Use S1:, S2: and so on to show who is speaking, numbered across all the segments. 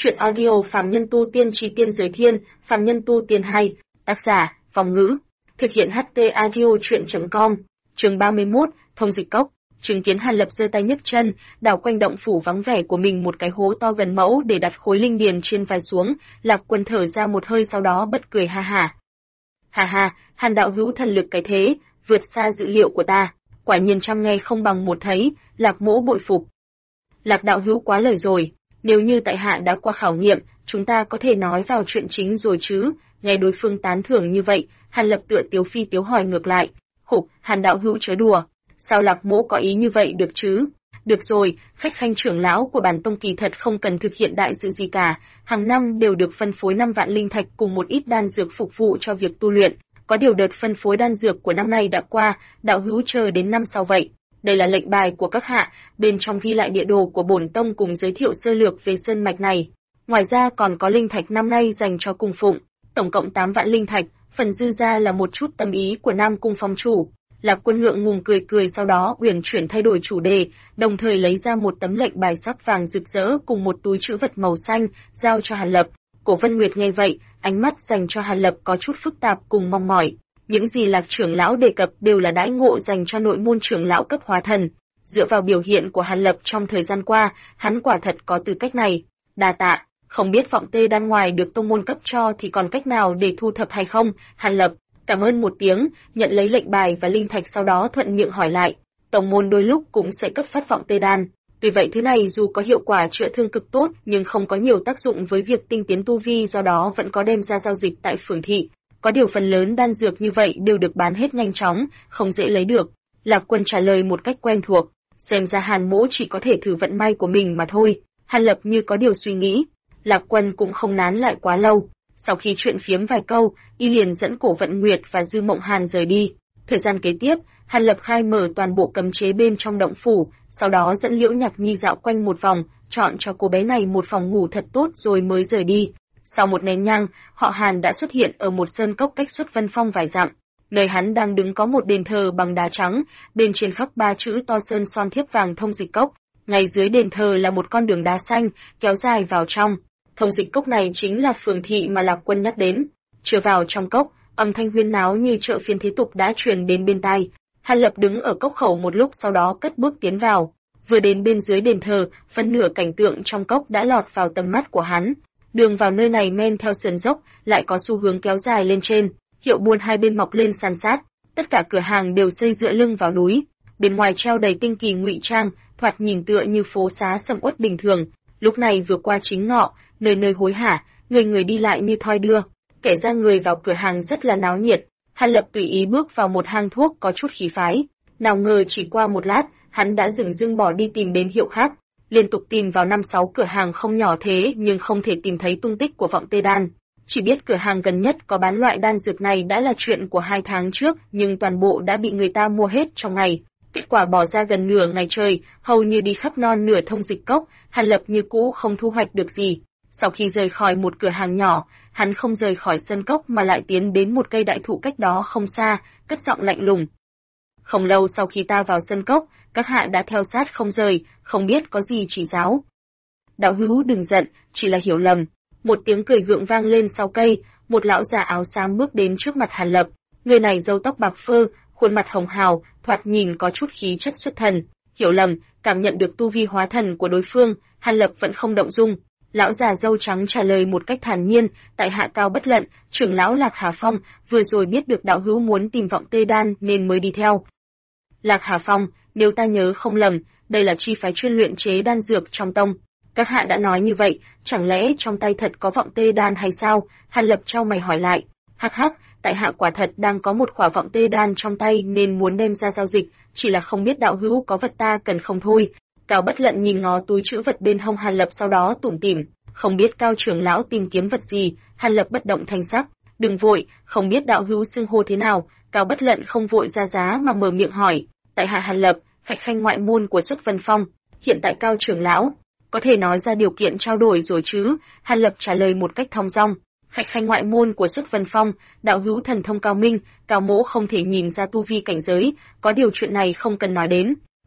S1: Chuyện audio Phàm Nhân Tu Tiên Chí Tiên Giới Thiên, Phàm Nhân Tu Tiên hay, tác giả, Phong Ngữ. Thực hiện HT Audio Chuyện.com, chương 31, Thông Dịch Cốc. Chứng kiến Hàn Lập giơ tay nhấc chân, đảo quanh động phủ vắng vẻ của mình một cái hố to gần mẫu để đặt khối linh điền trên vai xuống, Lạc Quân thở ra một hơi sau đó bật cười ha ha. Ha ha, Hàn đạo hữu thần lực cái thế, vượt xa dự liệu của ta, quả nhiên trăm nghe không bằng một thấy, Lạc mỗ bội phục. Lạc đạo hữu quá lời rồi. Nếu như tại hạ đã qua khảo nghiệm, chúng ta có thể nói vào chuyện chính rồi chứ. Nghe đối phương tán thưởng như vậy, Hàn Lập tựa tiếu phi tiếu hỏi ngược lại. Khục, Hàn đạo hữu chớ đùa, sao Lạc mỗ có ý như vậy được chứ? Được rồi, khách khanh trưởng lão của bản tông kỳ thật không cần thực hiện đại sự gì cả, hàng năm đều được phân phối 5 vạn linh thạch cùng một ít đan dược phục vụ cho việc tu luyện. Có điều đợt phân phối đan dược của năm nay đã qua, đạo hữu chờ đến năm sau vậy. Đây là lệnh bài của các hạ, bên trong ghi lại địa đồ của bổn tông cùng giới thiệu sơ lược về sơn mạch này. Ngoài ra còn có linh thạch năm nay dành cho cung phụng, tổng cộng 8 vạn linh thạch, phần dư ra là một chút tâm ý của Nam cung phong chủ. Lạc Quân ngượng ngùng cười cười sau đó uyển chuyển thay đổi chủ đề, đồng thời lấy ra một tấm lệnh bài sắc vàng rực rỡ cùng một túi trữ vật màu xanh, giao cho Hàn Lập. Cổ Vân Nguyệt nghe vậy, ánh mắt dành cho Hàn Lập có chút phức tạp cùng mong mỏi. Những gì Lạc trưởng lão đề cập đều là đãi ngộ dành cho nội môn trưởng lão cấp hóa thần. Dựa vào biểu hiện của Hàn Lập trong thời gian qua, hắn quả thật có tư cách này. Đa tạ, không biết vọng tê đan ngoài được tông môn cấp cho thì còn cách nào để thu thập hay không? Hàn Lập cảm ơn một tiếng, nhận lấy lệnh bài và linh thạch sau đó thuận miệng hỏi lại. Tông môn đôi lúc cũng sẽ cấp phát vọng tê đan. Tuy vậy thứ này dù có hiệu quả chữa thương cực tốt nhưng không có nhiều tác dụng với việc tinh tiến tu vi, do đó vẫn có đem ra giao dịch tại phường thị. Có điều phần lớn đan dược như vậy đều được bán hết nhanh chóng, không dễ lấy được. Lạc Quân trả lời một cách quen thuộc, xem ra Hàn mỗ chỉ có thể thử vận may của mình mà thôi. Hàn Lập như có điều suy nghĩ, Lạc Quân cũng không nán lại quá lâu. Sau khi chuyện phiếm vài câu, y liền dẫn Cổ Vận Nguyệt và Dư Mộng Hàn rời đi. Thời gian kế tiếp, Hàn Lập khai mở toàn bộ cấm chế bên trong động phủ, sau đó dẫn Liễu Nhạc Nhi dạo quanh một vòng, chọn cho cô bé này một phòng ngủ thật tốt rồi mới rời đi. Sau một nén nhang, họ Hàn đã xuất hiện ở một sơn cốc cách Xuất Vân Phong vài dặm. Nơi hắn đang đứng có một đền thờ bằng đá trắng, bên trên khắc 3 chữ to sơn son thiếp vàng Thông Dịch Cốc. Ngay dưới đền thờ là một con đường đá xanh, kéo dài vào trong. Thông Dịch Cốc này chính là phường thị mà Lạc Quân nhắc đến. Chưa vào trong cốc, âm thanh huyên náo như chợ phiên thế tục đã truyền đến bên tai. Hàn Lập đứng ở cốc khẩu một lúc sau đó cất bước tiến vào. Vừa đến bên dưới đền thờ, phân nửa cảnh tượng trong cốc đã lọt vào tầm mắt của hắn. Đường vào nơi này men theo sườn dốc, lại có xu hướng kéo dài lên trên, hiệu buôn hai bên mọc lên san sát, tất cả cửa hàng đều xây dựa lưng vào núi, bên ngoài treo đầy tinh kỳ ngụy trang, thoạt nhìn tựa như phố xá sầm uất bình thường. Lúc này vừa qua chính ngọ, nơi nơi hối hả, người người đi lại như thoi đưa, kẻ ra người vào cửa hàng rất là náo nhiệt. Hàn Lập tùy ý bước vào một hang thuốc có chút khí phái, nào ngờ chỉ qua một lát, hắn đã dửng dưng bỏ đi tìm đến hiệu khác. Liên tục tìm vào 5-6 cửa hàng không nhỏ thế nhưng không thể tìm thấy tung tích của vọng tê đan. Chỉ biết cửa hàng gần nhất có bán loại đan dược này đã là chuyện của 2 tháng trước, nhưng toàn bộ đã bị người ta mua hết trong ngày. Kết quả bỏ ra gần nửa ngày trời, hầu như đi khắp non nửa Thông Dịch Cốc, Hàn Lập như cũ không thu hoạch được gì. Sau khi rời khỏi một cửa hàng nhỏ, hắn không rời khỏi sân cốc mà lại tiến đến một cây đại thụ cách đó không xa, cất giọng lạnh lùng. Không lâu sau khi ta vào sân cốc, các hạ đã theo sát không rời, không biết có gì chỉ giáo. Đạo hữu đừng giận, chỉ là hiểu lầm. Một tiếng cười gượng vang lên sau cây, một lão già áo xám bước đến trước mặt Hàn Lập. Người này râu tóc bạc phơ, khuôn mặt hồng hào, thoạt nhìn có chút khí chất xuất thần. Hiểu lầm, cảm nhận được tu vi hóa thần của đối phương, Hàn Lập vẫn không động dung. Lão già râu trắng trả lời một cách thản nhiên, tại hạ Cao Bất Lận, trưởng lão Lạc Hà Phong, vừa rồi biết được đạo hữu muốn tìm vọng tê đan nên mới đi theo. Lạc Hà Phong, nếu ta nhớ không lầm, đây là chi phái chuyên luyện chế đan dược trong tông. Các hạ đã nói như vậy, chẳng lẽ trong tay thật có vọng tê đan hay sao? Hàn Lập chau mày hỏi lại. Hắc hắc, tại hạ quả thật đang có một khỏa vọng tê đan trong tay nên muốn đem ra giao dịch, chỉ là không biết đạo hữu có vật ta cần không thôi. Cao Bất Lận nhìn ngó túi trữ vật bên hông Hàn Lập sau đó tủm tỉm, không biết Cao trưởng lão tìm kiếm vật gì. Hàn Lập bất động thanh sắc, đừng vội, không biết đạo hữu xưng hô thế nào. Cao Bất Lận không vội ra giá mà mở miệng hỏi. Tại hạ Hàn Lập, khách khanh ngoại môn của Xuất Vân Phong, hiện tại Cao trưởng lão, có thể nói ra điều kiện trao đổi rồi chứ? Hàn Lập trả lời một cách thong dong. Khách khanh ngoại môn của Xuất Vân Phong, đạo hữu thần thông cao minh, Cao mỗ không thể nhìn ra tu vi cảnh giới, có điều chuyện này không cần nói đến.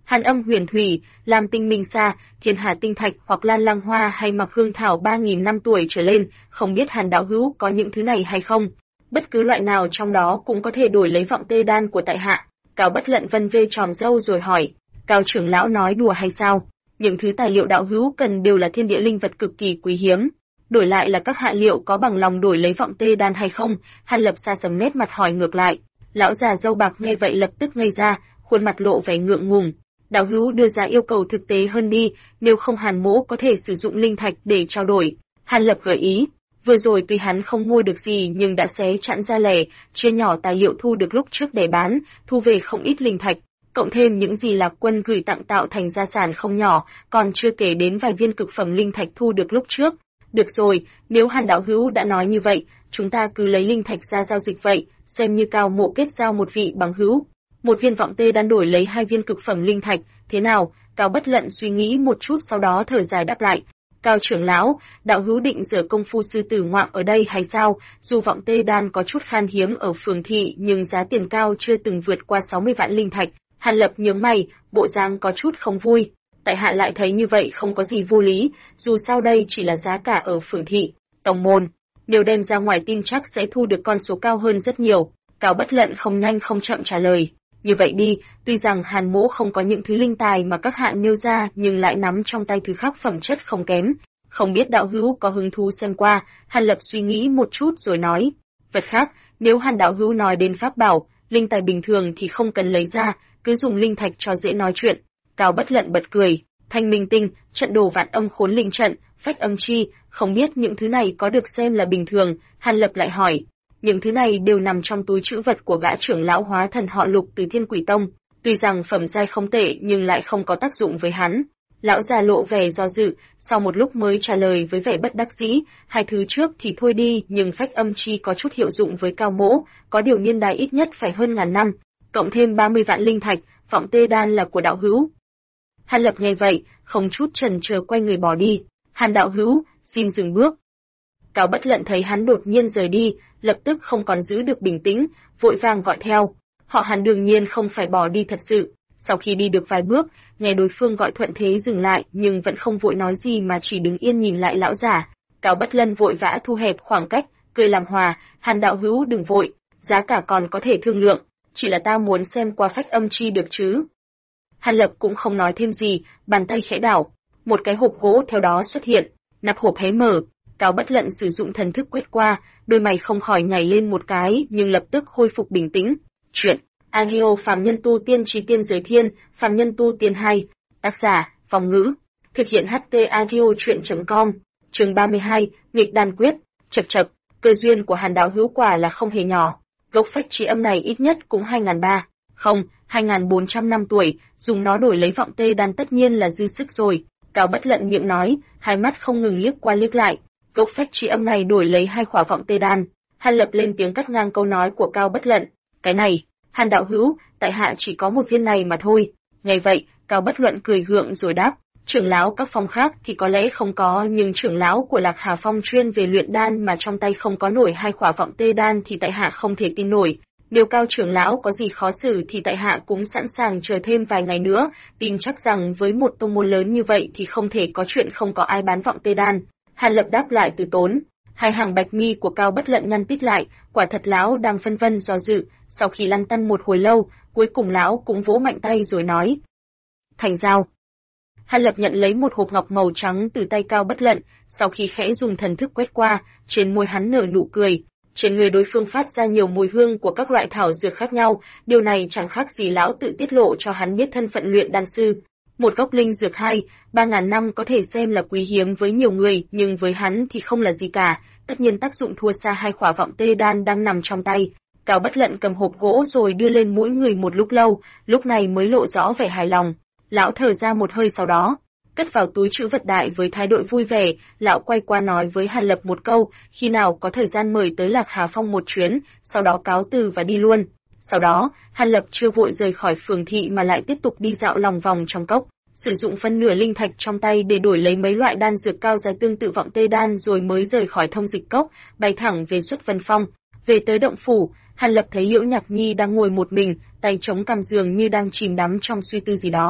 S1: Hàn Âm Huyền Thủy, Lam Tinh Minh Sa, Thiên Hà Tinh Thạch hoặc Lan Lăng Hoa hay Mặc Hương Thảo 3000 năm tuổi trở lên, không biết Hàn đạo hữu có những thứ này hay không? Bất cứ loại nào trong đó cũng có thể đổi lấy vọng tê đan của tại hạ. Cao Bất Lận vân vê tròm râu rồi hỏi, Cao trưởng lão nói đùa hay sao? Những thứ tài liệu đạo hữu cần đều là thiên địa linh vật cực kỳ quý hiếm. Đổi lại là các hạ liệu có bằng lòng đổi lấy vọng tê đan hay không? Hàn Lập xa sầm nét mặt hỏi ngược lại. Lão già râu bạc nghe vậy lập tức ngây ra, khuôn mặt lộ vẻ ngượng ngùng. Đạo hữu đưa ra yêu cầu thực tế hơn đi, nếu không Hàn mỗ có thể sử dụng linh thạch để trao đổi. Hàn Lập gợi ý. Vừa rồi tuy hắn không mua được gì nhưng đã xé chẵn ra lẻ, chia nhỏ tài liệu thu được lúc trước để bán, thu về không ít linh thạch, cộng thêm những gì Lạc Quân gửi tặng tạo thành gia sản không nhỏ, còn chưa kể đến vài viên cực phẩm linh thạch thu được lúc trước. Được rồi, nếu Hàn đạo hữu đã nói như vậy, chúng ta cứ lấy linh thạch ra giao dịch vậy, xem như Cao mộ kết giao một vị bằng hữu. Một viên vọng tê đan đổi lấy 2 viên cực phẩm linh thạch, thế nào? Cao Bất Lận suy nghĩ một chút sau đó thở dài đáp lại. Cao trưởng lão, đạo hữu định dở công phu sư tử ngoạm ở đây hay sao? Dù vọng tê đan có chút khan hiếm ở phường thị nhưng giá tiền cao chưa từng vượt qua 60 vạn linh thạch. Hàn Lập nhướng mày, bộ dáng có chút không vui. Tại hạ lại thấy như vậy không có gì vô lý, dù sao đây chỉ là giá cả ở phường thị, tông môn. Nếu đem ra ngoài tin chắc sẽ thu được con số cao hơn rất nhiều. Cao Bất Lận không nhanh không chậm trả lời. Như vậy đi, tuy rằng Hàn mỗ không có những thứ linh tài mà các hạ nêu ra nhưng lại nắm trong tay thứ khác phẩm chất không kém. Không biết đạo hữu có hứng thú xem qua? Hàn Lập suy nghĩ một chút rồi nói. Vật khác, nếu Hàn đạo hữu nói đến pháp bảo, linh tài bình thường thì không cần lấy ra, cứ dùng linh thạch cho dễ nói chuyện. Cao Bất Lận bật cười. Thanh minh tinh, trận đồ vạn âm khốn linh trận, phách âm chi, không biết những thứ này có được xem là bình thường? Hàn Lập lại hỏi. Những thứ này đều nằm trong túi trữ vật của gã trưởng lão hóa thần họ Lục từ Thiên Quỷ Tông, tuy rằng phẩm giai không tệ nhưng lại không có tác dụng với hắn. Lão già lộ vẻ do dự, sau một lúc mới trả lời với vẻ bất đắc dĩ, 2 thứ trước thì thôi đi, nhưng phách âm chi có chút hiệu dụng với Cao mỗ, có điều niên đại ít nhất phải hơn ngàn năm, cộng thêm 30 vạn linh thạch, vọng tê đan là của đạo hữu. Hàn Lập nghe vậy, không chút chần chờ quay người bỏ đi. Hàn đạo hữu, xin dừng bước. Cao Bất Lận thấy hắn đột nhiên rời đi, lập tức không còn giữ được bình tĩnh, vội vàng gọi theo. Họ Hàn đương nhiên không phải bỏ đi thật sự. Sau khi đi được vài bước, nghe đối phương gọi thuận thế dừng lại, nhưng vẫn không vội nói gì mà chỉ đứng yên nhìn lại lão giả. Cao Bất Lận vội vã thu hẹp khoảng cách, cười làm hòa, Hàn đạo hữu đừng vội, giá cả còn có thể thương lượng, chỉ là ta muốn xem qua phách âm chi được chứ. Hàn Lập cũng không nói thêm gì, bàn tay khẽ đảo, một cái hộp gỗ theo đó xuất hiện, nắp hộp hé mở. Cao Bất Lận sử dụng thần thức quét qua, đôi mày không khỏi nhảy lên một cái, nhưng lập tức khôi phục bình tĩnh. Chuyện Agio Phàm Nhân Tu Tiên Chí Tiên Giới Thiên, Phàm Nhân Tu Tiên 2, tác giả, Phong Ngữ, thực hiện HT Agio Chuyện.com, chương 32, nghịch đan quyết, chậc chậc, cơ duyên của Hàn đạo hữu quả là không hề nhỏ. Gốc phách trí âm này ít nhất cũng 2.300, không, 2.400 năm tuổi, dùng nó đổi lấy vọng tê đan tất nhiên là dư sức rồi. Cao Bất Lận miệng nói, hai mắt không ngừng liếc qua liếc lại. Gốc phách trí âm này đổi lấy 2 khỏa vọng tê đan. Hàn Lập lên tiếng cắt ngang câu nói của Cao Bất Lận. Cái này, Hàn đạo hữu, tại hạ chỉ có một viên này mà thôi. Nghe vậy, Cao Bất Luận cười gượng rồi đáp, trưởng lão các phong khác thì có lẽ không có, nhưng trưởng lão của Lạc Hà Phong chuyên về luyện đan mà trong tay không có nổi 2 khỏa vọng tê đan thì tại hạ không thể tin nổi. Nếu Cao trưởng lão có gì khó xử thì tại hạ cũng sẵn sàng chờ thêm vài ngày nữa, tin chắc rằng với một tông môn lớn như vậy thì không thể có chuyện không có ai bán vọng tê đan. Hàn Lập đáp lại từ tốn. Hai hàng bạch mi của Cao Bất Lận nhăn tít lại, quả thật lão đang phân vân do dự, sau khi lăn tăn một hồi lâu, cuối cùng lão cũng vỗ mạnh tay rồi nói: "Thành giao." Hàn Lập nhận lấy một hộp ngọc màu trắng từ tay Cao Bất Lận, sau khi khẽ dùng thần thức quét qua, trên môi hắn nở nụ cười. Trên người đối phương phát ra nhiều mùi hương của các loại thảo dược khác nhau, điều này chẳng khác gì lão tự tiết lộ cho hắn biết thân phận luyện đan sư. Một gốc linh dược 3.000 năm có thể xem là quý hiếm với nhiều người, nhưng với hắn thì không là gì cả, tất nhiên tác dụng thua xa 2 khỏa vọng tê đan đang nằm trong tay. Cao Bất Lận cầm hộp gỗ rồi đưa lên mũi người một lúc lâu, lúc này mới lộ rõ vẻ hài lòng. Lão thở ra một hơi sau đó, cất vào túi trữ vật đại với thái độ vui vẻ, lão quay qua nói với Hàn Lập một câu, khi nào có thời gian mời tới Lạc Hà Phong một chuyến, sau đó cáo từ và đi luôn. Sau đó, Hàn Lập chưa vội rời khỏi phường thị mà lại tiếp tục đi dạo lòng vòng trong cốc, sử dụng phân nửa linh thạch trong tay để đổi lấy mấy loại đan dược cao giá tương tự vọng tê đan rồi mới rời khỏi Thông Dịch Cốc, bay thẳng về Xuất Vân Phong. Về tới động phủ, Hàn Lập thấy Liễu Nhạc Nhi đang ngồi một mình, tay chống cằm giường như đang chìm đắm trong suy tư gì đó.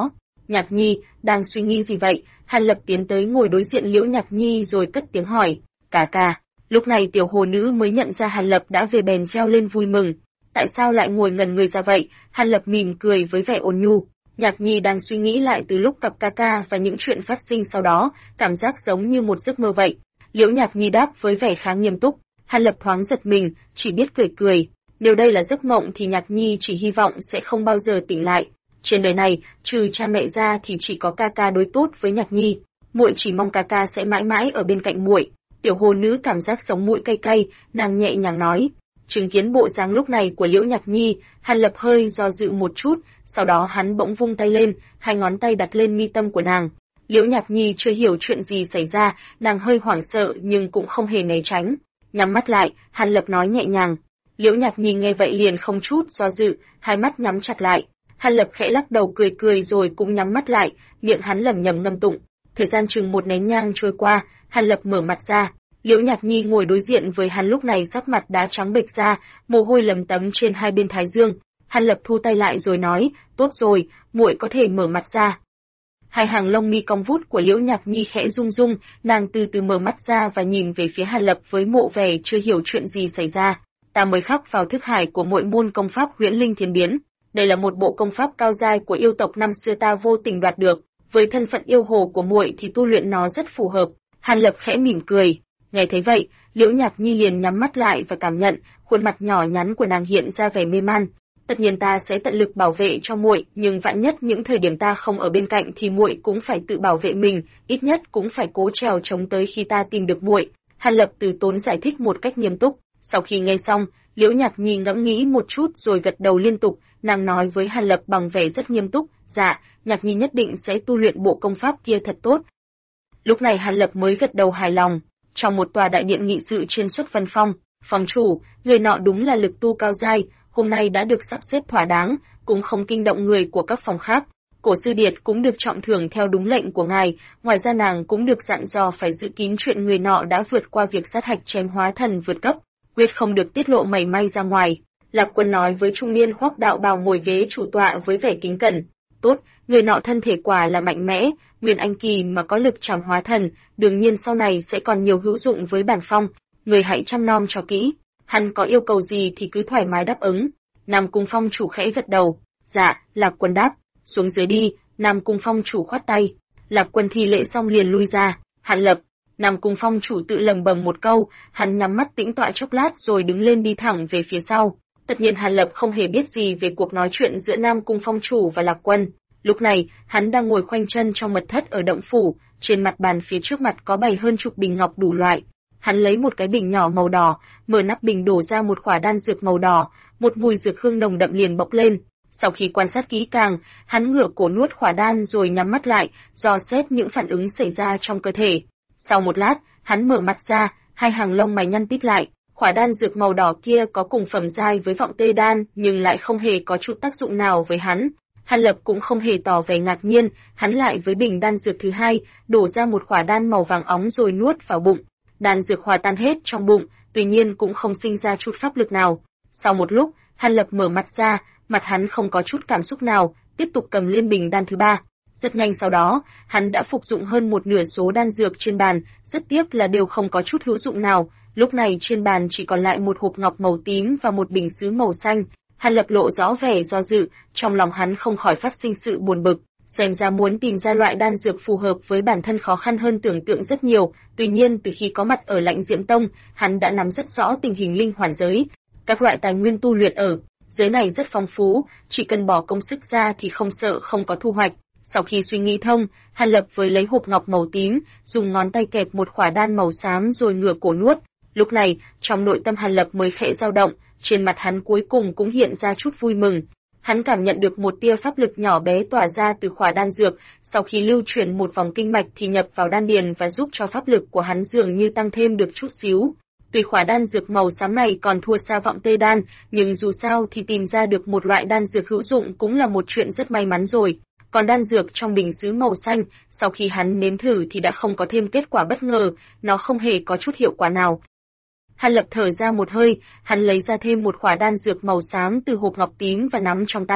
S1: Nhạc Nhi, đang suy nghĩ gì vậy? Hàn Lập tiến tới ngồi đối diện Liễu Nhạc Nhi rồi cất tiếng hỏi. Ca ca. Lúc này tiểu hồ nữ mới nhận ra Hàn Lập đã về bèn reo lên vui mừng. Tại sao lại ngồi ngẩn người ra vậy? Hàn Lập mỉm cười với vẻ ôn nhu. Nhạc Nhi đang suy nghĩ lại từ lúc gặp ca ca và những chuyện phát sinh sau đó, cảm giác giống như một giấc mơ vậy. Liễu Nhạc Nhi đáp với vẻ khá nghiêm túc. Hàn Lập thoáng giật mình, chỉ biết cười cười. Nếu đây là giấc mộng thì Nhạc Nhi chỉ hy vọng sẽ không bao giờ tỉnh lại. Trên đời này, trừ cha mẹ ra thì chỉ có ca ca đối tốt với Nhạc Nhi. Muội chỉ mong ca ca sẽ mãi mãi ở bên cạnh muội. Tiểu hồ nữ cảm giác sống mũi cay cay, nàng nhẹ nhàng nói. Chứng kiến bộ dáng lúc này của Liễu Nhạc Nhi, Hàn Lập hơi do dự một chút, sau đó hắn bỗng vung tay lên, hai ngón tay đặt lên mi tâm của nàng. Liễu Nhạc Nhi chưa hiểu chuyện gì xảy ra, nàng hơi hoảng sợ nhưng cũng không hề né tránh. Nhắm mắt lại, Hàn Lập nói nhẹ nhàng. Liễu Nhạc Nhi nghe vậy liền không chút do dự, hai mắt nhắm chặt lại. Hàn Lập khẽ lắc đầu cười cười rồi cũng nhắm mắt lại, miệng hắn lẩm nhẩm ngâm tụng. Thời gian chừng một nén nhang trôi qua, Hàn Lập mở mặt ra. Liễu Nhạc Nhi ngồi đối diện với hắn lúc này sắc mặt đã trắng bệch ra, mồ hôi lấm tấm trên hai bên thái dương. Hàn Lập thu tay lại rồi nói, tốt rồi, muội có thể mở mặt ra. Hai hàng lông mi cong vút của Liễu Nhạc Nhi khẽ rung rung, nàng từ từ mở mắt ra và nhìn về phía Hàn Lập với mộ vẻ chưa hiểu chuyện gì xảy ra. Ta mới khắc vào thức hải của muội môn công pháp Huyễn Linh Thiên Biến. Đây là một bộ công pháp cao giai của yêu tộc năm xưa ta vô tình đoạt được, với thân phận yêu hồ của muội thì tu luyện nó rất phù hợp. Hàn Lập khẽ mỉm cười. Nghe thấy vậy, Liễu Nhạc Nhi liền nhắm mắt lại và cảm nhận, khuôn mặt nhỏ nhắn của nàng hiện ra vẻ mê man. Tất nhiên ta sẽ tận lực bảo vệ cho muội, nhưng vạn nhất những thời điểm ta không ở bên cạnh thì muội cũng phải tự bảo vệ mình, ít nhất cũng phải cố trèo chống tới khi ta tìm được muội. Hàn Lập từ tốn giải thích một cách nghiêm túc. Sau khi nghe xong, Liễu Nhạc Nhi ngẫm nghĩ một chút rồi gật đầu liên tục, nàng nói với Hàn Lập bằng vẻ rất nghiêm túc, dạ, Nhạc Nhi nhất định sẽ tu luyện bộ công pháp kia thật tốt. Lúc này Hàn Lập mới gật đầu hài lòng. Trong một tòa đại điện nghị sự trên Xuất Vân Phong, phòng chủ, người nọ đúng là lực tu cao giai, hôm nay đã được sắp xếp thỏa đáng, cũng không kinh động người của các phòng khác. Cổ sư Điệt cũng được trọng thưởng theo đúng lệnh của ngài, ngoài ra nàng cũng được dặn dò phải giữ kín chuyện người nọ đã vượt qua việc sát hạch chém hóa thần vượt cấp, quyết không được tiết lộ mảy may ra ngoài. Lạc Quân nói với trung niên Hoắc đạo bào ngồi ghế chủ tọa với vẻ kính cẩn. Tốt, người nọ thân thể quả là mạnh mẽ, nguyên anh kỳ mà có lực chảm hóa thần, đương nhiên sau này sẽ còn nhiều hữu dụng với bản phong, người hãy chăm nom cho kỹ. Hắn có yêu cầu gì thì cứ thoải mái đáp ứng. Nam Cung Phong chủ khẽ gật đầu. Dạ, Lạc Quân đáp. Xuống dưới đi. Nam Cung Phong chủ khoát tay. Lạc Quân thi lễ xong liền lui ra. Hàn Lập. Nam Cung Phong chủ tự lẩm bẩm một câu, hắn nhắm mắt tĩnh tọa chốc lát rồi đứng lên đi thẳng về phía sau. Tất nhiên Hàn Lập không hề biết gì về cuộc nói chuyện giữa Nam Cung Phong chủ và Lạc Quân. Lúc này, hắn đang ngồi khoanh chân trong mật thất ở động phủ, trên mặt bàn phía trước mặt có bày hơn chục bình ngọc đủ loại. Hắn lấy một cái bình nhỏ màu đỏ, mở nắp bình đổ ra một quả đan dược màu đỏ, một mùi dược hương nồng đậm liền bốc lên. Sau khi quan sát kỹ càng, hắn ngửa cổ nuốt quả đan rồi nhắm mắt lại, dò xét những phản ứng xảy ra trong cơ thể. Sau một lát, hắn mở mắt ra, hai hàng lông mày nhăn tít lại. Quả đan dược màu đỏ kia có cùng phẩm giai với vọng tê đan, nhưng lại không hề có chút tác dụng nào với hắn. Hàn Lập cũng không hề tỏ vẻ ngạc nhiên, hắn lại với bình đan dược thứ hai, đổ ra một quả đan màu vàng óng rồi nuốt vào bụng. Đan dược hòa tan hết trong bụng, tuy nhiên cũng không sinh ra chút pháp lực nào. Sau một lúc, Hàn Lập mở mắt ra, mặt hắn không có chút cảm xúc nào, tiếp tục cầm lên bình đan thứ ba. Rất nhanh sau đó, hắn đã phục dụng hơn một nửa số đan dược trên bàn, rất tiếc là đều không có chút hữu dụng nào. Lúc này trên bàn chỉ còn lại một hộp ngọc màu tím và một bình sứ màu xanh. Hàn Lập lộ rõ vẻ do dự, trong lòng hắn không khỏi phát sinh sự buồn bực, xem ra muốn tìm ra loại đan dược phù hợp với bản thân khó khăn hơn tưởng tượng rất nhiều. Tuy nhiên từ khi có mặt ở Lãnh Diễm Tông, hắn đã nắm rất rõ tình hình linh hoàn giới, các loại tài nguyên tu luyện ở giới này rất phong phú, chỉ cần bỏ công sức ra thì không sợ không có thu hoạch. Sau khi suy nghĩ thông, Hàn Lập với lấy hộp ngọc màu tím, dùng ngón tay kẹp một quả đan màu xám rồi ngửa cổ nuốt. Lúc này, trong nội tâm Hàn Lập mới khẽ dao động, trên mặt hắn cuối cùng cũng hiện ra chút vui mừng. Hắn cảm nhận được một tia pháp lực nhỏ bé tỏa ra từ quả đan dược, sau khi lưu chuyển một vòng kinh mạch thì nhập vào đan điền và giúp cho pháp lực của hắn dường như tăng thêm được chút xíu. Tuy quả đan dược màu xám này còn thua xa vọng tê đan, nhưng dù sao thì tìm ra được một loại đan dược hữu dụng cũng là một chuyện rất may mắn rồi. Còn đan dược trong bình sứ màu xanh, sau khi hắn nếm thử thì đã không có thêm kết quả bất ngờ, nó không hề có chút hiệu quả nào. Hàn Lập thở ra một hơi, hắn lấy ra thêm một quả đan dược màu xám từ hộp ngọc tím và nắm trong tay.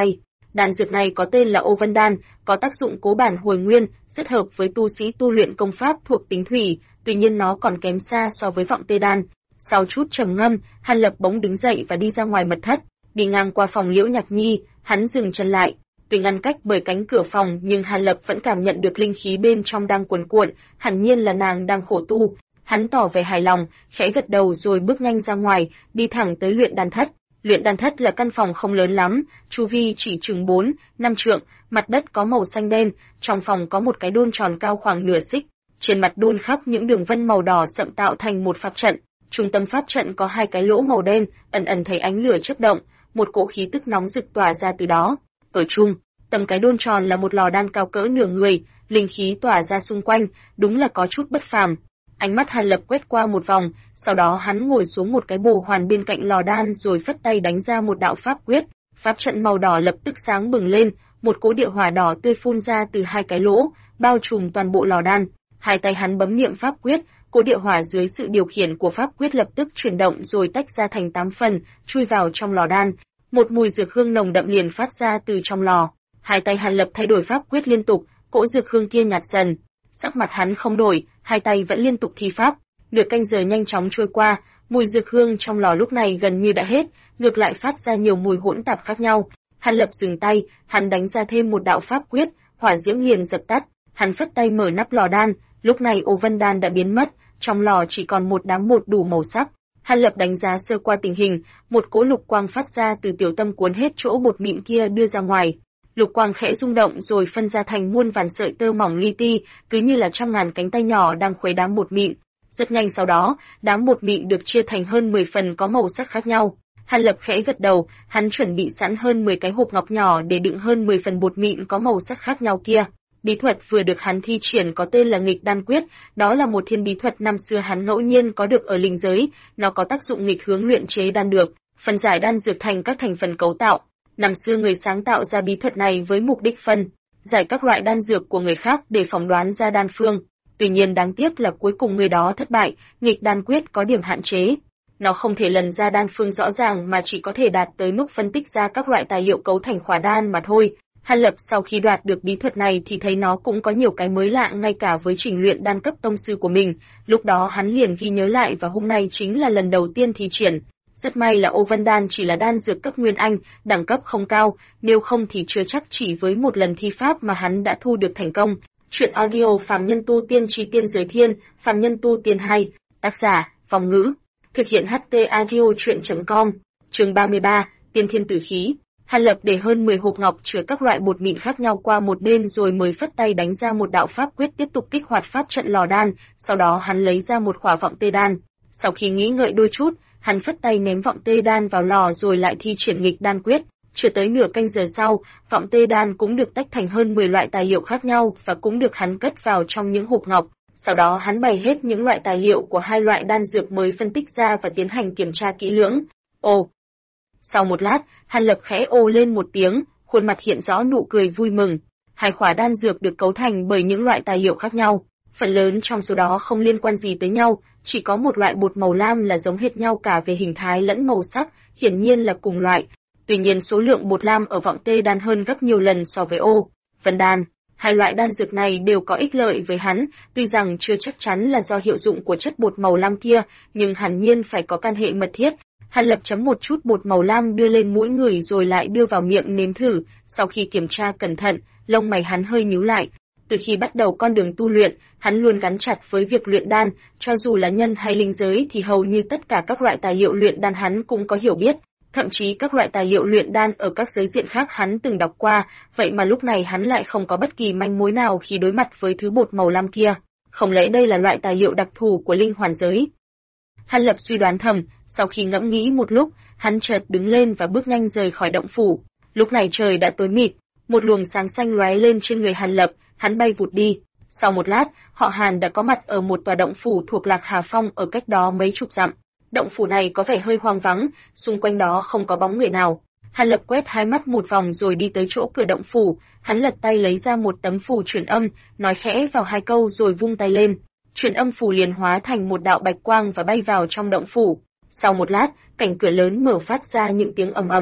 S1: Đan dược này có tên là Ô Vân Đan, có tác dụng cố bản hồi nguyên, rất hợp với tu sĩ tu luyện công pháp thuộc tính thủy, tuy nhiên nó còn kém xa so với Vọng Tê Đan. Sau chút trầm ngâm, Hàn Lập bỗng đứng dậy và đi ra ngoài mật thất, đi ngang qua phòng Liễu Nhạc Nhi, hắn dừng chân lại. Tuy ngăn cách bởi cánh cửa phòng, nhưng Hàn Lập vẫn cảm nhận được linh khí bên trong đang cuồn cuộn, hẳn nhiên là nàng đang khổ tu. Hắn tỏ vẻ hài lòng, khẽ gật đầu rồi bước nhanh ra ngoài, đi thẳng tới luyện đan thất. Luyện đan thất là căn phòng không lớn lắm, chu vi chỉ chừng 4-5 trượng, mặt đất có màu xanh đen, trong phòng có một cái đôn tròn cao khoảng nửa xích. Trên mặt đôn khắc những đường vân màu đỏ sậm tạo thành một pháp trận. Trung tâm pháp trận có 2 cái lỗ màu đen, ẩn ẩn thấy ánh lửa chớp động, một cỗ khí tức nóng rực tỏa ra từ đó. Ở trung tâm cái đôn tròn là một lò đan cao cỡ nửa người, linh khí tỏa ra xung quanh, đúng là có chút bất phàm. Ánh mắt Hàn Lập quét qua một vòng, sau đó hắn ngồi xuống một cái bồ hoàn bên cạnh lò đan rồi phất tay đánh ra một đạo pháp quyết. Pháp trận màu đỏ lập tức sáng bừng lên, một cỗ địa hỏa đỏ tươi phun ra từ 2 cái lỗ, bao trùm toàn bộ lò đan. Hai tay hắn bấm niệm pháp quyết, cỗ địa hỏa dưới sự điều khiển của pháp quyết lập tức chuyển động rồi tách ra thành 8 phần, chui vào trong lò đan. Một mùi dược hương nồng đậm liền phát ra từ trong lò. Hai tay Hàn Lập thay đổi pháp quyết liên tục, cỗ dược hương kia nhạt dần. Sắc mặt hắn không đổi, hai tay vẫn liên tục thi pháp. Nửa canh giờ nhanh chóng trôi qua, mùi dược hương trong lò lúc này gần như đã hết, ngược lại phát ra nhiều mùi hỗn tạp khác nhau. Hàn Lập dừng tay, hắn đánh ra thêm một đạo pháp quyết, hỏa diễm liền dập tắt. Hắn phất tay mở nắp lò đan, lúc này Ô Vân Đan đã biến mất, trong lò chỉ còn một đám bột đủ màu sắc. Hàn Lập đánh giá sơ qua tình hình, một cỗ lục quang phát ra từ tiểu tâm cuốn hết chỗ bột mịn kia đưa ra ngoài. Lục quang khẽ rung động rồi phân ra thành muôn vàn sợi tơ mỏng li ti, cứ như là trăm ngàn cánh tay nhỏ đang khuấy đám bột mịn. Rất nhanh sau đó, đám bột mịn được chia thành hơn 10 phần có màu sắc khác nhau. Hàn Lập khẽ gật đầu, hắn chuẩn bị sẵn hơn 10 cái hộp ngọc nhỏ để đựng hơn 10 phần bột mịn có màu sắc khác nhau kia. Bí thuật vừa được hắn thi triển có tên là Nghịch Đan Quyết, đó là một thiên bí thuật năm xưa hắn ngẫu nhiên có được ở linh giới, nó có tác dụng nghịch hướng luyện chế đan dược, phân giải đan dược thành các thành phần cấu tạo. Năm xưa người sáng tạo ra bí thuật này với mục đích phân giải các loại đan dược của người khác để phỏng đoán ra đan phương. Tuy nhiên đáng tiếc là cuối cùng người đó thất bại, Nghịch Đan Quyết có điểm hạn chế. Nó không thể lần ra đan phương rõ ràng mà chỉ có thể đạt tới mức phân tích ra các loại tài liệu cấu thành khỏa đan mà thôi. Hàn Lập sau khi đoạt được bí thuật này thì thấy nó cũng có nhiều cái mới lạ ngay cả với trình luyện đan cấp tông sư của mình, lúc đó hắn liền ghi nhớ lại và hôm nay chính là lần đầu tiên thi triển. Rất may là Ô Vân Đan chỉ là đan dược cấp Nguyên Anh, đẳng cấp không cao, nếu không thì chưa chắc chỉ với một lần thi pháp mà hắn đã thu được thành công. Truyện audio Phàm Nhân Tu Tiên Chí Tiên Giới Thiên, Phàm Nhân Tu Tiên 2, tác giả, Phong Ngữ, thực hiện HT audio truyện.com, chương 33, Tiên Thiên Tử Khí. Hàn Lập để hơn 10 hộp ngọc chứa các loại bột mịn khác nhau qua một bên rồi mới phất tay đánh ra một đạo pháp quyết tiếp tục kích hoạt pháp trận lò đan, sau đó hắn lấy ra một khỏa Vọng Tê Đan. Sau khi nghĩ ngợi đôi chút, hắn phất tay ném Vọng Tê Đan vào lò rồi lại thi triển Nghịch Đan Quyết. Chưa tới nửa canh giờ sau, Vọng Tê Đan cũng được tách thành hơn 10 loại tài liệu khác nhau và cũng được hắn cất vào trong những hộp ngọc. Sau đó hắn bày hết những loại tài liệu của hai loại đan dược mới phân tích ra và tiến hành kiểm tra kỹ lưỡng. Ồ! Sau một lát, Hàn Lập khẽ ồ lên một tiếng, khuôn mặt hiện rõ nụ cười vui mừng. Hai khỏa đan dược được cấu thành bởi những loại tài liệu khác nhau, phần lớn trong số đó không liên quan gì tới nhau, chỉ có một loại bột màu lam là giống hệt nhau cả về hình thái lẫn màu sắc, hiển nhiên là cùng loại. Tuy nhiên số lượng bột lam ở Vọng Tê Đan hơn gấp nhiều lần so với Ô Vân Đan. Hai loại đan dược này đều có ích lợi với hắn, tuy rằng chưa chắc chắn là do hiệu dụng của chất bột màu lam kia, nhưng hẳn nhiên phải có can hệ mật thiết. Hàn Lập chấm một chút bột màu lam đưa lên mũi người rồi lại đưa vào miệng nếm thử, sau khi kiểm tra cẩn thận, lông mày hắn hơi nhíu lại. Từ khi bắt đầu con đường tu luyện, hắn luôn gắn chặt với việc luyện đan, cho dù là nhân hay linh giới thì hầu như tất cả các loại tài liệu luyện đan hắn cũng có hiểu biết. Thậm chí các loại tài liệu luyện đan ở các giới diện khác hắn từng đọc qua, vậy mà lúc này hắn lại không có bất kỳ manh mối nào khi đối mặt với thứ bột màu lam kia. Không lẽ đây là loại tài liệu đặc thù của linh hoàn giới? Hàn Lập suy đoán thầm, sau khi ngẫm nghĩ một lúc, hắn chợt đứng lên và bước nhanh rời khỏi động phủ. Lúc này trời đã tối mịt, một luồng sáng xanh lóe lên trên người Hàn Lập, hắn bay vụt đi. Sau một lát, họ Hàn đã có mặt ở một tòa động phủ thuộc Lạc Hà Phong ở cách đó mấy chục dặm. Động phủ này có vẻ hơi hoang vắng, xung quanh đó không có bóng người nào. Hàn Lập quét hai mắt một vòng rồi đi tới chỗ cửa động phủ, hắn lật tay lấy ra một tấm phù truyền âm, nói khẽ vào hai câu rồi vung tay lên. Truyền âm phù liền hóa thành một đạo bạch quang và bay vào trong động phủ. Sau một lát, cảnh cửa lớn mở phát ra những tiếng ầm ầm.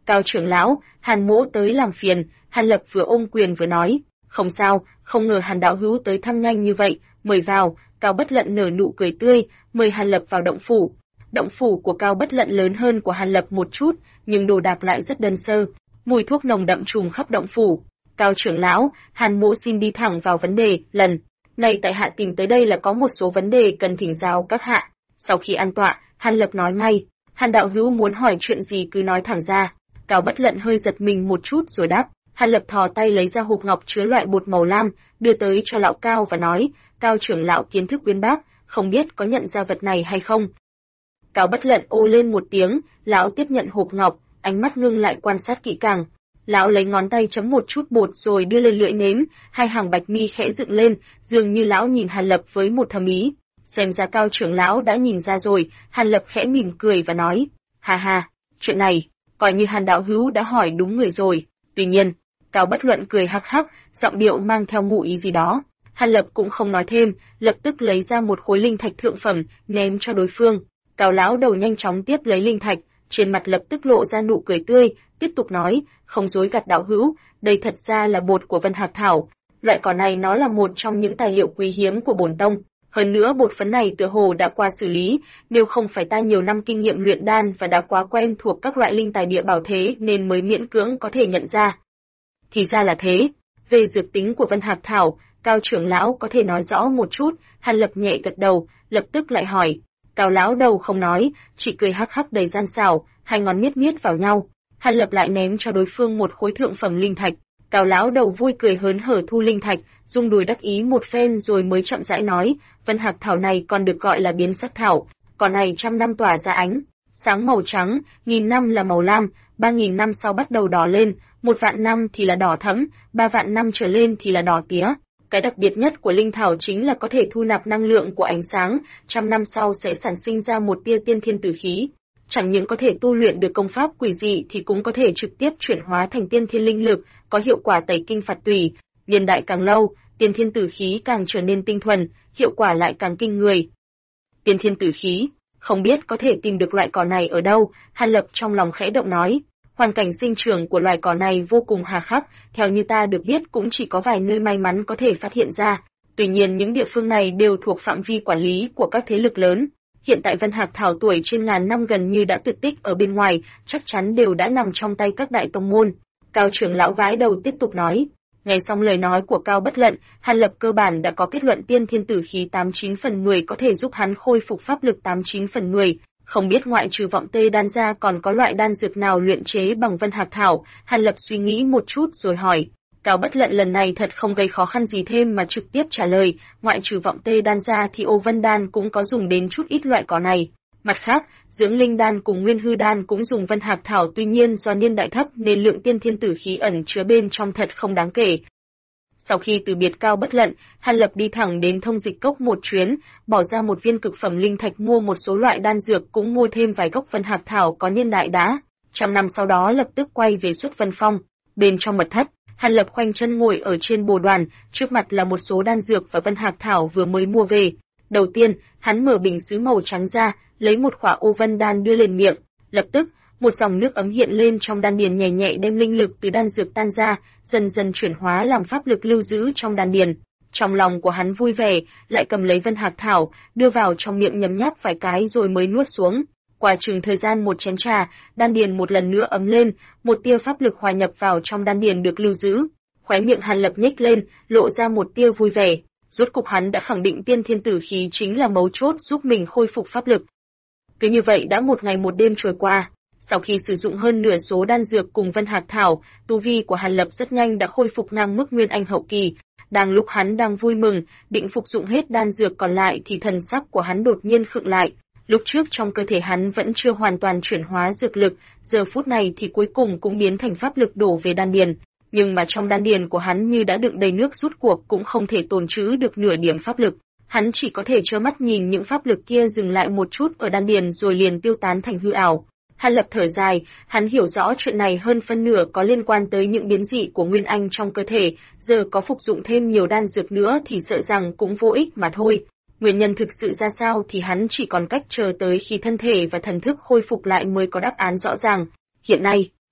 S1: Cao trưởng lão, Hàn mỗ tới làm phiền. Hàn Lập vừa ôm quyền vừa nói, không sao, không ngờ Hàn đạo hữu tới thăm nhanh như vậy, mời vào. Cao Bất Lận nở nụ cười tươi, mời Hàn Lập vào động phủ. Động phủ của Cao Bất Lận lớn hơn của Hàn Lập một chút, nhưng đồ đạc lại rất đơn sơ, mùi thuốc nồng đậm trùm khắp động phủ. Cao trưởng lão, Hàn mỗ xin đi thẳng vào vấn đề, lần này tại hạ tìm tới đây là có một số vấn đề cần thỉnh giáo các hạ. Sau khi an tọa, Hàn Lập nói ngay, Hàn đạo hữu muốn hỏi chuyện gì cứ nói thẳng ra. Cao Bất Lận hơi giật mình một chút rồi đáp. Hàn Lập thò tay lấy ra hộp ngọc chứa loại bột màu lam, đưa tới cho lão Cao và nói, Cao trưởng lão kiến thức uyên bác, không biết có nhận ra vật này hay không. Cao Bất Lận ô lên một tiếng, lão tiếp nhận hộp ngọc, ánh mắt ngưng lại quan sát kỹ càng. Lão lấy ngón tay chấm một chút bột rồi đưa lên lưỡi nếm, hai hàng bạch mi khẽ dựng lên, dường như lão nhìn Hàn Lập với một thầm ý. Xem ra Cao trưởng lão đã nhìn ra rồi. Hàn Lập khẽ mỉm cười và nói, ha ha, chuyện này, coi như Hàn đạo hữu đã hỏi đúng người rồi. Tuy nhiên, Cao Bất Luận cười hắc hắc, giọng điệu mang theo ngụ ý gì đó. Hàn Lập cũng không nói thêm, lập tức lấy ra một khối linh thạch thượng phẩm, ném cho đối phương. Cao lão đầu nhanh chóng tiếp lấy linh thạch, trên mặt lập tức lộ ra nụ cười tươi, tiếp tục nói, không dối gạt đạo hữu, đây thật ra là bột của Vân Hạc Thảo. Loại cỏ này nó là một trong những tài liệu quý hiếm của bổn tông. Hơn nữa bột phấn này tựa hồ đã qua xử lý, nếu không phải ta nhiều năm kinh nghiệm luyện đan và đã quá quen thuộc các loại linh tài địa bảo thế nên mới miễn cưỡng có thể nhận ra. Thì ra là thế. Về dược tính của Vân Hạc Thảo, Cao trưởng lão có thể nói rõ một chút. Hàn Lập nhẹ gật đầu, lập tức lại hỏi. Cao lão đầu không nói, chỉ cười hắc hắc đầy gian xảo, hai ngón miết miết vào nhau. Hàn Lập lại ném cho đối phương một khối thượng phẩm linh thạch. Cao lão đầu vui cười hớn hở thu linh thạch, rung đùi đắc ý một phen rồi mới chậm rãi nói, Vân Hạc Thảo này còn được gọi là biến sắc thảo, cỏ này trăm năm tỏa ra ánh sáng màu trắng, 1000 năm là màu lam, 3000 năm sau bắt đầu đỏ lên, 1.000.000 năm thì là đỏ thẫm, 3.000.000 năm trở lên thì là đỏ tía. Cái đặc biệt nhất của linh thảo chính là có thể thu nạp năng lượng của ánh sáng, 100 năm sau sẽ sản sinh ra một tia tiên thiên tử khí. Chẳng những có thể tu luyện được công pháp quỷ dị thì cũng có thể trực tiếp chuyển hóa thành tiên thiên linh lực, có hiệu quả tẩy kinh phạt tùy. Niên đại càng lâu, tiên thiên tử khí càng trở nên tinh thuần, hiệu quả lại càng kinh người. Tiên thiên tử khí, không biết có thể tìm được loại cỏ này ở đâu, Hàn Lập trong lòng khẽ động nói. Hoàn cảnh sinh trưởng của loài cỏ này vô cùng hà khắc, theo như ta được biết cũng chỉ có vài nơi may mắn có thể phát hiện ra. Tuy nhiên những địa phương này đều thuộc phạm vi quản lý của các thế lực lớn. Hiện tại Vân Hạc Thảo tuổi trên ngàn năm gần như đã tuyệt tích ở bên ngoài, chắc chắn đều đã nằm trong tay các đại tông môn. Cao trưởng lão gái đầu tiếp tục nói. Nghe xong lời nói của Cao Bất Lận, Hàn Lập cơ bản đã có kết luận tiên thiên tử khí 89/10 có thể giúp hắn khôi phục pháp lực 89/10. Không biết ngoại trừ vọng tê đan ra còn có loại đan dược nào luyện chế bằng Vân Hạc Thảo, Hàn Lập suy nghĩ một chút rồi hỏi. Cao Bất Lận lần này thật không gây khó khăn gì thêm mà trực tiếp trả lời, ngoại trừ vọng tê đan ra thì Ô Vân đan cũng có dùng đến chút ít loại cỏ này. Mặt khác, dưỡng linh đan cùng nguyên hư đan cũng dùng Vân Hạc Thảo, tuy nhiên do niên đại thấp nên lượng tiên thiên tử khí ẩn chứa bên trong thật không đáng kể. Sau khi từ biệt Cao Bất Lận, Hàn Lập đi thẳng đến Thông Dịch Cốc một chuyến, bỏ ra một viên cực phẩm linh thạch mua một số loại đan dược, cũng mua thêm vài gốc Vân Hạc Thảo có niên đại đã. 100 năm sau đó lập tức quay về Xuất Vân Phong. Bên trong mật thất, Hàn Lập khoanh chân ngồi ở trên bồ đoàn, trước mặt là một số đan dược và Vân Hạc Thảo vừa mới mua về. Đầu tiên, hắn mở bình sứ màu trắng ra, lấy một khỏa Ô Vân đan đưa lên miệng, lập tức một dòng nước ấm hiện lên trong đan điền, nhẹ nhẹ đem linh lực từ đan dược tan ra, dần dần chuyển hóa làm pháp lực lưu giữ trong đan điền. Trong lòng của hắn vui vẻ, lại cầm lấy Vân Hạc Thảo, đưa vào trong miệng nhấm nháp vài cái rồi mới nuốt xuống. Qua chừng thời gian một chén trà, đan điền một lần nữa ấm lên, một tia pháp lực hòa nhập vào trong đan điền được lưu giữ. Khóe miệng Hàn Lập nhếch lên, lộ ra một tia vui vẻ. Rốt cục hắn đã khẳng định tiên thiên tử khí chính là mấu chốt giúp mình khôi phục pháp lực. Cứ như vậy đã một ngày một đêm trôi qua. Sau khi sử dụng hơn nửa số đan dược cùng Vân Hạc Thảo, tu vi của Hàn Lập rất nhanh đã khôi phục ngang mức Nguyên Anh hậu kỳ. Đang lúc hắn đang vui mừng, định phục dụng hết đan dược còn lại thì thần sắc của hắn đột nhiên khựng lại. Lúc trước trong cơ thể hắn vẫn chưa hoàn toàn chuyển hóa dược lực, giờ phút này thì cuối cùng cũng biến thành pháp lực đổ về đan điền. Nhưng mà trong đan điền của hắn như đã đựng đầy nước, rút cuộc cũng không thể tồn trữ được nửa điểm pháp lực. Hắn chỉ có thể trơ mắt nhìn những pháp lực kia dừng lại một chút ở đan điền rồi liền tiêu tán thành hư ảo. Hàn Lập thở dài, hắn hiểu rõ chuyện này hơn phân nửa có liên quan tới những biến dị của Nguyên Anh trong cơ thể, giờ có phục dụng thêm nhiều đan dược nữa thì sợ rằng cũng vô ích mà thôi. Nguyên nhân thực sự ra sao thì hắn chỉ còn cách chờ tới khi thân thể và thần thức khôi phục lại mới có đáp án rõ ràng. Hiện nay,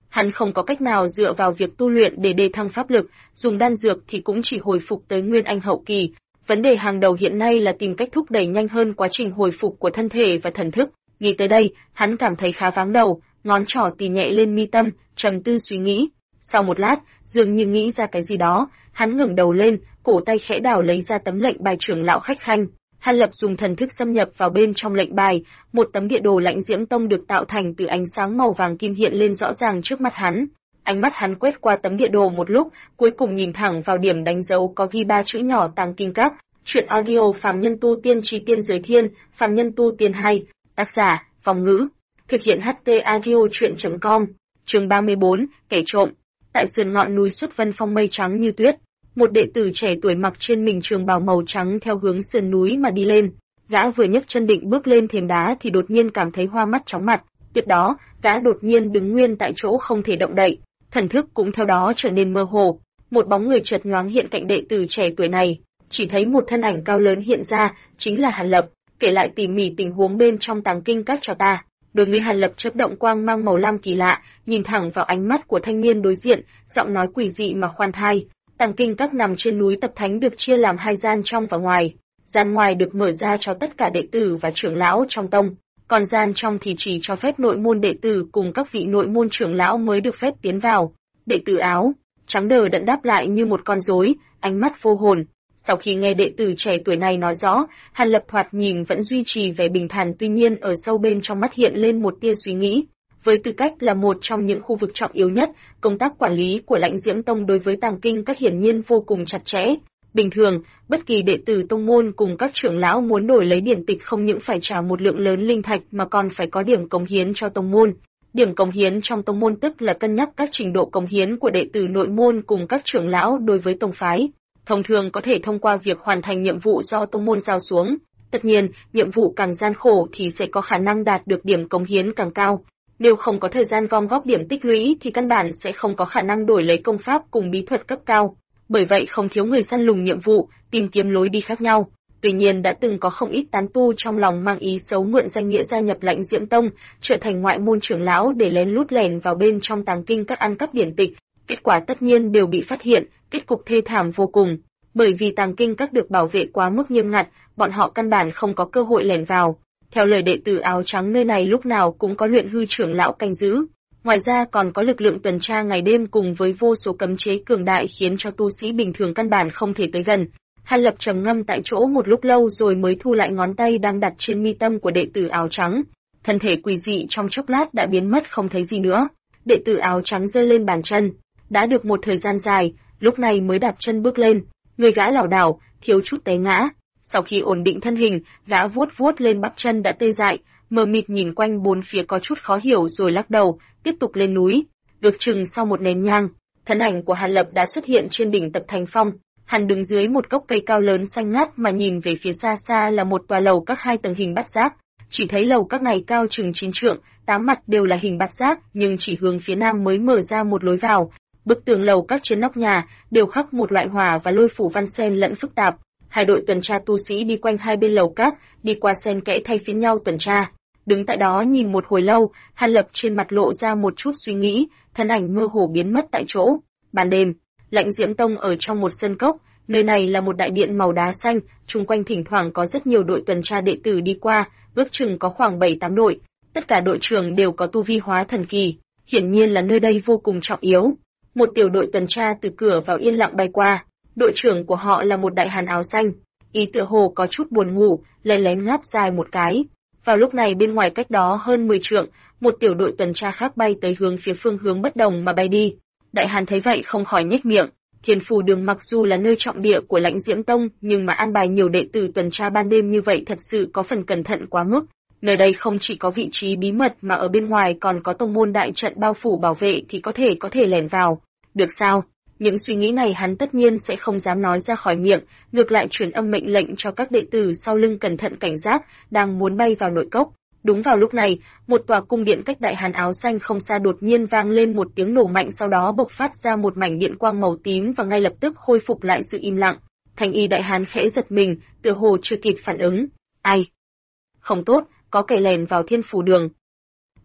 S1: Hắn không có cách nào dựa vào việc tu luyện để đề thăng pháp lực, dùng đan dược thì cũng chỉ hồi phục tới Nguyên Anh hậu kỳ. Vấn đề hàng đầu hiện nay là tìm cách thúc đẩy nhanh hơn quá trình hồi phục của thân thể và thần thức. Nghĩ tới đây, hắn cảm thấy khá váng đầu, ngón trỏ tì nhẹ lên mi tâm, trầm tư suy nghĩ. Sau một lát, dường như nghĩ ra cái gì đó, hắn ngẩng đầu lên, cổ tay khẽ đảo lấy ra tấm lệnh bài trưởng lão khách khanh. Hàn Lập dùng thần thức xâm nhập vào bên trong lệnh bài, một tấm địa đồ Lãnh Diễm Tông được tạo thành từ ánh sáng màu vàng kim hiện lên rõ ràng trước mắt hắn. Ánh mắt hắn quét qua tấm địa đồ một lúc, cuối cùng nhìn thẳng vào điểm đánh dấu có ghi 3 chữ nhỏ Tàng Kinh Các. Truyện audio Phàm Nhân Tu Tiên Chí Tiên Giới Thiên, Phàm Nhân Tu Tiên 2, tác giả, Phong Ngữ. Thực hiện HT audio truyện.com. Chương 34, kẻ trộm. Tại sườn ngọn núi Xuất Vân Phong mây trắng như tuyết, một đệ tử trẻ tuổi mặc trên mình trường bào màu trắng theo hướng sườn núi mà đi lên. Gã vừa nhấc chân định bước lên thềm đá thì đột nhiên cảm thấy hoa mắt chóng mặt. Tiếp đó, gã đột nhiên đứng nguyên tại chỗ không thể động đậy, thần thức cũng theo đó trở nên mơ hồ. Một bóng người chợt nhoáng hiện cạnh đệ tử trẻ tuổi này, chỉ thấy một thân ảnh cao lớn hiện ra, chính là Hàn Lập. Kể lại tỉ mỉ tình huống bên trong Tàng Kinh Các cho ta. Đôi người Hàn Lập chớp động quang mang màu lam kỳ lạ, nhìn thẳng vào ánh mắt của thanh niên đối diện, giọng nói quỷ dị mà khoan thai. Tàng Kinh Các nằm trên núi Tập Thánh được chia làm 2 gian trong và ngoài. Gian ngoài được mở ra cho tất cả đệ tử và trưởng lão trong tông, còn gian trong thì chỉ cho phép nội môn đệ tử cùng các vị nội môn trưởng lão mới được phép tiến vào. Đệ tử áo trắng đờ đẫn đáp lại như một con rối, ánh mắt vô hồn. Sau khi nghe đệ tử trẻ tuổi này nói rõ, Hàn Lập thoạt nhìn vẫn duy trì vẻ bình thản, tuy nhiên ở sâu bên trong mắt hiện lên một tia suy nghĩ. Với tư cách là một trong những khu vực trọng yếu nhất, công tác quản lý của Lãnh Diễm Tông đối với Tàng Kinh Các hiển nhiên vô cùng chặt chẽ. Bình thường, bất kỳ đệ tử tông môn cùng các trưởng lão muốn đổi lấy điển tịch không những phải trả một lượng lớn linh thạch mà còn phải có điểm cống hiến cho tông môn. Điểm cống hiến trong tông môn tức là cân nhắc các trình độ cống hiến của đệ tử nội môn cùng các trưởng lão đối với tông phái. Thông thường có thể thông qua việc hoàn thành nhiệm vụ do tông môn giao xuống. Tất nhiên, nhiệm vụ càng gian khổ thì sẽ có khả năng đạt được điểm cống hiến càng cao. Nếu không có thời gian gom góp điểm tích lũy thì căn bản sẽ không có khả năng đổi lấy công pháp cùng bí thuật cấp cao. Bởi vậy không thiếu người săn lùng nhiệm vụ, tìm kiếm lối đi khác nhau. Tuy nhiên đã từng có không ít tán tu trong lòng mang ý xấu mượn danh nghĩa gia nhập Lãnh Diễm Tông, trở thành ngoại môn trưởng lão để lén lút lẻn vào bên trong Tàng Kinh Các ăn cắp điển tịch. Kết quả tất nhiên đều bị phát hiện, kết cục thê thảm vô cùng. Bởi vì Tàng Kinh Các được bảo vệ quá mức nghiêm ngặt, bọn họ căn bản không có cơ hội lẻn vào. Theo lời đệ tử áo trắng, nơi này lúc nào cũng có luyện hư trưởng lão canh giữ. Ngoài ra còn có lực lượng tuần tra ngày đêm cùng với vô số cấm chế cường đại khiến cho tu sĩ bình thường căn bản không thể tới gần. Hàn Lập trầm ngâm tại chỗ một lúc lâu rồi mới thu lại ngón tay đang đặt trên mi tâm của đệ tử áo trắng. Thân thể quỷ dị trong chốc lát đã biến mất không thấy gì nữa. Đệ tử áo trắng giơ lên bàn chân. Đã được một thời gian dài, lúc này mới đạp chân bước lên. Người gã lảo đảo, thiếu chút té ngã. Sau khi ổn định thân hình, gã vuốt vuốt lên bắp chân đã tê dại, mờ mịt nhìn quanh bốn phía có chút khó hiểu rồi lắc đầu, tiếp tục lên núi. Được chừng sau một nén nhang, thân ảnh của Hàn Lập đã xuất hiện trên đỉnh Tập Thành Phong. Hắn đứng dưới một gốc cây cao lớn xanh ngát mà nhìn về phía xa xa là một tòa lầu các 2 tầng hình bát giác. Chỉ thấy lầu các này cao chừng 9 trượng, 8 mặt đều là hình bát giác, nhưng chỉ hướng phía nam mới mở ra một lối vào. Bức tường lầu các trên nóc nhà đều khắc một loại hỏa và lôi phủ văn xen lẫn phức tạp. 2 đội tuần tra tu sĩ đi quanh 2 bên lầu các, đi qua xen kẽ thay phiên nhau tuần tra. Đứng tại đó nhìn một hồi lâu, Hàn Lập trên mặt lộ ra một chút suy nghĩ, thân ảnh mơ hồ biến mất tại chỗ. Ban đêm, Lãnh Diễm Tông ở trong một sân cốc, nơi này là một đại điện màu đá xanh, chung quanh thỉnh thoảng có rất nhiều đội tuần tra đệ tử đi qua, ước chừng có khoảng 7-8 đội. Tất cả đội trưởng đều có tu vi hóa thần kỳ, hiển nhiên là nơi đây vô cùng trọng yếu. Một tiểu đội tuần tra từ cửa vào yên lặng bay qua, đội trưởng của họ là một đại hán áo xanh, ý tựa hồ có chút buồn ngủ, lén lén ngáp dài một cái. Vào lúc này bên ngoài cách đó hơn 10 trượng, một tiểu đội tuần tra khác bay tới hướng phía phương hướng bất đồng mà bay đi. Đại hán thấy vậy không khỏi nhếch miệng. Thiên Phù Đường mặc dù là nơi trọng địa của Lãnh Diễm Tông, nhưng mà an bài nhiều đệ tử tuần tra ban đêm như vậy thật sự có phần cẩn thận quá mức. Nơi đây không chỉ có vị trí bí mật mà ở bên ngoài còn có tông môn đại trận bao phủ bảo vệ thì có thể lẻn vào. Được sao? Những suy nghĩ này hắn tất nhiên sẽ không dám nói ra khỏi miệng, ngược lại truyền âm mệnh lệnh cho các đệ tử sau lưng cẩn thận cảnh giác, đang muốn bay vào nội cốc. Đúng vào lúc này, một tòa cung điện cách đại hán áo xanh không xa đột nhiên vang lên một tiếng nổ mạnh, sau đó bộc phát ra một mảnh điện quang màu tím và ngay lập tức khôi phục lại sự im lặng. Thanh y đại hán khẽ giật mình, tựa hồ chưa kịp phản ứng. Ai? Không tốt, có kẻ lèn vào Thiên Phù Đường.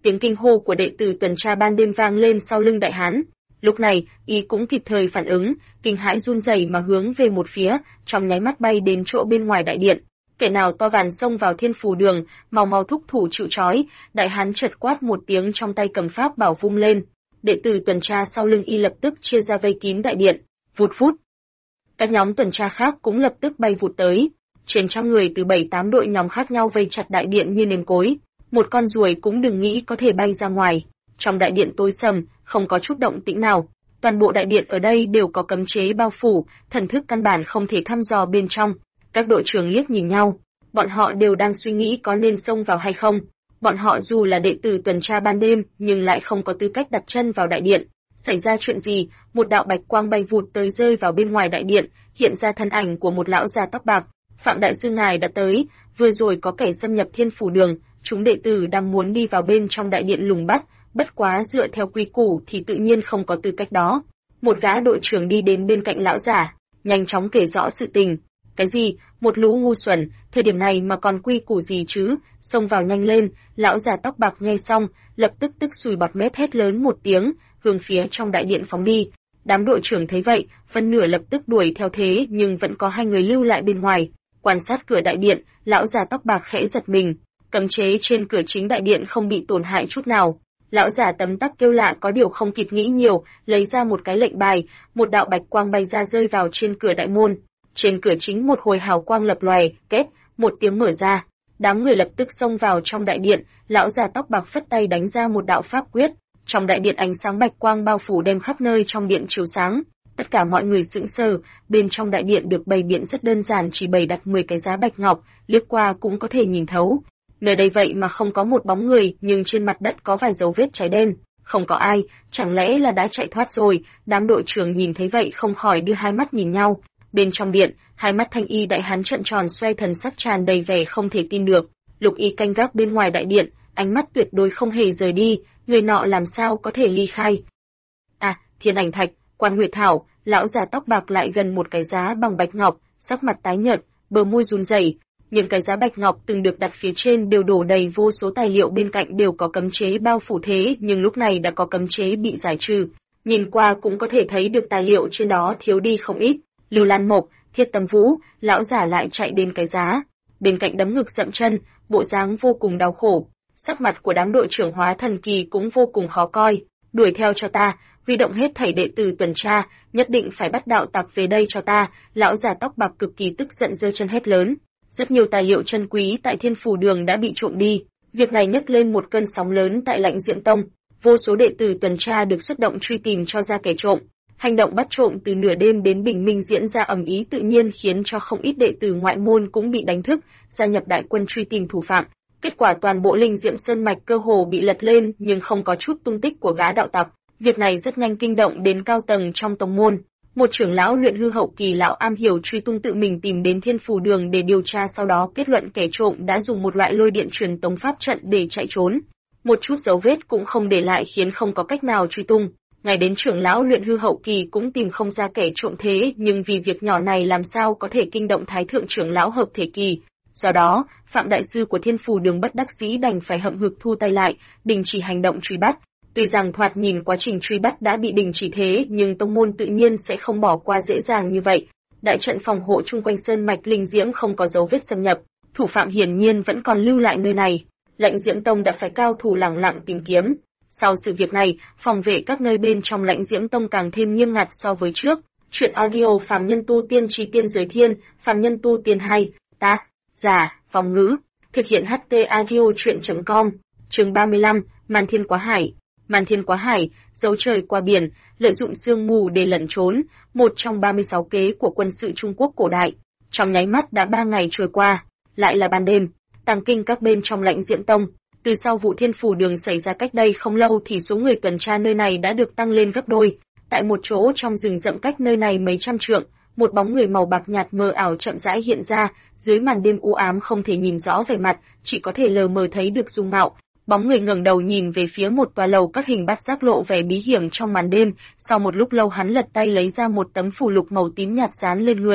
S1: Tiếng kinh hô của đệ tử tuần tra ban đêm vang lên sau lưng đại hán. Lúc này, y cũng kịp thời phản ứng, kinh hãi run rẩy mà hướng về một phía, trong nháy mắt bay đến chỗ bên ngoài đại điện. Kẻ nào to gan xông vào Thiên Phù Đường, mau mau thúc thủ chịu trói. Đại hán chợt quát một tiếng, trong tay cầm pháp bảo vung lên. Đệ tử tuần tra sau lưng y lập tức chia ra vây kín đại điện. Vụt phút. Các nhóm tuần tra khác cũng lập tức bay vụt tới. Trên trăm người từ 7-8 đội nhóm khác nhau vây chặt đại điện như nêm cối. Một con ruồi cũng đừng nghĩ có thể bay ra ngoài. Trong đại điện tối sầm, không có chút động tĩnh nào. Toàn bộ đại điện ở đây đều có cấm chế bao phủ, thần thức căn bản không thể thăm dò bên trong. Các đội trưởng liếc nhìn nhau, bọn họ đều đang suy nghĩ có nên xông vào hay không. Bọn họ dù là đệ tử tuần tra ban đêm, nhưng lại không có tư cách đặt chân vào đại điện. Xảy ra chuyện gì? Một đạo bạch quang bay vụt tới rơi vào bên ngoài đại điện, hiện ra thân ảnh của một lão già tóc bạc. Phạm đại sư ngài đã tới, vừa rồi có kẻ xâm nhập Thiên Phủ Đường, chúng đệ tử đang muốn đi vào bên trong đại điện lùng bắt, bất quá dựa theo quy củ thì tự nhiên không có tư cách đó. Một gã đội trưởng đi đến bên cạnh lão giả, nhanh chóng kể rõ sự tình. Cái gì? Một lũ ngu xuẩn, thời điểm này mà còn quy củ gì chứ? Xông vào nhanh lên! Lão già tóc bạc nghe xong, lập tức sùi bọt mép hét lớn một tiếng, hướng phía trong đại điện phóng đi. Đám đội trưởng thấy vậy, phân nửa lập tức đuổi theo thế, nhưng vẫn có 2 người lưu lại bên ngoài. Quan sát cửa đại điện, lão già tóc bạc khẽ giật mình. Cấm chế trên cửa chính đại điện không bị tổn hại chút nào. Lão giả tấm tắc kêu lạ, có điều không kịp nghĩ nhiều, lấy ra một cái lệnh bài, một đạo bạch quang bay ra rơi vào trên cửa đại môn. Trên cửa chính một hồi hào quang lập lòe, két, một tiếng mở ra. Đám người lập tức xông vào trong đại điện, lão già tóc bạc phất tay đánh ra một đạo pháp quyết. Trong đại điện ánh sáng bạch quang bao phủ đem khắp nơi trong điện chiếu sáng. Tất cả mọi người sững sờ, bên trong đại điện được bày biện rất đơn giản, chỉ bày đặt 10 cái giá bạch ngọc, liếc qua cũng có thể nhìn thấu. Nơi đây vậy mà không có một bóng người, nhưng trên mặt đất có vài dấu vết cháy đen, không có ai, chẳng lẽ là đã chạy thoát rồi? Đám đội trưởng nhìn thấy vậy không khỏi đưa hai mắt nhìn nhau. Bên trong điện, hai mắt thanh y đại hán trợn tròn xoay, thần sắc tràn đầy vẻ không thể tin được. Lục y canh gác bên ngoài đại điện, ánh mắt tuyệt đối không hề rời đi, người nọ làm sao có thể ly khai? À, Thiên Ảnh Thạch, Quan Huyệt Thảo. Lão già tóc bạc lại gần một cái giá bằng bạch ngọc, sắc mặt tái nhợt, bờ môi run rẩy. Những cái giá bạch ngọc từng được đặt phía trên đều đổ đầy vô số tài liệu, bên cạnh đều có cấm chế bao phủ thế, nhưng lúc này đã có cấm chế bị giải trừ. Nhìn qua cũng có thể thấy được tài liệu trên đó thiếu đi không ít. Lưu Lan Mộc, Thiết Tâm Vũ, lão giả lại chạy đến cái giá, bên cạnh đấm ngực dậm chân, bộ dáng vô cùng đau khổ. Sắc mặt của đám đội trưởng hóa thần kỳ cũng vô cùng khó coi. Đuổi theo cho ta, huy động hết thảy đệ tử tuần tra, nhất định phải bắt đạo tặc về đây cho ta. Lão già tóc bạc cực kỳ tức giận giơ chân hét lớn. Rất nhiều tài liệu chân quý tại Thiên Phủ Đường đã bị trộm đi. Việc này nhấc lên một cơn sóng lớn tại Lãnh Diễm Tông. Vô số đệ tử tuần tra được xuất động truy tìm cho ra kẻ trộm. Hành động bắt trộm từ nửa đêm đến bình minh diễn ra ầm ĩ, tự nhiên khiến cho không ít đệ tử ngoại môn cũng bị đánh thức, gia nhập đại quân truy tìm thủ phạm. Kết quả toàn bộ Linh Diệm Sơn mạch cơ hồ bị lật lên, nhưng không có chút tung tích của gã đạo tặc. Việc này rất nhanh kinh động đến cao tầng trong tông môn. Một trưởng lão luyện hư hậu kỳ lão am hiểu truy tung tự mình tìm đến Thiên Phủ Đường để điều tra, sau đó kết luận kẻ trộm đã dùng một loại lôi điện truyền tống pháp trận để chạy trốn. Một chút dấu vết cũng không để lại khiến không có cách nào truy tung. Ngay đến trưởng lão luyện hư hậu kỳ cũng tìm không ra kẻ trộm thế, nhưng vì việc nhỏ này làm sao có thể kinh động thái thượng trưởng lão hợp thể kỳ. Do đó, Phạm đại sư của Thiên Phủ Đường bất đắc dĩ đành phải hậm hực thu tay lại, đình chỉ hành động truy bắt. Tuy rằng thoạt nhìn quá trình truy bắt đã bị đình chỉ thế, nhưng tông môn tự nhiên sẽ không bỏ qua dễ dàng như vậy. Đại trận phòng hộ chung quanh sơn mạch Linh Diễm không có dấu vết xâm nhập, thủ phạm hiển nhiên vẫn còn lưu lại nơi này. Lãnh Diễm Tông đã phải cao thủ lẳng lặng tìm kiếm. Sau sự việc này, phòng vệ các nơi bên trong Lãnh Diễm Tông càng thêm nghiêm ngặt so với trước. Chuyện audio Phàm Nhân Tu Tiên Chí Tiên Giới Thiên, Phàm Nhân Tu Tiên hay, tác giả, Phong Ngữ, thực hiện HT audio chuyện.com. Chương 35, Màn Thiên Quá Hải. Màn Thiên Quá Hải, giấu trời qua biển, lợi dụng sương mù để lẩn trốn, một trong 36 kế của quân sự Trung Quốc cổ đại. Trong nháy mắt đã 3 ngày trôi qua, lại là ban đêm. Tàng kinh các bên trong Lãnh Diễm Tông, từ sau vụ Thiên Phủ Đường xảy ra cách đây không lâu thì số người tuần tra nơi này đã được tăng lên gấp đôi. Tại một chỗ trong rừng rậm cách nơi này mấy trăm trượng, một bóng người màu bạc nhạt mờ ảo chậm rãi hiện ra, dưới màn đêm u ám không thể nhìn rõ vẻ mặt, chỉ có thể lờ mờ thấy được dung mạo. Bóng người ngẩng đầu nhìn về phía một tòa lầu các hình bát giác lộ vẻ bí hiểm trong màn đêm, sau một lúc lâu hắn lật tay lấy ra một tấm phù lục màu tím nhạt dán lên người.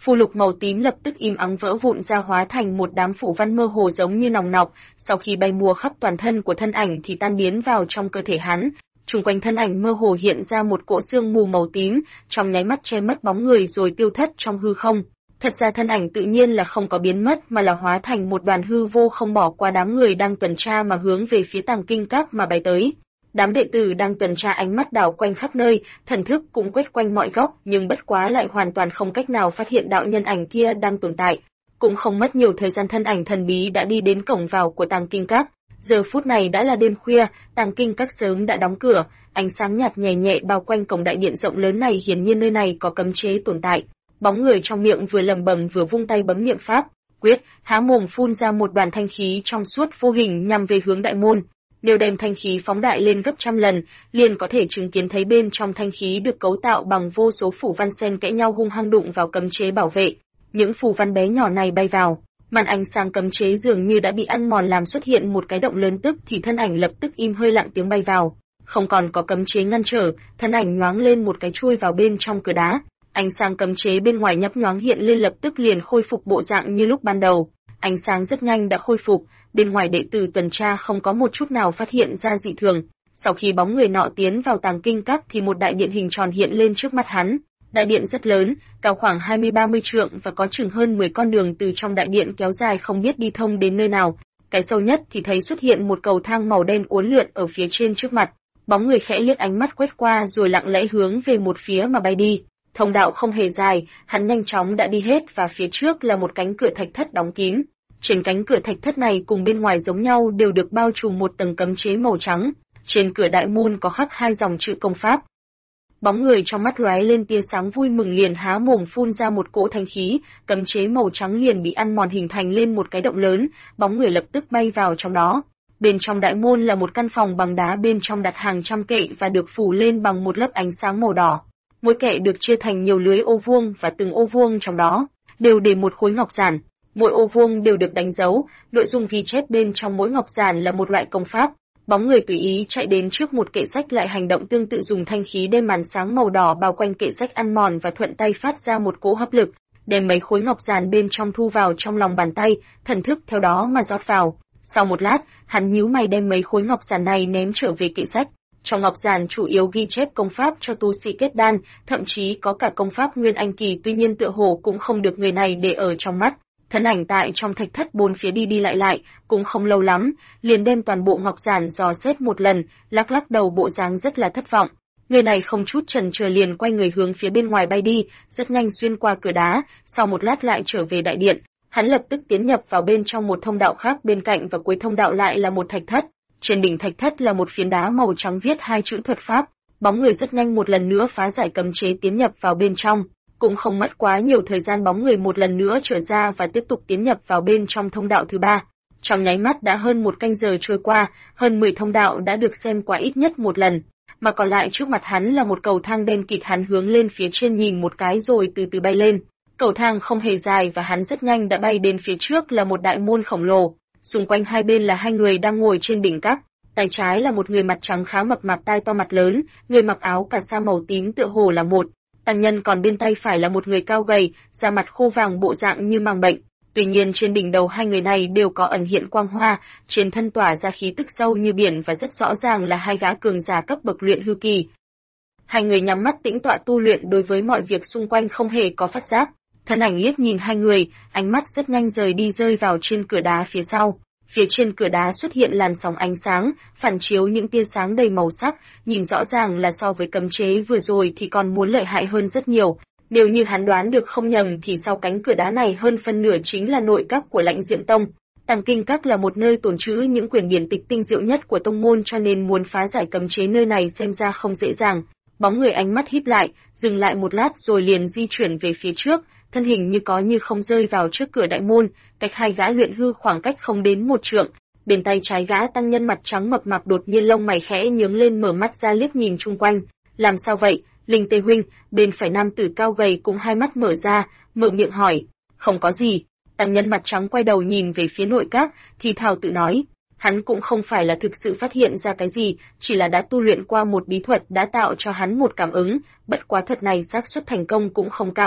S1: Phù lục màu tím lập tức im ắng vỡ vụn ra hóa thành một đám phù văn mơ hồ giống như nòng nọc, sau khi bay múa khắp toàn thân của thân ảnh thì tan biến vào trong cơ thể hắn. Xung quanh thân ảnh mơ hồ hiện ra một cỗ sương mù màu tím, trong nháy mắt che mất bóng người rồi tiêu thất trong hư không. Thật ra thân ảnh tự nhiên là không có biến mất mà là hóa thành một đoàn hư vô không bỏ qua đám người đang tuần tra mà hướng về phía Tàng Kinh Các mà bay tới. Đám đệ tử đang tuần tra ánh mắt đảo quanh khắp nơi, thần thức cũng quét quanh mọi góc, nhưng bất quá lại hoàn toàn không cách nào phát hiện đạo nhân ảnh kia đang tồn tại. Cũng không mất nhiều thời gian thân ảnh thần bí đã đi đến cổng vào của Tàng Kinh Các. Giờ phút này đã là đêm khuya, Tàng Kinh Các sớm đã đóng cửa, ánh sáng nhạt nhẹ nhẹ bao quanh cổng đại điện rộng lớn này, hiển nhiên nơi này có cấm chế tồn tại. Bóng người trong miệng vừa lẩm bẩm vừa vung tay bấm niệm pháp, quyết, há mồm phun ra một đoàn thanh khí trong suốt vô hình nhằm về hướng đại môn. Nếu đem thanh khí phóng đại lên gấp trăm lần, liền có thể chứng kiến thấy bên trong thanh khí được cấu tạo bằng vô số phù văn xen kẽ nhau hung hăng đụng vào cấm chế bảo vệ. Những phù văn bé nhỏ này bay vào, màn ánh sáng cấm chế dường như đã bị ăn mòn làm xuất hiện một cái động lớn, tức thì thân ảnh lập tức im hơi lặng tiếng bay vào. Không còn có cấm chế ngăn trở, thân ảnh nhoáng lên một cái chui vào bên trong cửa đá. Ánh sáng cấm chế bên ngoài nhấp nhoáng hiện lên lập tức liền khôi phục bộ dạng như lúc ban đầu. Ánh sáng rất nhanh đã khôi phục, bên ngoài đệ tử tuần tra không có một chút nào phát hiện ra dị thường. Sau khi bóng người nọ tiến vào Tàng Kinh Các thì một đại điện hình tròn hiện lên trước mắt hắn. Đại điện rất lớn, cao khoảng 20-30 trượng và có chừng hơn 10 con đường từ trong đại điện kéo dài không biết đi thông đến nơi nào. Cái sâu nhất thì thấy xuất hiện một cầu thang màu đen uốn lượn ở phía trên trước mặt. Bóng người khẽ liếc ánh mắt quét qua rồi lặng lẽ hướng về một phía mà bay đi. Thông đạo không hề dài, hắn nhanh chóng đã đi hết và phía trước là một cánh cửa thạch thất đóng kín. Trên cánh cửa thạch thất này cùng bên ngoài giống nhau đều được bao trùm một tầng cấm chế màu trắng. Trên cửa đại môn có khắc hai dòng chữ công pháp. Bóng người trong mắt lóe lên tia sáng vui mừng liền há mồm phun ra một cỗ thanh khí, cấm chế màu trắng liền bị ăn mòn hình thành lên một cái động lớn, bóng người lập tức bay vào trong đó. Bên trong đại môn là một căn phòng bằng đá, bên trong đặt hàng trăm kệ và được phủ lên bằng một lớp ánh sáng màu đỏ. Mỗi kệ được chia thành nhiều lưới ô vuông và từng ô vuông trong đó đều để một khối ngọc giản. Mỗi ô vuông đều được đánh dấu, nội dung ghi chép bên trong mỗi ngọc giản là một loại công pháp. Bóng người tùy ý chạy đến trước một kệ sách lại hành động tương tự, dùng thanh khí đem màn sáng màu đỏ bao quanh kệ sách ăn mòn và thuận tay phát ra một cỗ hấp lực, đem mấy khối ngọc giản bên trong thu vào trong lòng bàn tay, thần thức theo đó mà rót vào. Sau một lát, hắn nhíu mày đem mấy khối ngọc giản này ném trở về kệ sách. Trong ngọc giản chủ yếu ghi chép công pháp cho tu sĩ kết đan, thậm chí có cả công pháp nguyên anh kỳ, tuy nhiên tựa hồ cũng không được người này để ở trong mắt. Thân ảnh tại trong thạch thất bốn phía đi đi lại, cũng không lâu lắm, liền đem toàn bộ ngọc giản dò xét một lần, lắc lắc đầu bộ dáng rất là thất vọng. Người này không chút chần chừ liền quay người hướng phía bên ngoài bay đi, rất nhanh xuyên qua cửa đá, sau một lát lại trở về đại điện. Hắn lập tức tiến nhập vào bên trong một thông đạo khác, bên cạnh và cuối thông đạo lại là một thạch thất. Trên đỉnh thạch thất là một phiến đá màu trắng viết hai chữ thuật pháp. Bóng người rất nhanh một lần nữa phá giải cấm chế tiến nhập vào bên trong. Cũng không mất quá nhiều thời gian, bóng người một lần nữa trở ra và tiếp tục tiến nhập vào bên trong thông đạo thứ ba. Trong nháy mắt đã hơn một canh giờ trôi qua, hơn 10 thông đạo đã được xem qua ít nhất một lần, mà còn lại trước mặt hắn là một cầu thang đen kịt. Hắn hướng lên phía trên nhìn một cái rồi từ từ bay lên. Cầu thang không hề dài và hắn rất nhanh đã bay đến phía trước là một đại môn khổng lồ. Xung quanh hai bên là hai người đang ngồi trên đỉnh các. Tay trái là một người mặt trắng khá mập mạp, tai to mặt lớn, người mặc áo cà sa màu tím tựa hồ là một tăng nhân, còn bên tay phải là một người cao gầy, da mặt khô vàng bộ dạng như mang bệnh. Tuy nhiên trên đỉnh đầu hai người này đều có ẩn hiện quang hoa, trên thân tỏa ra khí tức sâu như biển và rất rõ ràng là hai gã cường giả cấp bậc luyện hư kỳ. Hai người nhắm mắt tĩnh tọa tu luyện, đối với mọi việc xung quanh không hề có phát giác. Thân ảnh liếc nhìn hai người, ánh mắt rất nhanh rời đi rơi vào trên cửa đá phía sau. Phía trên cửa đá xuất hiện làn sóng ánh sáng, phản chiếu những tia sáng đầy màu sắc, nhìn rõ ràng là so với cấm chế vừa rồi thì còn muốn lợi hại hơn rất nhiều. Nếu như hắn đoán được không nhầm thì sau cánh cửa đá này hơn phân nửa chính là nội các của Lãnh Diệm Tông. Tàng Kinh Các là một nơi tồn trữ những quyển điển tịch tinh diệu nhất của tông môn, cho nên muốn phá giải cấm chế nơi này xem ra không dễ dàng. Bóng người ánh mắt híp lại, dừng lại một lát rồi liền di chuyển về phía trước, thân hình như có như không rơi vào trước cửa đại môn, cách hai gã luyện hư khoảng cách không đến một trượng. Bên tay trái gã tăng nhân mặt trắng mập mạp đột nhiên lông mày khẽ nhướng lên, mở mắt ra liếc nhìn chung quanh. Làm sao vậy, Linh Tê huynh? Bên phải nam tử cao gầy cũng hai mắt mở ra, mở miệng hỏi. Không có gì. Tăng nhân mặt trắng quay đầu nhìn về phía nội các, thì thào tự nói. Hắn cũng không phải là thực sự phát hiện ra cái gì, chỉ là đã tu luyện qua một bí thuật đã tạo cho hắn một cảm ứng, bất quá thuật này xác suất thành công cũng không cao.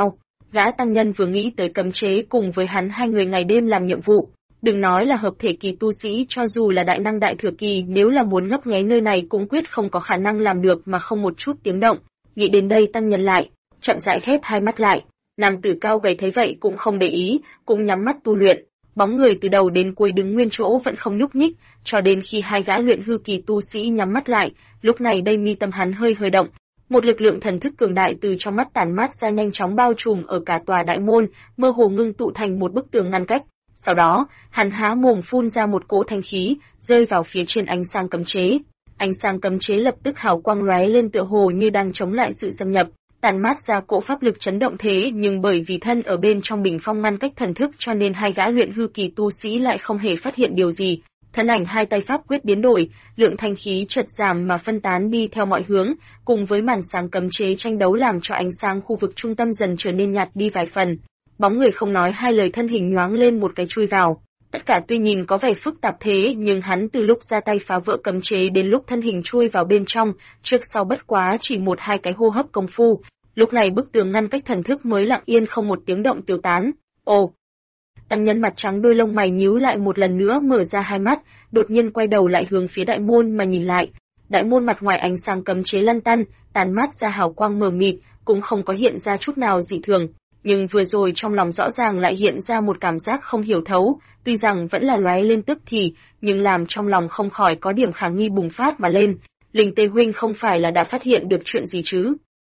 S1: Gã tăng nhân vừa nghĩ tới cấm chế cùng với hắn 2 người ngày đêm làm nhiệm vụ, đừng nói là hợp thể kỳ tu sĩ, cho dù là đại năng đại thừa kỳ, nếu là muốn ngấp nghé nơi này cũng quyết không có khả năng làm được mà không một chút tiếng động. Nghĩ đến đây tăng nhân lại, chậm rãi khép hai mắt lại. Nam tử cao gầy thấy vậy cũng không để ý, cũng nhắm mắt tu luyện. Bóng người từ đầu đến cuối đứng nguyên chỗ vẫn không nhúc nhích, cho đến khi 2 gã luyện hư kỳ tu sĩ nhắm mắt lại, lúc này đây mi tâm hắn hơi hơi động. Một lực lượng thần thức cường đại từ trong mắt tản mát ra, nhanh chóng bao trùm ở cả tòa đại môn, mơ hồ ngưng tụ thành một bức tường ngăn cách. Sau đó, hắn há mồm phun ra một cỗ thanh khí, rơi vào phía trên ánh sáng cấm chế. Ánh sáng cấm chế lập tức hào quang lóe lên, tựa hồ như đang chống lại sự xâm nhập, tản mát ra cỗ pháp lực chấn động thế, nhưng bởi vì thân ở bên trong bình phong ngăn cách thần thức cho nên 2 gã luyện hư kỳ tu sĩ lại không hề phát hiện điều gì. Thân ảnh 2 tay pháp quyết biến đổi, lượng thanh khí chợt giảm mà phân tán đi theo mọi hướng, cùng với màn sáng cấm chế tranh đấu làm cho ánh sáng khu vực trung tâm dần trở nên nhạt đi vài phần. Bóng người không nói hai lời, thân hình nhoáng lên một cái chui vào. Tất cả tuy nhìn có vẻ phức tạp thế, nhưng hắn từ lúc ra tay phá vỡ cấm chế đến lúc thân hình chui vào bên trong, trước sau bất quá chỉ 1-2 cái hô hấp công phu. Lúc này bức tường ngăn cách thần thức mới lặng yên không một tiếng động tiêu tán. Ồ! Tăng nhân mặt trắng đôi lông mày nhíu lại, một lần nữa mở ra hai mắt, đột nhiên quay đầu lại hướng phía đại môn mà nhìn lại. Đại môn mặt ngoài ánh sáng cấm chế lăn tăn, tàn mát ra hào quang mờ mịt, cũng không có hiện ra chút nào dị thường. Nhưng vừa rồi trong lòng rõ ràng lại hiện ra một cảm giác không hiểu thấu, tuy rằng vẫn là lóe lên tức thì, nhưng làm trong lòng không khỏi có điểm khả nghi bùng phát mà lên. Linh Tê huynh không phải là đã phát hiện được chuyện gì chứ?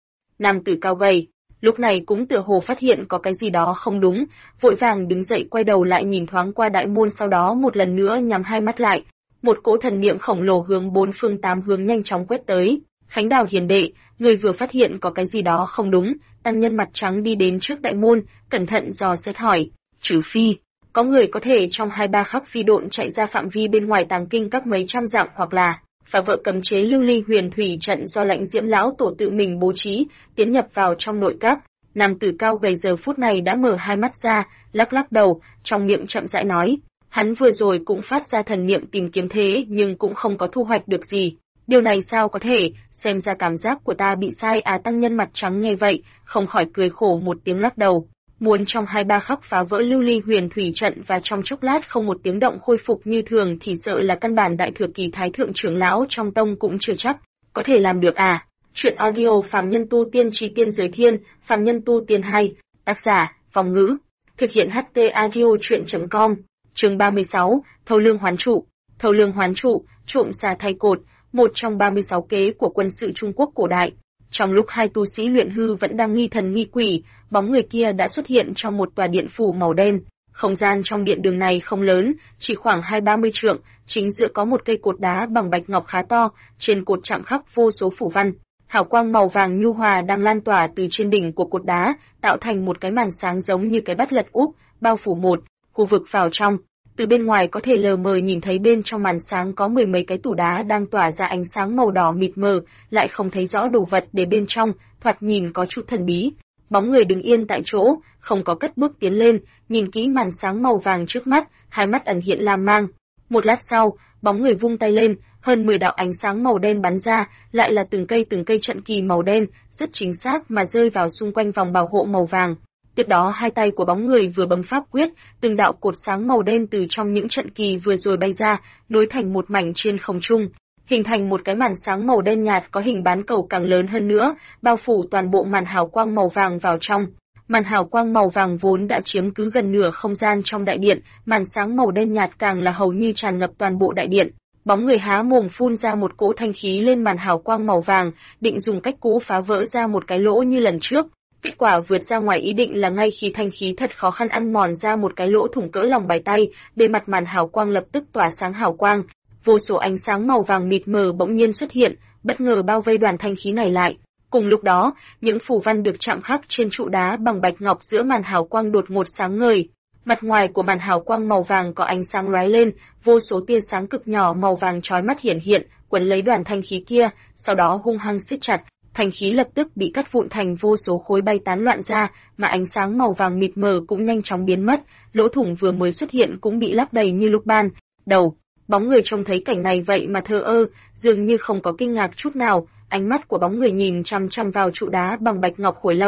S1: Nam tử cao gầy, lúc này cũng tựa hồ phát hiện có cái gì đó không đúng, vội vàng đứng dậy quay đầu lại nhìn thoáng qua đại môn, sau đó một lần nữa nhắm hai mắt lại. Một cỗ thần niệm khổng lồ hướng 4 phương 8 hướng nhanh chóng quét tới. Khánh Đào hiền đệ, người vừa phát hiện có cái gì đó không đúng. Tăng nhân mặt trắng đi đến trước đại môn, cẩn thận dò xét hỏi. Trừ phi, có người có thể trong 2-3 khắc phi độn chạy ra phạm vi bên ngoài tàng kinh các mấy trăm dặm, hoặc là phá vỡ cấm chế lưu ly huyền thủy trận do Lãnh Diễm lão tổ tự mình bố trí, tiến nhập vào trong nội các. Nam tử cao gầy giờ phút này đã mở hai mắt ra, lắc lắc đầu, trong miệng chậm rãi nói. Hắn vừa rồi cũng phát ra thần niệm tìm kiếm thế, nhưng cũng không có thu hoạch được gì. Điều này sao có thể, xem ra cảm giác của ta bị sai à? Tăng nhân mặt trắng nghe vậy, không khỏi cười khổ một tiếng lắc đầu. Muốn trong 2-3 khắc phá vỡ lưu ly huyền thủy trận và trong chốc lát không một tiếng động khôi phục như thường thì sợ là căn bản đại thừa kỳ thái thượng trưởng lão trong tông cũng chưa chắc có thể làm được à. Chuyện audio Phàm Nhân Tu Tiên Chí Tiên Giới Thiên, Phàm Nhân Tu Tiên hay, tác giả, Phong Ngữ, thực hiện HT Audio Chuyện.com, chương 36, Thâu Lương Hoán Trụ. Thâu Lương Hoán Trụ, trộm xà thay cột, một trong 36 kế của quân sự Trung Quốc cổ đại. Trong lúc 2 tu sĩ luyện hư vẫn đang nghi thần nghi quỷ, bóng người kia đã xuất hiện trong một tòa điện phủ màu đen. Không gian trong điện đường này không lớn, chỉ khoảng 20-30 trượng, chính giữa có một cây cột đá bằng bạch ngọc khá to, trên cột chạm khắc vô số phủ văn. Hào quang màu vàng nhu hòa đang lan tỏa từ trên đỉnh của cột đá, tạo thành một cái màn sáng giống như cái bát lật úp, bao phủ một khu vực vào trong. Từ bên ngoài có thể lờ mờ nhìn thấy bên trong màn sáng có 10 mấy cái tủ đá đang tỏa ra ánh sáng màu đỏ mịt mờ, lại không thấy rõ đồ vật để bên trong, thoạt nhìn có chút thần bí. Bóng người đứng yên tại chỗ, không có cất bước tiến lên, nhìn kỹ màn sáng màu vàng trước mắt, hai mắt ẩn hiện lam mang. Một lát sau, bóng người vung tay lên, hơn 10 đạo ánh sáng màu đen bắn ra, lại là từng cây trận kỳ màu đen, rất chính xác mà rơi vào xung quanh vòng bảo hộ màu vàng. Tiếp đó 2 tay của bóng người vừa bấm pháp quyết, từng đạo cột sáng màu đen từ trong những trận kỳ vừa rồi bay ra, nối thành một mảnh trên không trung, hình thành một cái màn sáng màu đen nhạt có hình bán cầu càng lớn hơn nữa, bao phủ toàn bộ màn hào quang màu vàng vào trong. Màn hào quang màu vàng vốn đã chiếm cứ gần nửa không gian trong đại điện, màn sáng màu đen nhạt càng là hầu như tràn ngập toàn bộ đại điện. Bóng người há mồm phun ra một cỗ thanh khí lên màn hào quang màu vàng, định dùng cách cũ phá vỡ ra một cái lỗ như lần trước. Kết quả vượt ra ngoài ý định là ngay khi thanh khí thật khó khăn ăn mòn ra một cái lỗ thủng cỡ lòng bàn tay, bề mặt màn hào quang lập tức tỏa sáng hào quang. Vô số ánh sáng màu vàng mịt mờ bỗng nhiên xuất hiện, bất ngờ bao vây đoàn thanh khí này lại. Cùng lúc đó, những phù văn được chạm khắc trên trụ đá bằng bạch ngọc giữa màn hào quang đột ngột sáng ngời. Mặt ngoài của màn hào quang màu vàng có ánh sáng lóe lên, vô số tia sáng cực nhỏ màu vàng chói mắt hiển hiện, quấn lấy đoàn thanh khí kia, sau đó hung hăng siết chặt. Thanh khí lập tức bị cắt vụn thành vô số khối bay tán loạn ra, mà ánh sáng màu vàng mịt mờ cũng nhanh chóng biến mất, lỗ thủng vừa mới xuất hiện cũng bị lấp đầy như lúc ban đầu. Bóng người trông thấy cảnh này vậy mà thờ ơ, dường như không có kinh ngạc chút nào, ánh mắt của bóng người nhìn chăm chăm vào trụ đá bằng bạch ngọc hồi lâu.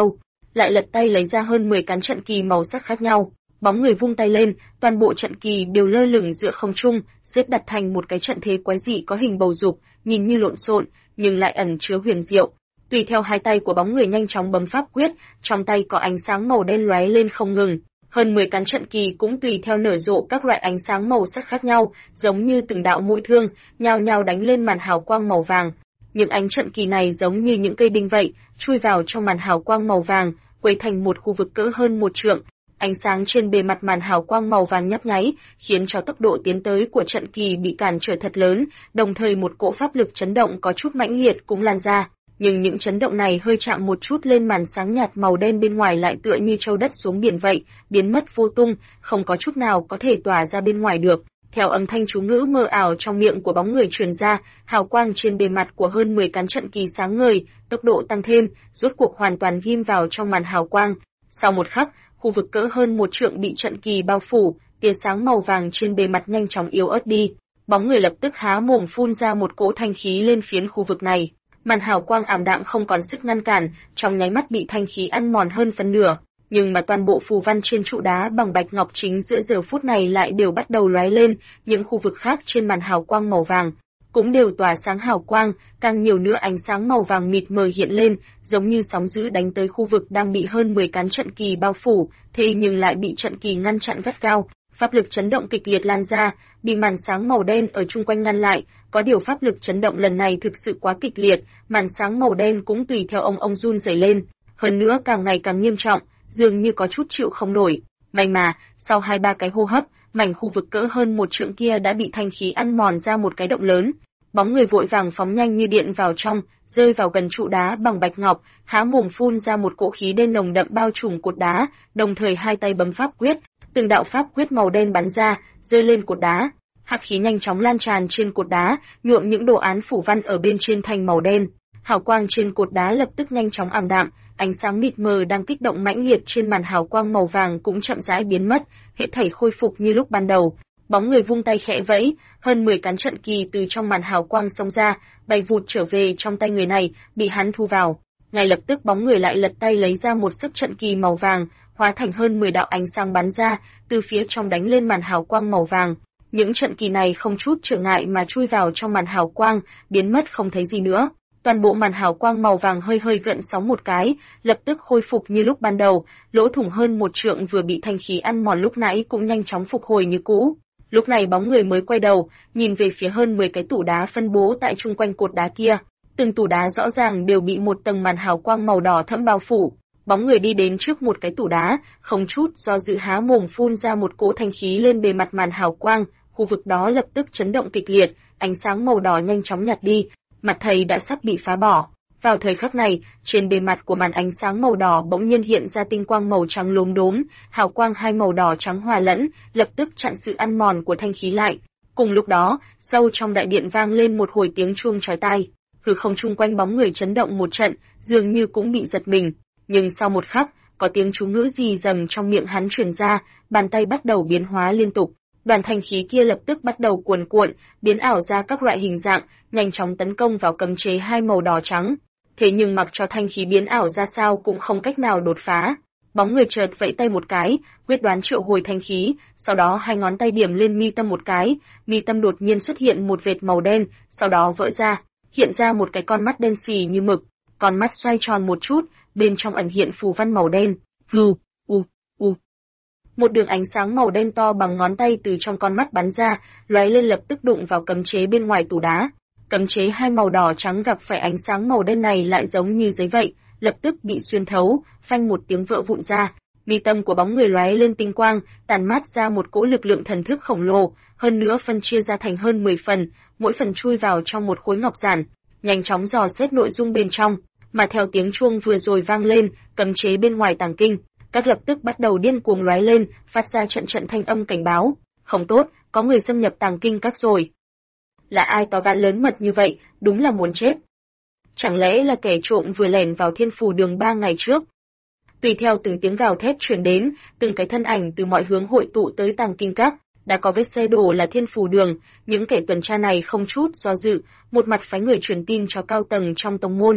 S1: lại lật tay lấy ra hơn 10 cán trận kỳ màu sắc khác nhau. Bóng người vung tay lên, toàn bộ trận kỳ đều lơ lửng giữa không trung, xếp đặt thành một cái trận thế quái dị có hình bầu dục, nhìn như lộn xộn, nhưng lại ẩn chứa huyền diệu. Tùy theo hai tay của bóng người nhanh chóng bấm pháp quyết, trong tay có ánh sáng màu đen lóe lên không ngừng. Hơn 10 cán trận kỳ cũng tùy theo nở rộ các loại ánh sáng màu sắc khác nhau, giống như từng đạo mũi thương, nhao nhao đánh lên màn hào quang màu vàng. Những ánh trận kỳ này giống như những cây đinh vậy, chui vào trong màn hào quang màu vàng, quấy thành một khu vực cỡ hơn 1 trượng. Ánh sáng trên bề mặt màn hào quang màu vàng nhấp nháy, khiến cho tốc độ tiến tới của trận kỳ bị cản trở thật lớn, đồng thời một cỗ pháp lực chấn động có chút mãnh liệt cũng lan ra. Nhưng những chấn động này hơi chạm một chút lên màn sáng nhạt màu đen bên ngoài lại tựa như trâu đất xuống biển vậy, biến mất vô tung, không có chút nào có thể tỏa ra bên ngoài được. Theo âm thanh chú ngữ mơ ảo trong miệng của bóng người truyền ra, hào quang trên bề mặt của hơn 10 cán trận kỳ sáng ngời, tốc độ tăng thêm, rốt cuộc hoàn toàn ghim vào trong màn hào quang. Sau một khắc, khu vực cỡ hơn 1 trượng bị trận kỳ bao phủ, tia sáng màu vàng trên bề mặt nhanh chóng yếu ớt đi. Bóng người lập tức há mồm phun ra một cỗ thanh khí lên phiến khu vực này. Màn hào quang ảm đạm không còn sức ngăn cản, trong nháy mắt bị thanh khí ăn mòn hơn phân nửa, nhưng mà toàn bộ phù văn trên trụ đá bằng bạch ngọc chính giữa giờ phút này lại đều bắt đầu lóe lên, những khu vực khác trên màn hào quang màu vàng cũng đều tỏa sáng hào quang, càng nhiều nữa ánh sáng màu vàng mịt mờ hiện lên, giống như sóng dữ đánh tới khu vực đang bị hơn 10 cán trận kỳ bao phủ, thế nhưng lại bị trận kỳ ngăn chặn gắt gao. Pháp lực chấn động kịch liệt lan ra, bị màn sáng màu đen ở chung quanh ngăn lại, có điều pháp lực chấn động lần này thực sự quá kịch liệt, màn sáng màu đen cũng tùy theo ông run rẩy lên, hơn nữa càng ngày càng nghiêm trọng, dường như có chút chịu không nổi. May mà, sau 2-3 cái hô hấp, mảnh khu vực cỡ hơn 1 trượng kia đã bị thanh khí ăn mòn ra một cái động lớn. Bóng người vội vàng phóng nhanh như điện vào trong, rơi vào gần trụ đá bằng bạch ngọc, há mồm phun ra một cỗ khí đen nồng đậm bao trùm cột đá, đồng thời hai tay bấm pháp quyết, từng đạo pháp quyết màu đen bắn ra, rơi lên cột đá. Hắc khí nhanh chóng lan tràn trên cột đá, nhuộm những đồ án phủ văn ở bên trên thành màu đen. Hào quang trên cột đá lập tức nhanh chóng ảm đạm, ánh sáng mịt mờ đang kích động mãnh liệt trên màn hào quang màu vàng cũng chậm rãi biến mất, hết thảy khôi phục như lúc ban đầu. Bóng người vung tay khẽ vẫy, hơn 10 cán trận kỳ từ trong màn hào quang xông ra, bay vụt trở về trong tay người này, bị hắn thu vào. Ngay lập tức bóng người lại lật tay lấy ra một sức trận kỳ màu vàng, hóa thành hơn 10 đạo ánh sáng bắn ra, từ phía trong đánh lên màn hào quang màu vàng. Những trận kỳ này không chút trở ngại mà chui vào trong màn hào quang, biến mất không thấy gì nữa. Toàn bộ màn hào quang màu vàng hơi hơi gợn sóng một cái, lập tức khôi phục như lúc ban đầu, lỗ thủng hơn 1 trượng vừa bị thanh khí ăn mòn lúc nãy cũng nhanh chóng phục hồi như cũ. Lúc này bóng người mới quay đầu, nhìn về phía hơn 10 cái tủ đá phân bố tại chung quanh cột đá kia. Từng tủ đá rõ ràng đều bị một tầng màn hào quang màu đỏ thẫm bao phủ. Bóng người đi đến trước một cái tủ đá, không chút do dự há mồm phun ra một cỗ thanh khí lên bề mặt màn hào quang, khu vực đó lập tức chấn động kịch liệt, ánh sáng màu đỏ nhanh chóng nhạt đi, mặt thầy đã sắp bị phá bỏ. Vào thời khắc này, trên bề mặt của màn ánh sáng màu đỏ bỗng nhiên hiện ra tinh quang màu trắng lốm đốm, hào quang hai màu đỏ trắng hòa lẫn, lập tức chặn sự ăn mòn của thanh khí lại. Cùng lúc đó, sâu trong đại điện vang lên một hồi tiếng chuông chói tai. Hư không chung quanh bóng người chấn động một trận, dường như cũng bị giật mình. Nhưng sau một khắc, có tiếng chú ngữ rì rầm trong miệng hắn truyền ra, bàn tay bắt đầu biến hóa liên tục. Đoàn thanh khí kia lập tức bắt đầu cuồn cuộn, biến ảo ra các loại hình dạng, nhanh chóng tấn công vào cấm chế hai màu đỏ trắng. Thế nhưng mặc cho thanh khí biến ảo ra sao cũng không cách nào đột phá. Bóng người chợt vẫy tay một cái, quyết đoán triệu hồi thanh khí, sau đó hai ngón tay điểm lên mi tâm một cái, mi tâm đột nhiên xuất hiện một vệt màu đen, sau đó vỡ ra, hiện ra một cái con mắt đen xì như mực, con mắt xoay tròn một chút, bên trong ẩn hiện phù văn màu đen. Một đường ánh sáng màu đen to bằng ngón tay từ trong con mắt bắn ra, lóe lên lập tức đụng vào cấm chế bên ngoài tủ đá. Cấm chế hai màu đỏ trắng gặp phải ánh sáng màu đen này lại giống như giấy vậy, lập tức bị xuyên thấu, phanh một tiếng vỡ vụn ra. Mi tâm của bóng người lóe lên tinh quang, tàn mát ra một cỗ lực lượng thần thức khổng lồ, hơn nữa phân chia ra thành hơn 10 phần, mỗi phần chui vào trong một khối ngọc giản, nhanh chóng dò xét nội dung bên trong. Mà theo tiếng chuông vừa rồi vang lên, cấm chế bên ngoài tàng kinh các lập tức bắt đầu điên cuồng lóe lên, phát ra trận trận thanh âm cảnh báo. Không tốt, có người xâm nhập tàng kinh các rồi. Là ai to gan lớn mật như vậy, đúng là muốn chết. Chẳng lẽ là kẻ trộm vừa lẻn vào Thiên Phù Đường 3 ngày trước? Tùy theo từng tiếng gào thét truyền đến, từng cái thân ảnh từ mọi hướng hội tụ tới tàng kinh các, đã có vết xe đổ là Thiên Phù Đường, những kẻ tuần tra này không chút do dự, một mặt phái người truyền tin cho cao tầng trong tông môn,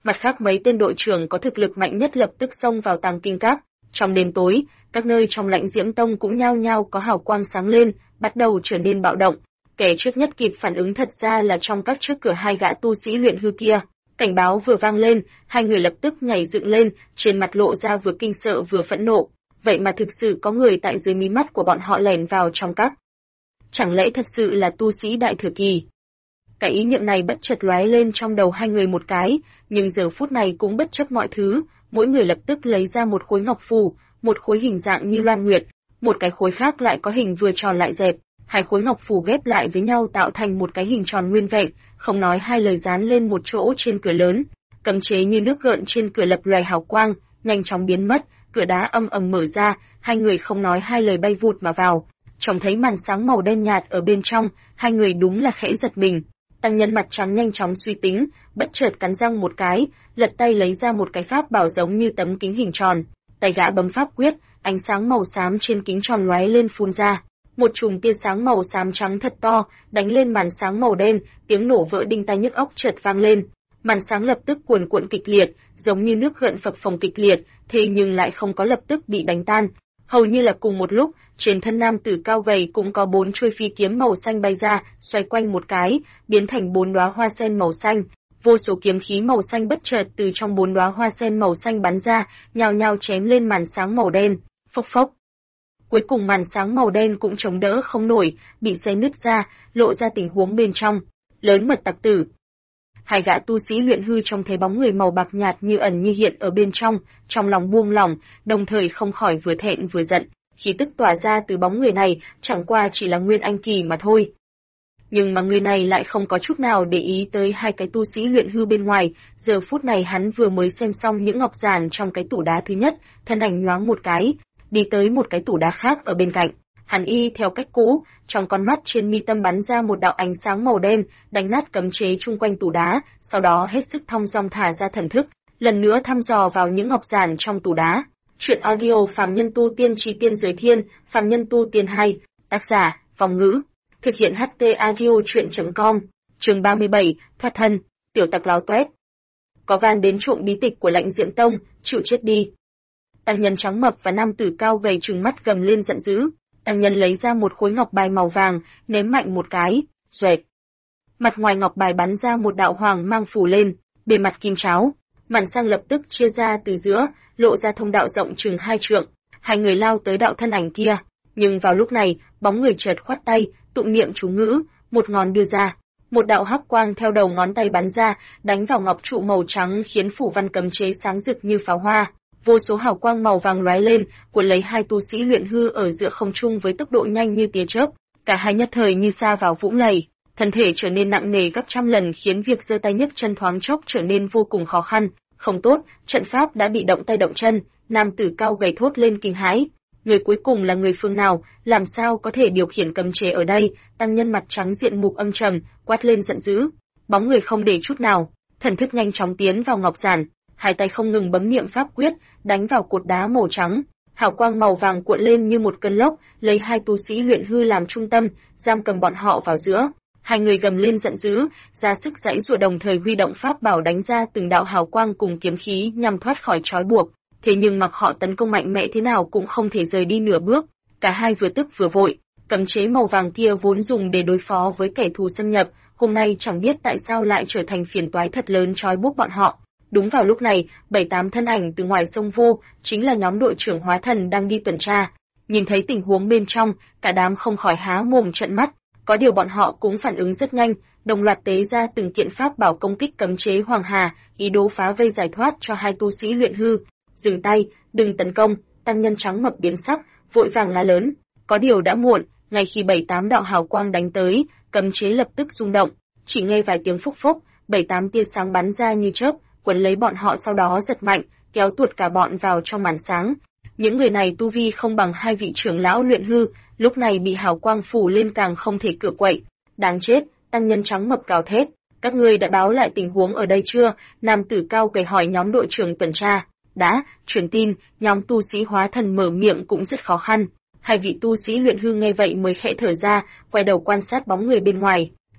S1: Mặt khác mấy tên đội trưởng có thực lực mạnh nhất lập tức xông vào Tàng Kinh Các. Trong đêm tối, các nơi trong Lãnh Diễm Tông cũng nhao nhao có hào quang sáng lên, bắt đầu trở nên bạo động. Kẻ trước nhất kịp phản ứng thật ra là trong các trước cửa hai gã tu sĩ luyện hư kia. Cảnh báo vừa vang lên, hai người lập tức nhảy dựng lên, trên mặt lộ ra vừa kinh sợ vừa phẫn nộ. Vậy mà thực sự có người tại dưới mí mắt của bọn họ lẻn vào trong các. Chẳng lẽ thật sự là tu sĩ Đại Thừa Kỳ? Cái ý niệm này bất chợt lóe lên trong đầu hai người một cái, nhưng giờ phút này cũng bất chấp mọi thứ, mỗi người lập tức lấy ra một khối ngọc phù, một khối hình dạng như loan nguyệt, một cái khối khác lại có hình vừa tròn lại dẹp. Hai khối ngọc phù ghép lại với nhau tạo thành một cái hình tròn nguyên vẹn, không nói hai lời dán lên một chỗ trên cửa lớn. Cấm chế như nước gợn trên cửa lập loè hào quang, nhanh chóng biến mất, cửa đá ầm ầm mở ra, hai người không nói hai lời bay vụt mà vào. Trông thấy màn sáng màu đen nhạt ở bên trong, hai người đúng là khẽ giật mình. Tăng nhân mặt trắng nhanh chóng suy tính, bất chợt cắn răng một cái, lật tay lấy ra một cái pháp bảo giống như tấm kính hình tròn. Tay gã bấm pháp quyết, ánh sáng màu xám trên kính tròn lóe lên phun ra. Một chùm tia sáng màu xám trắng thật to, đánh lên màn sáng màu đen, tiếng nổ vỡ đinh tai nhức óc chợt vang lên. Màn sáng lập tức cuồn cuộn kịch liệt, giống như nước gợn phập phồng kịch liệt, thế nhưng lại không có lập tức bị đánh tan. Hầu như là cùng một lúc, trên thân nam tử cao gầy cũng có 4 chuôi phi kiếm màu xanh bay ra, xoay quanh một cái, biến thành 4 đóa hoa sen màu xanh. Vô số kiếm khí màu xanh bất chợt từ trong 4 đóa hoa sen màu xanh bắn ra, nhao nhao chém lên màn sáng màu đen. Phốc phốc. Cuối cùng màn sáng màu đen cũng chống đỡ không nổi, bị xé nứt ra, lộ ra tình huống bên trong. Lớn mật tặc tử. Hai gã tu sĩ luyện hư trông thấy bóng người màu bạc nhạt như ẩn như hiện ở bên trong lòng buông lỏng, đồng thời không khỏi vừa thẹn vừa giận. Khí tức tỏa ra từ bóng người này chẳng qua chỉ là Nguyên Anh Kỳ mà thôi. Nhưng mà người này lại không có chút nào để ý tới hai cái tu sĩ luyện hư bên ngoài, giờ phút này hắn vừa mới xem xong những ngọc giản trong cái tủ đá thứ nhất, thân ảnh nhoáng một cái, đi tới một cái tủ đá khác ở bên cạnh. Hắn y theo cách cũ, trong con mắt trên mi tâm bắn ra một đạo ánh sáng màu đen, đánh nát cấm chế chung quanh tủ đá, sau đó hết sức thong dong thả ra thần thức, lần nữa thăm dò vào những ngọc giản trong tủ đá. Chuyện audio Phàm Nhân Tu Tiên Chí Tiên Giới Thiên, Phàm Nhân Tu Tiên 2, tác giả, Phong Ngữ, thực hiện HT audio chuyện.com, chương 37, thoát thân, tiểu tặc láo toét. Có gan đến trộm bí tịch của Lãnh Diễm Tông, chịu chết đi. Tăng nhân trắng mập và nam tử cao gầy trừng mắt gầm lên giận dữ. Tăng nhân lấy ra một khối ngọc bài màu vàng, ném mạnh một cái, xoẹt. Mặt ngoài ngọc bài bắn ra một đạo hoàng mang phủ lên, bề mặt kim cháo. Màn sang lập tức chia ra từ giữa, lộ ra thông đạo rộng chừng 2 trượng. Hai người lao tới đạo thân ảnh kia, nhưng vào lúc này, bóng người chợt khoát tay, tụng niệm chú ngữ, một ngón đưa ra, một đạo hắc quang theo đầu ngón tay bắn ra, đánh vào ngọc trụ màu trắng khiến phủ văn cấm chế sáng rực như pháo hoa. Vô số hào quang màu vàng lóe lên, cuốn lấy hai tu sĩ luyện hư ở giữa không trung với tốc độ nhanh như tia chớp. Cả hai nhất thời như sa vào vũng lầy, thân thể trở nên nặng nề gấp trăm lần khiến việc giơ tay nhấc chân thoáng chốc trở nên vô cùng khó khăn. Không tốt, trận pháp đã bị động tay động chân. Nam tử cao gầy thốt lên kinh hãi. Người cuối cùng là người phương nào, làm sao có thể điều khiển cấm chế ở đây? Tăng nhân mặt trắng diện mục âm trầm, quát lên giận dữ. Bóng người không để chút nào, thần thức nhanh chóng tiến vào ngọc giản. Hai tay không ngừng bấm niệm pháp quyết, đánh vào cột đá màu trắng. Hào quang màu vàng cuộn lên như một cơn lốc, lấy hai tu sĩ luyện hư làm trung tâm, giam cầm bọn họ vào giữa. Hai người gầm lên giận dữ, ra sức giãy giụa đồng thời huy động pháp bảo đánh ra từng đạo hào quang cùng kiếm khí nhằm thoát khỏi trói buộc. Thế nhưng mặc họ tấn công mạnh mẽ thế nào cũng không thể rời đi nửa bước. Cả hai vừa tức vừa vội. Cấm chế màu vàng kia vốn dùng để đối phó với kẻ thù xâm nhập, hôm nay chẳng biết tại sao lại trở thành phiền toái thật lớn trói buộc bọn họ. Đúng vào lúc này, 7-8 thân ảnh từ ngoài sông vô, chính là nhóm đội trưởng hóa thần đang đi tuần tra. Nhìn thấy tình huống bên trong, cả đám không khỏi há mồm trợn mắt. Có điều bọn họ cũng phản ứng rất nhanh, đồng loạt tế ra từng kiện pháp bảo công kích cấm chế Hoàng Hà, ý đồ phá vây giải thoát cho hai tu sĩ luyện hư. Dừng tay, đừng tấn công. Tăng nhân trắng mập biến sắc, vội vàng la lớn. Có điều đã muộn, ngay khi 7-8 đạo hào quang đánh tới, cấm chế lập tức rung động. Chỉ nghe vài tiếng phúc phúc, 7-8 tia sáng bắn ra như chớp, quấn lấy bọn họ sau đó giật mạnh, kéo tuột cả bọn vào trong màn sáng. Những người này tu vi không bằng hai vị trưởng lão luyện hư, lúc này bị hào quang phủ lên càng không thể cựa quậy. Đáng chết, tăng nhân trắng mập gào thét. Các ngươi đã báo lại tình huống ở đây chưa? Nam tử cao gầy hỏi nhóm đội trưởng tuần tra. Đã, truyền tin. Nhóm tu sĩ hóa thần mở miệng cũng rất khó khăn. Hai vị tu sĩ luyện hư nghe vậy mới khẽ thở ra, quay đầu quan sát bóng người bên ngoài.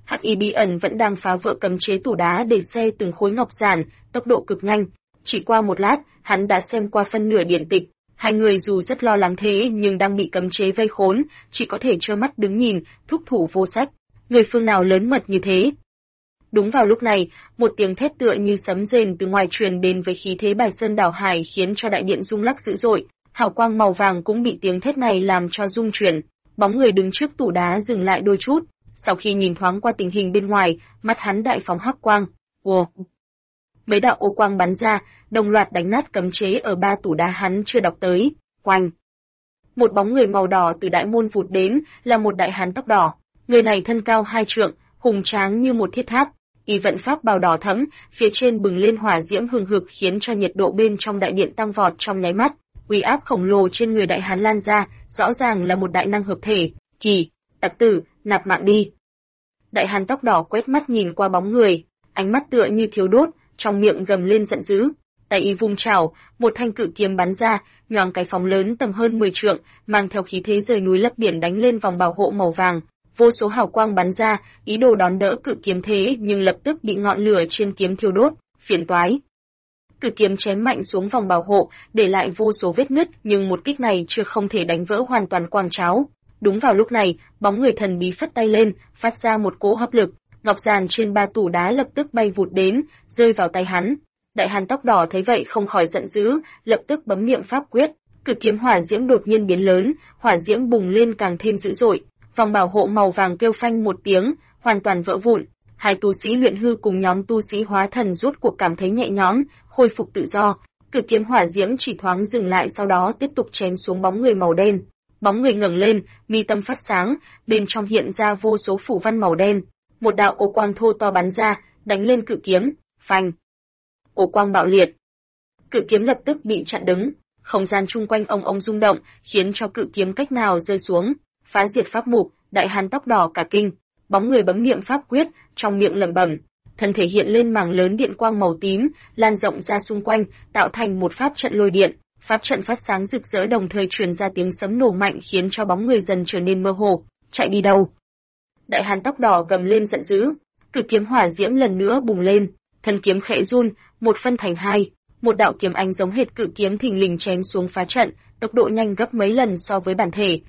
S1: Hắc Y bí ẩn vẫn đang phá vỡ cấm chế tủ đá để xe từng khối ngọc giản, tốc độ cực nhanh. Chỉ qua một lát, hắn đã xem qua phân nửa điển tịch. Hai người dù rất lo lắng thế nhưng đang bị cấm chế vây khốn, chỉ có thể trơ mắt đứng nhìn, thúc thủ vô sách. Người phương nào lớn mật như thế? Đúng vào lúc này, một tiếng thét tựa như sấm rền từ ngoài truyền đến với khí thế bài sơn đảo hải khiến cho đại điện rung lắc dữ dội. Hào quang màu vàng cũng bị tiếng thét này làm cho rung chuyển. Bóng người đứng trước tủ đá dừng lại đôi chút. Sau khi nhìn thoáng qua tình hình bên ngoài, mắt hắn đại phóng hắc quang. Ồ! Mấy đạo ô quang bắn ra, đồng loạt đánh nát cấm chế ở ba tủ đá hắn chưa đọc tới. Oanh! Một bóng người màu đỏ từ đại môn vụt đến, là một đại hán tóc đỏ. Người này thân cao 2 trượng, hùng tráng như một thiết tháp. Y vận pháp bào đỏ thẫm, phía trên bừng lên hỏa diễm hừng hực khiến cho nhiệt độ bên trong đại điện tăng vọt trong nháy mắt. Uy áp khổng lồ trên người đại hán lan ra, rõ ràng là một đại năng hợp thể. Kỳ, tặc tử, nạp mạng đi. Đại hán tóc đỏ quét mắt nhìn qua bóng người, ánh mắt tựa như thiếu đốt, trong miệng gầm lên giận dữ. Tay y vung chảo, một thanh cự kiếm bắn ra, nhoáng cái phóng lớn tầm hơn 10 trượng, mang theo khí thế rời núi lấp biển đánh lên vòng bảo hộ màu vàng. Vô số hào quang bắn ra, ý đồ đón đỡ cự kiếm thế nhưng lập tức bị ngọn lửa trên kiếm thiêu đốt, phiền toái. Cự kiếm chém mạnh xuống vòng bảo hộ, để lại vô số vết nứt, nhưng một kích này chưa không thể đánh vỡ hoàn toàn quang tráo. Đúng vào lúc này, bóng người thần bí phất tay lên, phát ra một cỗ hấp lực, ngọc giản trên ba tủ đá lập tức bay vụt đến, rơi vào tay hắn. Đại hán tóc đỏ thấy vậy không khỏi giận dữ, lập tức bấm niệm pháp quyết, cự kiếm hỏa diễm đột nhiên biến lớn, hỏa diễm bùng lên càng thêm dữ dội. Vòng bảo hộ màu vàng kêu phanh một tiếng, hoàn toàn vỡ vụn. Hai tu sĩ luyện hư cùng nhóm tu sĩ hóa thần rốt cuộc cảm thấy nhẹ nhõm, khôi phục tự do. Cự kiếm hỏa diễm chỉ thoáng dừng lại, sau đó tiếp tục chém xuống bóng người màu đen. Bóng người ngẩng lên, mi tâm phát sáng, bên trong hiện ra vô số phủ văn màu đen. Một đạo ô quang thô to bắn ra, đánh lên cự kiếm, phanh. Ô quang bạo liệt. Cự kiếm lập tức bị chặn đứng, không gian chung quanh ong rung động, khiến cho cự kiếm cách nào rơi xuống. Phá diệt pháp mục, đại hán tóc đỏ cả kinh, bóng người bấm niệm pháp quyết, trong miệng lẩm bẩm, thân thể hiện lên mảng lớn điện quang màu tím, lan rộng ra xung quanh, tạo thành một pháp trận lôi điện. Pháp trận phát sáng rực rỡ đồng thời truyền ra tiếng sấm nổ mạnh khiến cho bóng người dần trở nên mơ hồ. Chạy đi đâu? Đại hán tóc đỏ gầm lên giận dữ, cự kiếm hỏa diễm lần nữa bùng lên, thân kiếm khẽ run, một phân thành hai, một đạo kiếm ánh giống hệt cự kiếm thình lình chém xuống phá trận, tốc độ nhanh gấp mấy lần so với bản thể.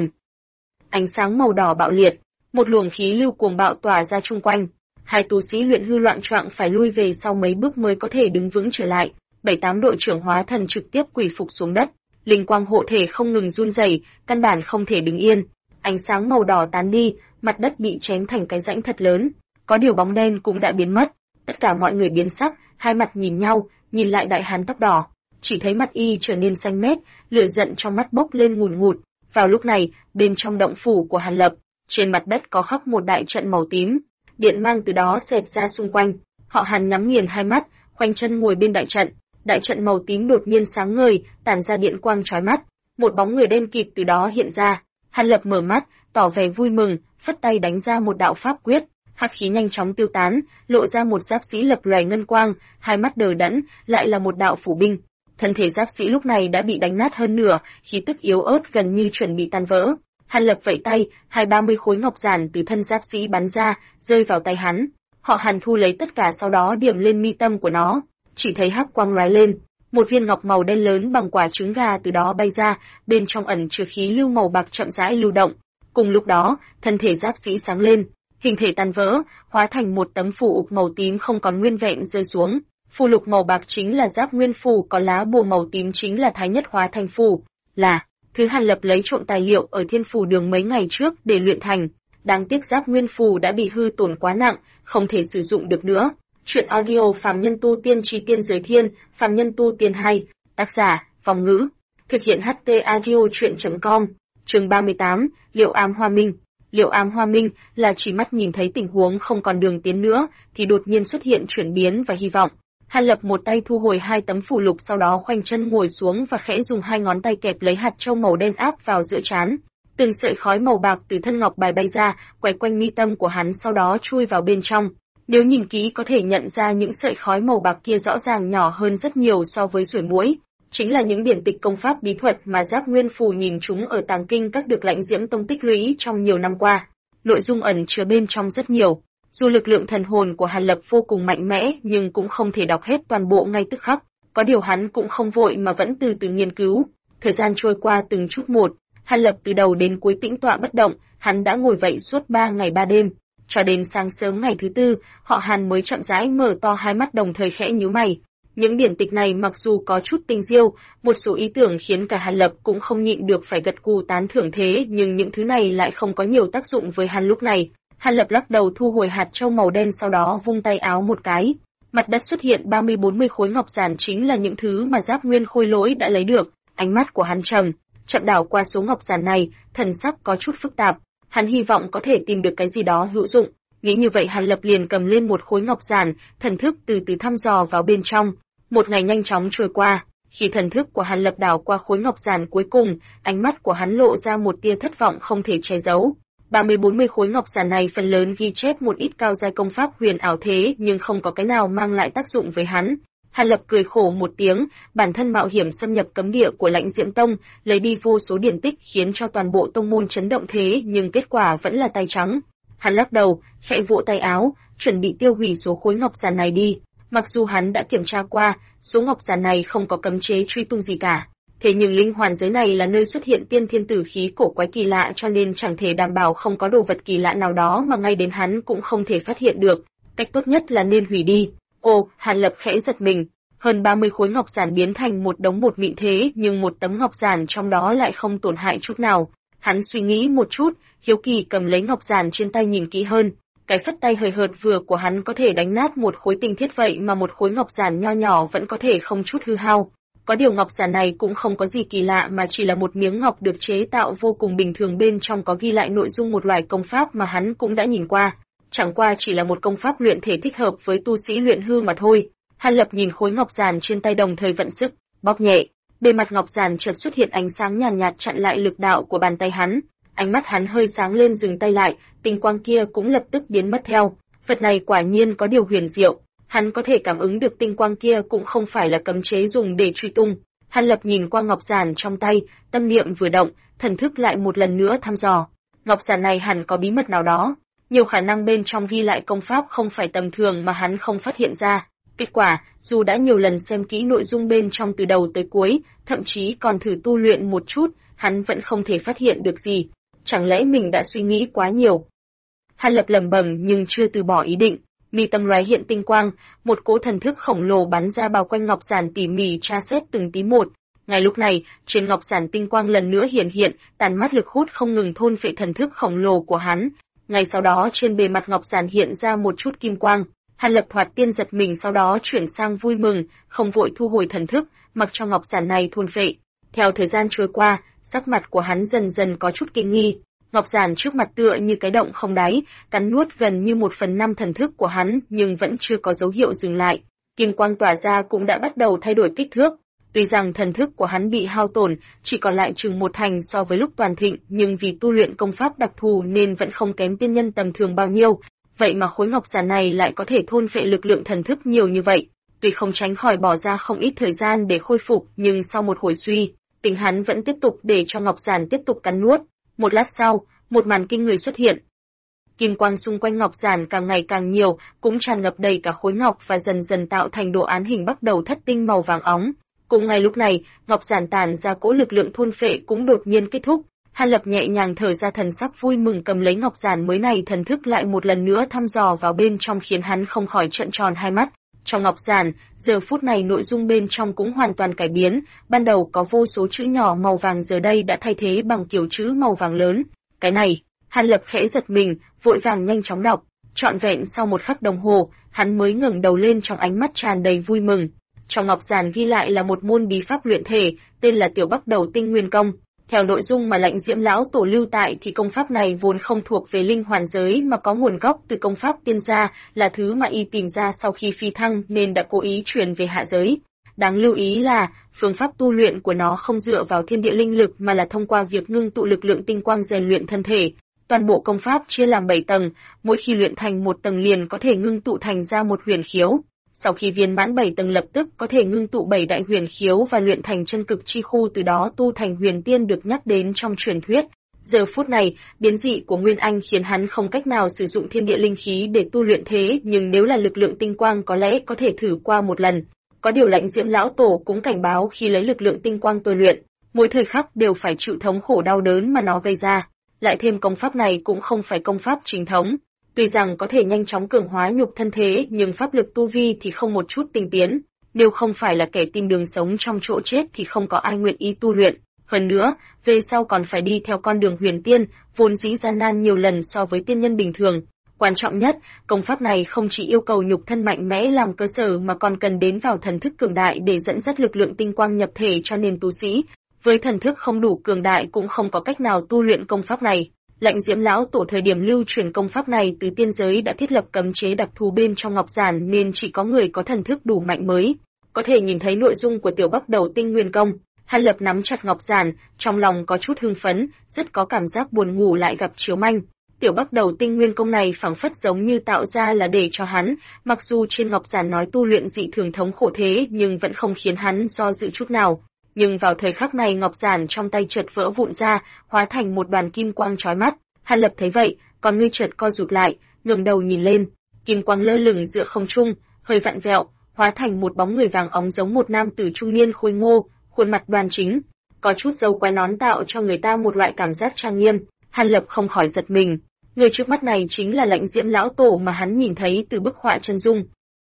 S1: Ánh sáng màu đỏ bạo liệt, một luồng khí lưu cuồng bạo tỏa ra chung quanh. Hai tu sĩ luyện hư loạn choạng phải lui về sau mấy bước mới có thể đứng vững trở lại. 7-8 đội trưởng hóa thần trực tiếp quỳ phục xuống đất, linh quang hộ thể không ngừng run rẩy, căn bản không thể đứng yên. Ánh sáng màu đỏ tán đi, mặt đất bị chém thành cái rãnh thật lớn, có điều bóng đen cũng đã biến mất. Tất cả mọi người biến sắc, hai mặt nhìn nhau, nhìn lại đại hán tóc đỏ, chỉ thấy mặt y trở nên xanh mét, lửa giận trong mắt bốc lên ngùn ngụt. Vào lúc này, bên trong động phủ của Hàn Lập, trên mặt đất có khắc một đại trận màu tím, điện mang từ đó xẹt ra xung quanh. Họ Hàn nhắm nghiền hai mắt, khoanh chân ngồi bên đại trận. Đại trận màu tím đột nhiên sáng ngời, tản ra điện quang chói mắt. Một bóng người đen kịt từ đó hiện ra. Hàn Lập mở mắt, tỏ vẻ vui mừng, phất tay đánh ra một đạo pháp quyết, hắc khí nhanh chóng tiêu tán, lộ ra một giáp sĩ lập lòe ngân quang, hai mắt đờ đẫn, lại là một đạo phủ binh. Thân thể giáp sĩ lúc này đã bị đánh nát hơn nửa, khí tức yếu ớt gần như chuẩn bị tan vỡ. Hàn Lập vẫy tay, 20-30 khối ngọc giản từ thân giáp sĩ bắn ra, rơi vào tay hắn. Họ Hàn thu lấy tất cả, sau đó điểm lên mi tâm của nó, chỉ thấy hắc quang lóe lên, một viên ngọc màu đen lớn bằng quả trứng gà từ đó bay ra, bên trong ẩn chứa khí lưu màu bạc chậm rãi lưu động. Cùng lúc đó, thân thể giáp sĩ sáng lên, hình thể tan vỡ, hóa thành một tấm phù ục màu tím không còn nguyên vẹn rơi xuống. Phù lục màu bạc chính là giáp nguyên phù, còn lá bùa màu tím chính là thái nhất hóa thành phù, là thứ Hàn Lập lấy trộm tài liệu ở Thiên Phù Đường mấy ngày trước để luyện thành. Đáng tiếc giáp nguyên phù đã bị hư tổn quá nặng, không thể sử dụng được nữa. Chuyện audio Phàm Nhân Tu Tiên Chi Tiên Giới Thiên, Phàm Nhân Tu Tiên 2, tác giả, Phong Ngữ, thực hiện HT Audio Chuyện.com, chương 38, Liệu Ám Hoa Minh. Liệu Ám Hoa Minh là chỉ mắt nhìn thấy tình huống không còn đường tiến nữa, thì đột nhiên xuất hiện chuyển biến và hy vọng. Hàn Lập một tay thu hồi hai tấm phù lục, sau đó khoanh chân ngồi xuống và khẽ dùng hai ngón tay kẹp lấy hạt châu màu đen áp vào giữa trán. Từng sợi khói màu bạc từ thân ngọc bài bay ra, quay quanh mi tâm của hắn, sau đó chui vào bên trong. Nếu nhìn kỹ có thể nhận ra những sợi khói màu bạc kia rõ ràng nhỏ hơn rất nhiều so với ruồi muỗi, chính là những điển tịch công pháp bí thuật mà Giáp Nguyên Phù nhìn chúng ở tàng kinh các được Lãnh Diễm Tông tích lũy trong nhiều năm qua. Nội dung ẩn chứa bên trong rất nhiều, Dù lực lượng thần hồn của Hàn Lập vô cùng mạnh mẽ nhưng cũng không thể đọc hết toàn bộ ngay tức khắc. Có điều hắn cũng không vội mà vẫn từ từ nghiên cứu. Thời gian trôi qua từng chút một, Hàn Lập từ đầu đến cuối tĩnh tọa bất động, hắn đã ngồi vậy suốt 3 ngày 3 đêm. Cho đến sáng sớm ngày thứ tư, họ Hàn mới chậm rãi mở to hai mắt đồng thời khẽ nhíu mày. Những điển tịch này mặc dù có chút tinh diêu, một số ý tưởng khiến cả Hàn Lập cũng không nhịn được phải gật gù tán thưởng thế, nhưng những thứ này lại không có nhiều tác dụng với hắn lúc này. Hàn Lập lắc đầu thu hồi hạt châu màu đen, sau đó vung tay áo một cái. Mặt đất xuất hiện 30-40 khối ngọc giản, chính là những thứ mà Giáp Nguyên Khôi Lỗi đã lấy được. Ánh mắt của hắn chậm đảo qua số ngọc giản này, thần sắc có chút phức tạp. Hắn hy vọng có thể tìm được cái gì đó hữu dụng. Nghĩ như vậy, Hàn Lập liền cầm lên một khối ngọc giản, thần thức từ từ thăm dò vào bên trong. Một ngày nhanh chóng trôi qua, khi thần thức của Hàn Lập đảo qua khối ngọc giản cuối cùng, ánh mắt của hắn lộ ra một tia thất vọng không thể che giấu. 30-40 khối ngọc giản này phần lớn ghi chép một ít cao giai công pháp huyền ảo thế, nhưng không có cái nào mang lại tác dụng với hắn. Hàn Lập cười khổ một tiếng, bản thân mạo hiểm xâm nhập cấm địa của Lãnh Diễm Tông, lấy đi vô số điển tích khiến cho toàn bộ tông môn chấn động thế, nhưng kết quả vẫn là tay trắng. Hắn lắc đầu, khẽ vỗ tay áo, chuẩn bị tiêu hủy số khối ngọc giản này đi. Mặc dù hắn đã kiểm tra qua, số ngọc giản này không có cấm chế truy tung gì cả. Thế nhưng linh hoàn giới này là nơi xuất hiện tiên thiên tử khí cổ quái kỳ lạ, cho nên chẳng thể đảm bảo không có đồ vật kỳ lạ nào đó mà ngay đến hắn cũng không thể phát hiện được. Cách tốt nhất là nên hủy đi. Ồ, Hàn Lập khẽ giật mình. Hơn 30 khối ngọc giản biến thành một đống bột mịn thế, nhưng một tấm ngọc giản trong đó lại không tổn hại chút nào. Hắn suy nghĩ một chút, hiếu kỳ cầm lấy ngọc giản trên tay nhìn kỹ hơn. Cái phất tay hời hợt vừa của hắn có thể đánh nát một khối tinh thiết, vậy mà một khối ngọc giản nho nhỏ vẫn có thể không chút hư hao. Có điều ngọc giản này cũng không có gì kỳ lạ mà chỉ là một miếng ngọc được chế tạo vô cùng bình thường, bên trong có ghi lại nội dung một loại công pháp mà hắn cũng đã nhìn qua. Chẳng qua chỉ là một công pháp luyện thể thích hợp với tu sĩ luyện hư mà thôi. Hàn Lập nhìn khối ngọc giản trên tay đồng thời vận sức, bóp nhẹ. Bề mặt ngọc giản chợt xuất hiện ánh sáng nhàn nhạt chặn lại lực đạo của bàn tay hắn. Ánh mắt hắn hơi sáng lên, dừng tay lại, tinh quang kia cũng lập tức biến mất theo. Vật này quả nhiên có điều huyền diệu. Hắn có thể cảm ứng được tinh quang kia cũng không phải là cấm chế dùng để truy tung. Hàn Lập nhìn qua ngọc giản trong tay, tâm niệm vừa động, thần thức lại một lần nữa thăm dò. Ngọc giản này hẳn có bí mật nào đó, nhiều khả năng bên trong ghi lại công pháp không phải tầm thường mà hắn không phát hiện ra. Kết quả, dù đã nhiều lần xem kỹ nội dung bên trong từ đầu tới cuối, thậm chí còn thử tu luyện một chút, hắn vẫn không thể phát hiện được gì. Chẳng lẽ mình đã suy nghĩ quá nhiều? Hàn Lập lẩm bẩm nhưng chưa từ bỏ ý định. Mi tâm lóe hiện tinh quang, một cỗ thần thức khổng lồ bắn ra bao quanh ngọc giản, tỉ mỉ tra xét từng tí một. Ngay lúc này, trên ngọc giản tinh quang lần nữa hiện, tàn mắt lực hút không ngừng thôn phệ thần thức khổng lồ của hắn. Ngay sau đó trên bề mặt ngọc giản hiện ra một chút kim quang. Hàn Lập thoạt tiên giật mình, sau đó chuyển sang vui mừng, không vội thu hồi thần thức, mặc cho ngọc giản này thôn phệ. Theo thời gian trôi qua, sắc mặt của hắn dần dần có chút kinh nghi. Ngọc giản trước mặt tựa như cái động không đáy, cắn nuốt gần như 1/5 thần thức của hắn, nhưng vẫn chưa có dấu hiệu dừng lại. Kim quang tỏa ra cũng đã bắt đầu thay đổi kích thước. Tuy rằng thần thức của hắn bị hao tổn, chỉ còn lại chừng 1/2 so với lúc toàn thịnh, nhưng vì tu luyện công pháp đặc thù nên vẫn không kém tiên nhân tầm thường bao nhiêu. Vậy mà khối ngọc giản này lại có thể thôn phệ lực lượng thần thức nhiều như vậy. Tuy không tránh khỏi bỏ ra không ít thời gian để khôi phục, nhưng sau một hồi suy, tính hắn vẫn tiếp tục để cho ngọc giản tiếp tục cắn nuốt. Một lát sau, một màn kinh người xuất hiện. Kim quang xung quanh ngọc giản càng ngày càng nhiều, cũng tràn ngập đầy cả khối ngọc và dần dần tạo thành đồ án hình bắt đầu thất tinh màu vàng óng. Cùng ngay lúc này, ngọc giản tản ra cỗ lực lượng thôn phệ cũng đột nhiên kết thúc. Hàn Lập nhẹ nhàng thở ra, thần sắc vui mừng cầm lấy ngọc giản mới này, thần thức lại một lần nữa thăm dò vào bên trong khiến hắn không khỏi trợn tròn hai mắt. Trong ngọc giản, giờ phút này nội dung bên trong cũng hoàn toàn cải biến, ban đầu có vô số chữ nhỏ màu vàng giờ đây đã thay thế bằng kiểu chữ màu vàng lớn. Cái này, Hàn Lập khẽ giật mình, vội vàng nhanh chóng đọc. Trọn vẹn sau một khắc đồng hồ, hắn mới ngẩng đầu lên, trong ánh mắt tràn đầy vui mừng. Trong ngọc giản ghi lại là một môn bí pháp luyện thể, tên là Tiểu Bắc Đầu Tinh Nguyên Công. Theo nội dung mà Lãnh Diễm lão tổ lưu tại thì công pháp này vốn không thuộc về linh hoàn giới mà có nguồn gốc từ công pháp tiên gia, là thứ mà y tìm ra sau khi phi thăng nên đã cố ý truyền về hạ giới. Đáng lưu ý là, phương pháp tu luyện của nó không dựa vào thiên địa linh lực mà là thông qua việc ngưng tụ lực lượng tinh quang rèn luyện thân thể. Toàn bộ công pháp chia làm 7 tầng, mỗi khi luyện thành một tầng liền có thể ngưng tụ thành ra một huyền khiếu. Sau khi viên mãn 7 tầng lập tức có thể ngưng tụ 7 đại huyền khiếu và luyện thành chân cực chi khu, từ đó tu thành huyền tiên được nhắc đến trong truyền thuyết. Giờ phút này, biến dị của Nguyên Anh khiến hắn không cách nào sử dụng thiên địa linh khí để tu luyện thế, nhưng nếu là lực lượng tinh quang có lẽ có thể thử qua một lần. Có điều Lãnh Diễm lão tổ cũng cảnh báo khi lấy lực lượng tinh quang tôi luyện, mỗi thời khắc đều phải chịu thống khổ đau đớn mà nó gây ra. Lại thêm công pháp này cũng không phải công pháp chính thống, tuy rằng có thể nhanh chóng cường hóa nhục thân thế, nhưng pháp lực tu vi thì không một chút tinh tiến. Nếu không phải là kẻ tìm đường sống trong chỗ chết thì không có ai nguyện ý tu luyện. Hơn nữa, về sau còn phải đi theo con đường huyền tiên, vốn dĩ gian nan nhiều lần so với tiên nhân bình thường. Quan trọng nhất, công pháp này không chỉ yêu cầu nhục thân mạnh mẽ làm cơ sở mà còn cần đến vào thần thức cường đại để dẫn dắt lực lượng tinh quang nhập thể cho nên tu sĩ. Với thần thức không đủ cường đại cũng không có cách nào tu luyện công pháp này. Lãnh Diễm lão tổ thời điểm lưu truyền công pháp này từ tiên giới đã thiết lập cấm chế đặc thù bên trong ngọc giản nên chỉ có người có thần thức đủ mạnh mới có thể nhìn thấy nội dung của tiểu Bắc Đầu Tinh Nguyên Công. Hàn Lập nắm chặt ngọc giản, trong lòng có chút hưng phấn, rất có cảm giác buồn ngủ lại gặp chiếu manh. Tiểu Bắc Đầu Tinh Nguyên Công này phảng phất giống như tạo ra là để cho hắn, mặc dù trên ngọc giản nói tu luyện dị thường thống khổ thế nhưng vẫn không khiến hắn do dự chút nào. Nhưng vào thời khắc này ngọc giản trong tay chợt vỡ vụn ra, hóa thành một đoàn kim quang chói mắt. Hàn Lập thấy vậy, con ngươi chợt co rụt lại, ngẩng đầu nhìn lên, kim quang lơ lửng giữa không trung, hơi vặn vẹo, hóa thành một bóng người vàng óng giống một nam tử trung niên khôi ngô, khuôn mặt đoan chính, có chút râu quai nón tạo cho người ta một loại cảm giác trang nghiêm. Hàn Lập không khỏi giật mình, người trước mắt này chính là Lãnh Diễm lão tổ mà hắn nhìn thấy từ bức họa chân dung.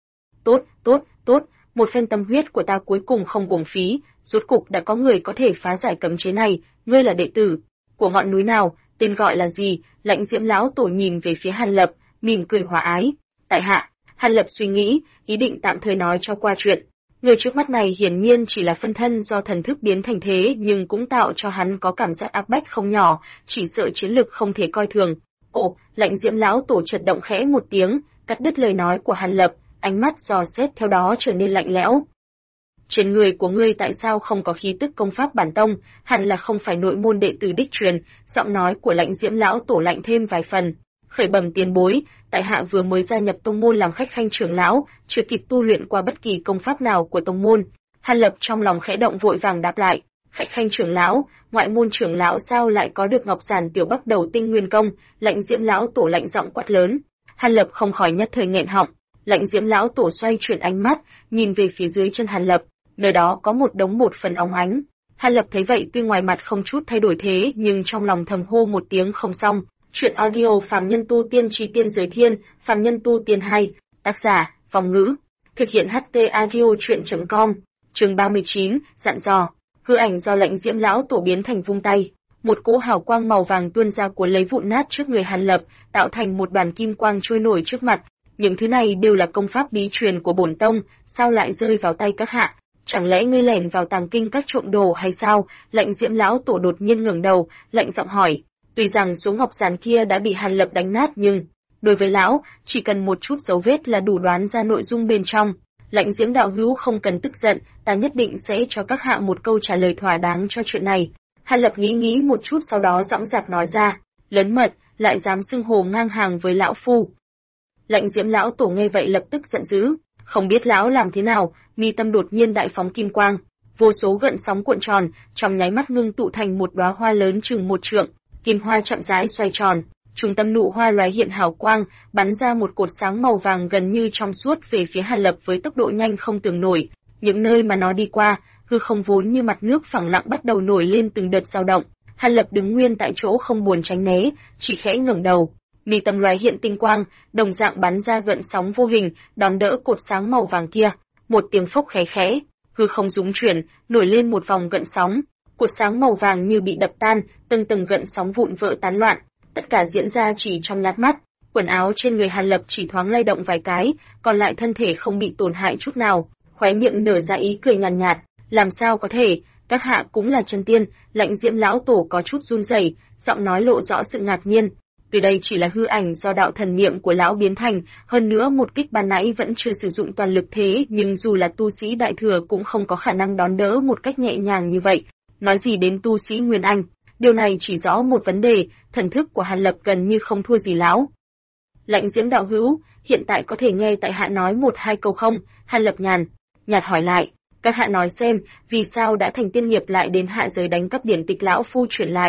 S1: Tốt, một phen tâm huyết của ta cuối cùng không uổng phí, rốt cục đã có người có thể phá giải cấm chế này, ngươi là đệ tử của ngọn núi nào, tên gọi là gì? Lãnh Diễm lão tổ nhìn về phía Hàn Lập, mỉm cười hòa ái. Tại hạ. Hàn Lập suy nghĩ, ý định tạm thời nói cho qua chuyện. Người trước mắt này hiển nhiên chỉ là phân thân do thần thức biến thành thế, nhưng cũng tạo cho hắn có cảm giác áp bách không nhỏ, chỉ sợ chiến lực không thể coi thường. Ồ, Lãnh Diễm lão tổ chợt động khẽ một tiếng, cắt đứt lời nói của Hàn Lập, ánh mắt dò xét theo đó trở nên lạnh lẽo. Trên người của ngươi tại sao không có khí tức công pháp bản tông, hẳn là không phải nội môn đệ tử đích truyền. Giọng nói của Lãnh Diễm lão tổ lạnh thêm vài phần. Khởi bẩm tiền bối, tại hạ vừa mới gia nhập tông môn làm khách khanh trưởng lão, chưa kịp tu luyện qua bất kỳ công pháp nào của tông môn. Hàn Lập trong lòng khẽ động vội vàng đáp lại, khách khanh trưởng lão, ngoại môn trưởng lão sao lại có được ngọc giản tiểu Bắc Đầu Tinh Nguyên Công? Lãnh Diễm lão tổ lạnh giọng quát lớn. Hàn Lập không khỏi nhất thời nghẹn họng. Lãnh Diễm lão tổ xoay chuyển ánh mắt, nhìn về phía dưới chân Hàn Lập, nơi đó có một đống một phần óng ánh. Hàn Lập thấy vậy tuy ngoài mặt không chút thay đổi thế nhưng trong lòng thầm hô một tiếng không xong. Chuyện audio Phàm Nhân Tu Tiên Chi Tiên Giới Thiên, Phàm Nhân Tu Tiên hay, tác giả, Phong Ngữ, thực hiện HT audio chuyện.com, chương 39, dặn dò, hư ảnh do Lãnh Diễm lão tổ biến thành vung tay, một cỗ hào quang màu vàng tuôn ra cuốn lấy vụn nát trước người Hàn Lập, tạo thành một đoàn kim quang trôi nổi trước mặt. Những thứ này đều là công pháp bí truyền của bổn tông, sao lại rơi vào tay các hạ? Chẳng lẽ ngươi lẻn vào tàng kinh các trộm đồ hay sao? Lãnh Diễm lão tổ đột nhiên ngẩng đầu, lạnh giọng hỏi. Tuy rằng số ngọc giản kia đã bị Hàn Lập đánh nát nhưng đối với lão, chỉ cần một chút dấu vết là đủ đoán ra nội dung bên trong. Lãnh Diễm đạo hữu không cần tức giận, ta nhất định sẽ cho các hạ một câu trả lời thỏa đáng cho chuyện này. Hàn Lập nghĩ một chút sau đó dõng dạc nói ra, lớn mật, lại dám xưng hô ngang hàng với lão phu. Lãnh Diễm lão tổ nghe vậy lập tức giận dữ, không biết lão làm thế nào, mi tâm đột nhiên đại phóng kim quang, vô số gợn sóng cuộn tròn, trong nháy mắt ngưng tụ thành một đóa hoa lớn chừng 1 trượng. Kim hoa chậm rãi xoay tròn, trung tâm nụ hoa lóe hiện hào quang, bắn ra một cột sáng màu vàng gần như trong suốt về phía Hàn Lập với tốc độ nhanh không tưởng nổi. Những nơi mà nó đi qua, hư không vốn như mặt nước phẳng lặng bắt đầu nổi lên từng đợt dao động. Hàn Lập đứng nguyên tại chỗ không buồn tránh né, chỉ khẽ ngẩng đầu, mi tâm lóe hiện tinh quang, đồng dạng bắn ra gợn sóng vô hình, đón đỡ cột sáng màu vàng kia. Một tiếng phốc khẽ khẽ, hư không rung chuyển, nổi lên một vòng gợn sóng. Cột sáng màu vàng như bị đập tan, từng gợn sóng vụn vỡ tán loạn, tất cả diễn ra chỉ trong nháy mắt. Quần áo trên người Hàn Lập chỉ thoáng lay động vài cái, còn lại thân thể không bị tổn hại chút nào, khóe miệng nở ra ý cười nhàn nhạt, làm sao có thể, các hạ cũng là chân tiên. Lãnh Diễm lão tổ có chút run rẩy, giọng nói lộ rõ sự ngạc nhiên. Từ đây chỉ là hư ảnh do đạo thần niệm của lão biến thành, hơn nữa một kích ban nãy vẫn chưa sử dụng toàn lực thế, nhưng dù là tu sĩ đại thừa cũng không có khả năng đón đỡ một cách nhẹ nhàng như vậy. Nói gì đến tu sĩ Nguyên Anh, điều này chỉ rõ một vấn đề, thần thức của Hàn Lập gần như không thua gì lão. Lãnh Diễm đạo hữu, hiện tại có thể nghe tại hạ nói 1-2 câu không? Hàn Lập nhạt hỏi lại, các hạ nói xem, vì sao đã thành tiên nghiệp lại đến hạ giới đánh cắp điển tịch lão phu chuyển lại.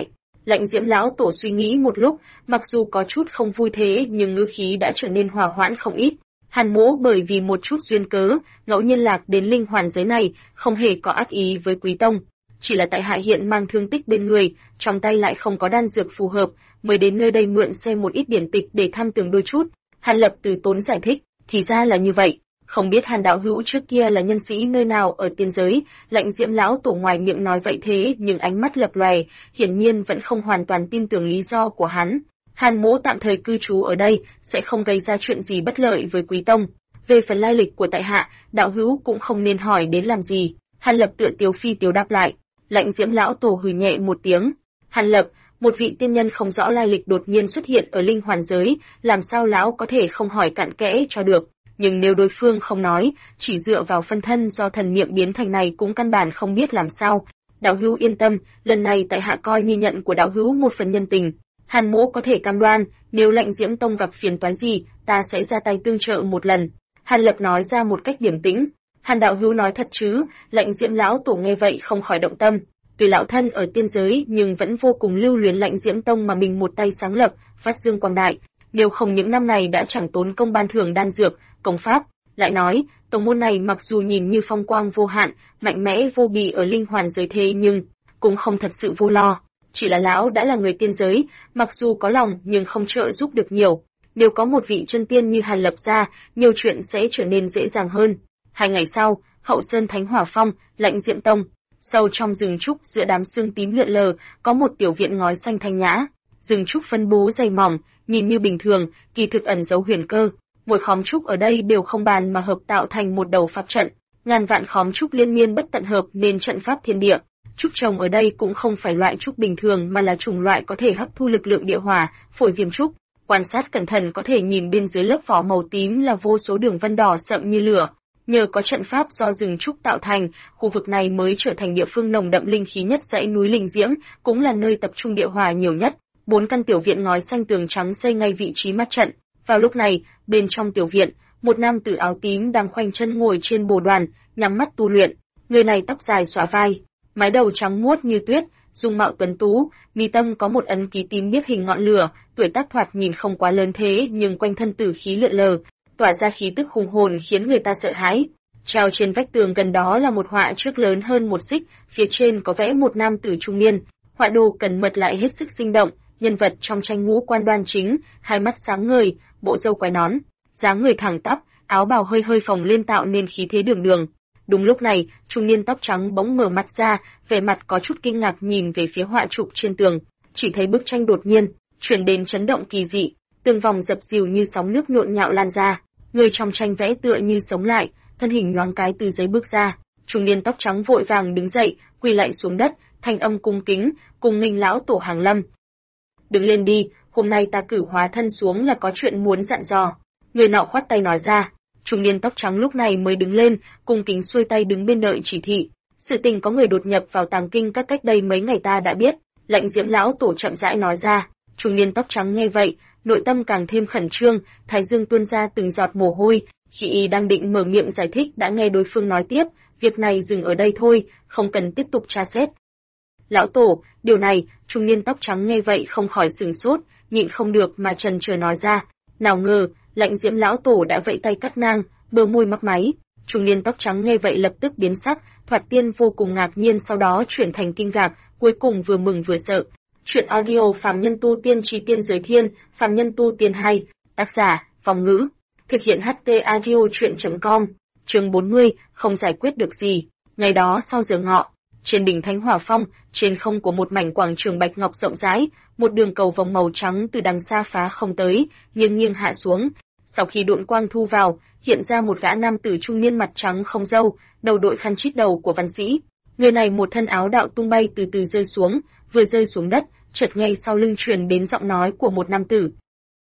S1: Lạnh Diễm lão tổ suy nghĩ một lúc, mặc dù có chút không vui thế nhưng ngữ khí đã trở nên hòa hoãn không ít. Hàn Mỗ bởi vì một chút duyên cớ, ngẫu nhiên lạc đến linh hoàn giới này, không hề có ác ý với Quý tông. Chỉ là tại hạ hiện mang thương tích bên người, trong tay lại không có đan dược phù hợp, mới đến nơi đây mượn xem một ít điển tịch để thăm tường đôi chút. Hàn Lập từ tốn giải thích, thì ra là như vậy. Không biết Hàn đạo hữu trước kia là nhân sĩ nơi nào ở tiên giới. Lạnh Diễm lão tổ ngoài miệng nói vậy thế nhưng ánh mắt lập lòe, hiển nhiên vẫn không hoàn toàn tin tưởng lý do của hắn. Hàn Mỗ tạm thời cư trú ở đây, sẽ không gây ra chuyện gì bất lợi với Quý tông. Về phần lai lịch của tại hạ, đạo hữu cũng không nên hỏi đến làm gì. Hàn Lập tựa tiếu phi tiếu đáp lại. Lạnh Diễm lão tổ hừ nhẹ một tiếng. Hàn Lập, một vị tiên nhân không rõ lai lịch đột nhiên xuất hiện ở linh hoàn giới, làm sao lão có thể không hỏi cặn kẽ cho được. Nhưng nếu đối phương không nói, chỉ dựa vào phân thân do thần niệm biến thành này cũng căn bản không biết làm sao. Đạo hữu yên tâm, lần này tại hạ coi như nhận của đạo hữu một phần nhân tình. Hàn Mỗ có thể cam đoan, nếu Lạnh Diễm tông gặp phiền toái gì, ta sẽ ra tay tương trợ một lần. Hàn Lập nói ra một cách điềm tĩnh. Hàn đạo hữu nói thật chứ? Lạnh Diễm lão tổ nghe vậy không khỏi động tâm. Tuy lão thân ở tiên giới nhưng vẫn vô cùng lưu luyến Lạnh Diễm tông mà mình một tay sáng lập, phát dương quang đại. Nếu không những năm này đã chẳng tốn công ban thưởng đan dược, công pháp. Lại nói, tông môn này mặc dù nhìn như phong quang vô hạn, mạnh mẽ vô bì ở linh hoàn giới thế nhưng cũng không thật sự vô lo. Chỉ là lão đã là người tiên giới, mặc dù có lòng nhưng không trợ giúp được nhiều. Nếu có một vị chân tiên như Hàn Lập ra, nhiều chuyện sẽ trở nên dễ dàng hơn. 2 ngày sau, Hậu Sơn Thánh Hỏa Phong, Lạnh Diễm tông. Sâu trong rừng trúc giữa đám sương tím lượn lờ, có một tiểu viện ngói xanh thanh nhã. Rừng trúc phân bố dày mỏng, nhìn như bình thường, kỳ thực ẩn giấu huyền cơ. Mỗi khóm trúc ở đây đều không bàn mà hợp tạo thành một đầu pháp trận. Ngàn vạn khóm trúc liên miên bất tận hợp nên trận pháp thiên địa. Trúc trồng ở đây cũng không phải loại trúc bình thường mà là chủng loại có thể hấp thu lực lượng địa hỏa, phổi viêm trúc. Quan sát cẩn thận có thể nhìn bên dưới lớp vỏ màu tím là vô số đường vân đỏ sậm như lửa. Nhờ có trận pháp do rừng trúc tạo thành, khu vực này mới trở thành địa phương nồng đậm linh khí nhất dãy núi Linh Diễm, cũng là nơi tập trung địa hỏa nhiều nhất. 4 căn tiểu viện ngói xanh tường trắng xây ngay vị trí mắt trận. Vào lúc này, bên trong tiểu viện, một nam tử áo tím đang khoanh chân ngồi trên bồ đoàn, nhắm mắt tu luyện. Người này tóc dài xõa vai, mái đầu trắng muốt như tuyết, dung mạo tuấn tú, mi tâm có một ấn ký tím biếc hình ngọn lửa, tuổi tác thoạt nhìn không quá lớn thế nhưng quanh thân tử khí lượn lờ, tỏa ra khí tức hùng hồn khiến người ta sợ hãi. Treo trên vách tường gần đó là một họa trước lớn hơn một xích, phía trên có vẽ một nam tử trung niên. Họa đồ cẩn mật lại hết sức sinh động, nhân vật trong tranh ngũ quan đoan chính, hai mắt sáng ngời, bộ râu quai nón, dáng người thẳng tắp, áo bào hơi hơi phồng lên tạo nên khí thế đường đường. Đúng lúc này, trung niên tóc trắng bỗng mở mắt ra, vẻ mặt có chút kinh ngạc nhìn về phía họa trục trên tường, chỉ thấy bức tranh đột nhiên chuyển đến chấn động kỳ dị, tường vòng dập dìu như sóng nước nhộn nhạo lan ra, người trong tranh vẽ tựa như sống lại, thân hình nhoáng cái từ giấy bước ra. Trung niên tóc trắng vội vàng đứng dậy, quỳ lạy xuống đất, thanh âm cung kính, cùng nghênh lão tổ hàng lâm. Đứng lên đi, hôm nay ta cử hóa thân xuống là có chuyện muốn dặn dò. Người nọ khoát tay nói ra. Trung niên tóc trắng lúc này mới đứng lên, cung kính xuôi tay đứng bên đợi chỉ thị. Sự tình có người đột nhập vào tàng kinh các cách đây mấy ngày ta đã biết. Lạnh Diễm lão tổ chậm rãi nói ra. Trung niên tóc trắng nghe vậy, nội tâm càng thêm khẩn trương, thái dương tuôn ra từng giọt mồ hôi. Khi y đang định mở miệng giải thích đã nghe đối phương nói tiếp, việc này dừng ở đây thôi, không cần tiếp tục tra xét. Lão tổ, điều này, trung niên tóc trắng nghe vậy không khỏi sửng sốt, nhịn không được mà trần trờ nói ra. Nào ngờ, Lạnh Diễm lão tổ đã vẫy tay cắt ngang, bờ môi mấp máy. Trung niên tóc trắng nghe vậy lập tức biến sắc, thoạt tiên vô cùng ngạc nhiên sau đó chuyển thành kinh ngạc, cuối cùng vừa mừng vừa sợ. Chuyện audio Phàm Nhân Tu Tiên Chí Tiên Giới Thiên, Phàm Nhân Tu Tiên hay, tác giả, Phong Ngữ. Thực hiện HT Audio Chuyện.com. Chương 40, không giải quyết được gì. Ngày đó sau giờ ngọ, trên đỉnh Thánh Hỏa Phong, trên không của một mảnh quảng trường bạch ngọc rộng rãi, một đường cầu vồng màu trắng từ đằng xa phá không tới, nghiêng nghiêng hạ xuống. Sau khi độn quang thu vào, hiện ra một gã nam tử trung niên mặt trắng không râu, đầu đội khăn chít đầu của văn sĩ. Người này một thân áo đạo tung bay từ từ rơi xuống, vừa rơi xuống đất, chợt ngay sau lưng truyền đến giọng nói của một nam tử.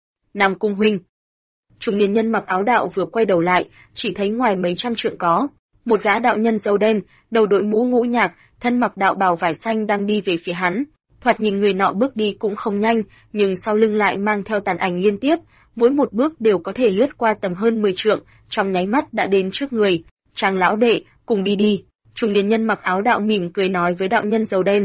S1: Nam Cung huynh. Trung niên nhân mặc áo đạo vừa quay đầu lại, chỉ thấy ngoài mấy trăm trượng có một gã đạo nhân râu đen, đầu đội mũ ngũ nhạc, thân mặc đạo bào vải xanh đang đi về phía hắn. Thoạt nhìn người nọ bước đi cũng không nhanh, nhưng sau lưng lại mang theo tàn ảnh liên tiếp, mỗi một bước đều có thể lướt qua tầm hơn 10 trượng, trong nháy mắt đã đến trước người. Trang lão đệ, cùng đi đi. Trung niên nhân mặc áo đạo mỉm cười nói với đạo nhân râu đen.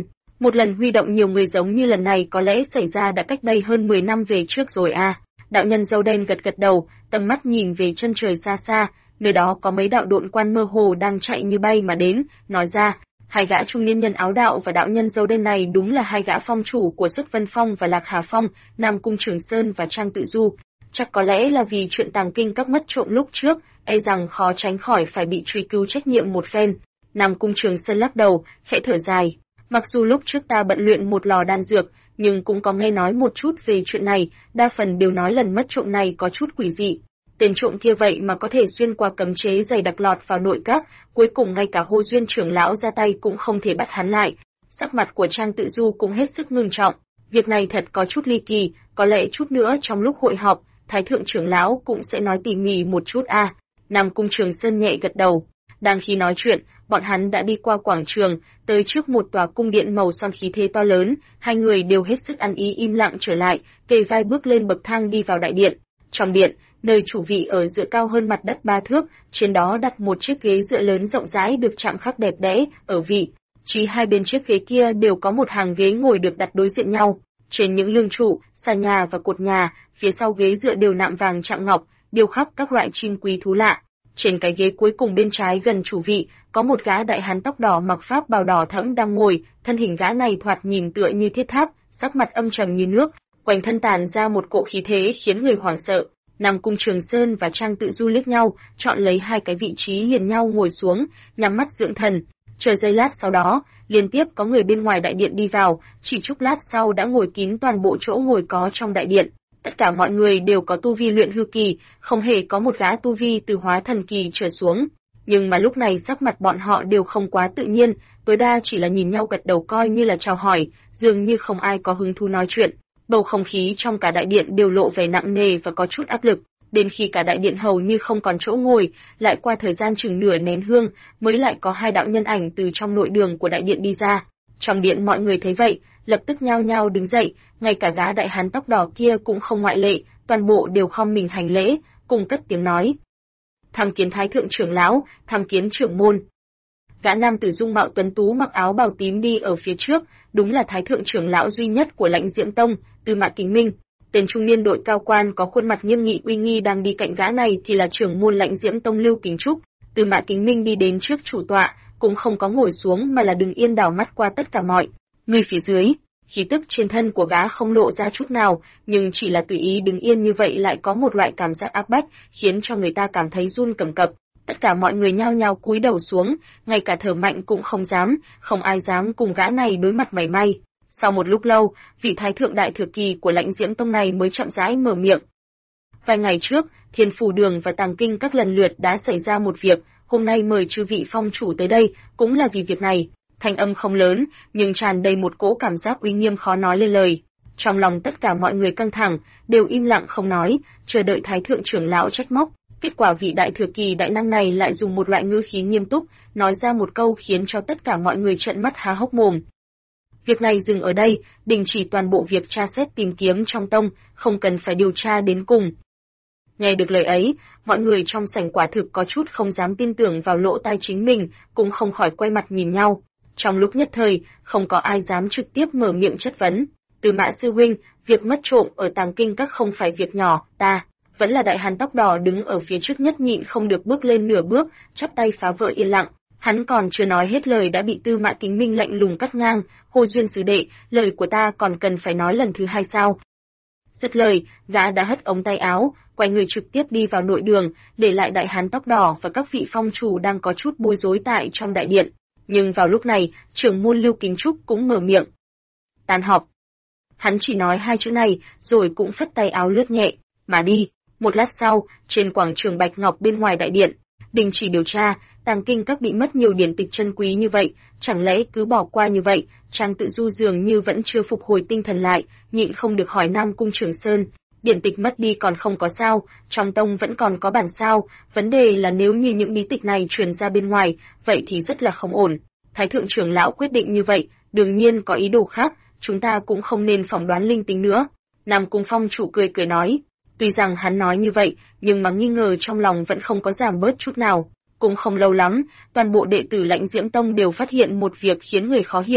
S1: Một lần huy động nhiều người giống như lần này có lẽ xảy ra đã cách đây hơn 10 năm về trước rồi à. Đạo nhân râu đen gật gật đầu, tầm mắt nhìn về chân trời xa xa, nơi đó có mấy đạo độn quan mơ hồ đang chạy như bay mà đến, nói ra, hai gã trung niên nhân áo đạo và đạo nhân râu đen này đúng là hai gã phong chủ của Xuất Vân Phong và Lạc Hà Phong, Nam Cung Trường Sơn và Trang Tự Du. Chắc có lẽ là vì chuyện tàng kinh các mất trộm lúc trước, e rằng khó tránh khỏi phải bị truy cứu trách nhiệm một phen. Nam Cung Trường Sơn lắc đầu, khẽ thở dài. Mặc dù lúc trước ta bận luyện một lò đan dược, nhưng cũng có nghe nói một chút về chuyện này, đa phần đều nói lần mất trộm này có chút quỷ dị. Tên trộm kia vậy mà có thể xuyên qua cấm chế dày đặc lọt vào nội các, cuối cùng ngay cả Hồ Duyên trưởng lão ra tay cũng không thể bắt hắn lại. Sắc mặt của Trang Tự Du cũng hết sức ngưng trọng. Việc này thật có chút ly kỳ, có lẽ chút nữa trong lúc hội họp, Thái thượng trưởng lão cũng sẽ nói tỉ mỉ một chút a. Nam Cung Trường Sơn nhẹ gật đầu. Đang khi nói chuyện, bọn hắn đã đi qua quảng trường, tới trước một tòa cung điện màu son khí thế to lớn, hai người đều hết sức ăn ý im lặng trở lại, kề vai bước lên bậc thang đi vào đại điện. Trong điện, nơi chủ vị ở dựa cao hơn mặt đất 3 thước, trên đó đặt một chiếc ghế dựa lớn rộng rãi được chạm khắc đẹp đẽ, ở vị trí hai bên chiếc ghế kia đều có một hàng ghế ngồi được đặt đối diện nhau. Trên những lương trụ, sàn nhà và cột nhà, phía sau ghế dựa đều nạm vàng chạm ngọc, điêu khắc các loại chim quý thú lạ. Trên cái ghế cuối cùng bên trái gần chủ vị, có một gã đại hán tóc đỏ mặc pháp bào đỏ thẫm đang ngồi, thân hình gã này thoạt nhìn tựa như thiết tháp, sắc mặt âm trầm như nước, quanh thân tản ra một cỗ khí thế khiến người hoảng sợ. Nam Cung Trường Sơn và Trang Tự Du liếc nhau, chọn lấy hai cái vị trí liền nhau ngồi xuống, nhắm mắt dưỡng thần. Chờ giây lát sau đó, liên tiếp có người bên ngoài đại điện đi vào, chỉ chốc lát sau đã ngồi kín toàn bộ chỗ ngồi có trong đại điện. Tất cả mọi người đều có tu vi luyện hư kỳ, không hề có một gã tu vi từ hóa thần kỳ trở xuống. Nhưng mà lúc này sắc mặt bọn họ đều không quá tự nhiên, tối đa chỉ là nhìn nhau gật đầu coi như là chào hỏi, dường như không ai có hứng thú nói chuyện. Bầu không khí trong cả đại điện đều lộ vẻ nặng nề và có chút áp lực. Đến khi cả đại điện hầu như không còn chỗ ngồi, lại qua thời gian chừng nửa nén hương, mới lại có hai đạo nhân ảnh từ trong nội đường của đại điện đi ra. Trong điện mọi người thấy vậy, lập tức nhao nhao đứng dậy, ngay cả gã đại hán tóc đỏ kia cũng không ngoại lệ, toàn bộ đều khom mình hành lễ, cùng cất tiếng nói: "Tham kiến Thái thượng trưởng lão, tham kiến trưởng môn." Gã nam tử dung mạo tuấn tú mặc áo bào tím đi ở phía trước, đúng là Thái thượng trưởng lão duy nhất của Lãnh Diễm Tông, Tư Mã Kính Minh. Tên trung niên đội cao quan có khuôn mặt nghiêm nghị uy nghi đang đi cạnh gã này thì là trưởng môn Lãnh Diễm Tông Lưu Kính Trúc. Tư Mã Kính Minh đi đến trước chủ tọa, cũng không có ngồi xuống mà là đứng yên đảo mắt qua tất cả mọi người phía dưới. Khí tức trên thân của gã không lộ ra chút nào, nhưng chỉ là tùy ý đứng yên như vậy lại có một loại cảm giác áp bách, khiến cho người ta cảm thấy run cầm cập. Tất cả mọi người nhao nhao cúi đầu xuống, ngay cả thở mạnh cũng không dám, không ai dám cùng gã này đối mặt mảy may. Sau một lúc lâu, vị thái thượng đại thừa kỳ của Lãnh Diễm Tông này mới chậm rãi mở miệng. Vài ngày trước, Thiên Phù Đường và Tàng Kinh các lần lượt đã xảy ra một việc, hôm nay mời chư vị phong chủ tới đây, cũng là vì việc này. Thanh âm không lớn, nhưng tràn đầy một cỗ cảm giác uy nghiêm khó nói lên lời. Trong lòng tất cả mọi người căng thẳng, đều im lặng không nói, chờ đợi Thái thượng trưởng lão trách móc. Kết quả vị đại thừa kỳ đại năng này lại dùng một loại ngữ khí nghiêm túc, nói ra một câu khiến cho tất cả mọi người trợn mắt há hốc mồm. Việc này dừng ở đây, đình chỉ toàn bộ việc tra xét tìm kiếm trong tông, không cần phải điều tra đến cùng. Nghe được lời ấy, mọi người trong sảnh quả thực có chút không dám tin tưởng vào lỗ tai chính mình, cũng không khỏi quay mặt nhìn nhau. Trong lúc nhất thời, không có ai dám trực tiếp mở miệng chất vấn. Từ Mã sư huynh, việc mất trộm ở Tàng Kinh các không phải việc nhỏ, ta. Vẫn là đại hán tóc đỏ đứng ở phía trước nhất nhịn không được bước lên nửa bước, chắp tay phá vỡ yên lặng. Hắn còn chưa nói hết lời đã bị Tư Mã Kính Minh lạnh lùng cắt ngang. Hồ Duyên sư đệ, lời của ta còn cần phải nói lần thứ hai sao? Dứt lời, gã đã hất ống tay áo, quay người trực tiếp đi vào nội đường, để lại đại hán tóc đỏ và các vị phong chủ đang có chút bối rối tại trong đại điện. Nhưng vào lúc này, trưởng môn Lưu Kính Trúc cũng mở miệng. Tan họp. Hắn chỉ nói hai chữ này, rồi cũng phất tay áo lướt nhẹ, mà đi. Một lát sau, trên quảng trường Bạch Ngọc bên ngoài đại điện, đình chỉ điều tra, Tàng Kinh các bị mất nhiều điển tịch chân quý như vậy, chẳng lẽ cứ bỏ qua như vậy? Trang Tự Du dường như vẫn chưa phục hồi tinh thần lại, nhịn không được hỏi Nam Cung Trường Sơn. Điển tịch mất đi còn không có sao, trong tông vẫn còn có bản sao, vấn đề là nếu như những bí tịch này truyền ra bên ngoài, vậy thì rất là không ổn. Thái thượng trưởng lão quyết định như vậy, đương nhiên có ý đồ khác, chúng ta cũng không nên phỏng đoán linh tính nữa. Nam Cung Phong chủ cười cười nói, tuy rằng hắn nói như vậy, nhưng mà nghi ngờ trong lòng vẫn không có giảm bớt chút nào. Cũng không lâu lắm, toàn bộ đệ tử Lãnh Diễm Tông đều phát hiện một việc khiến người khó hiểu.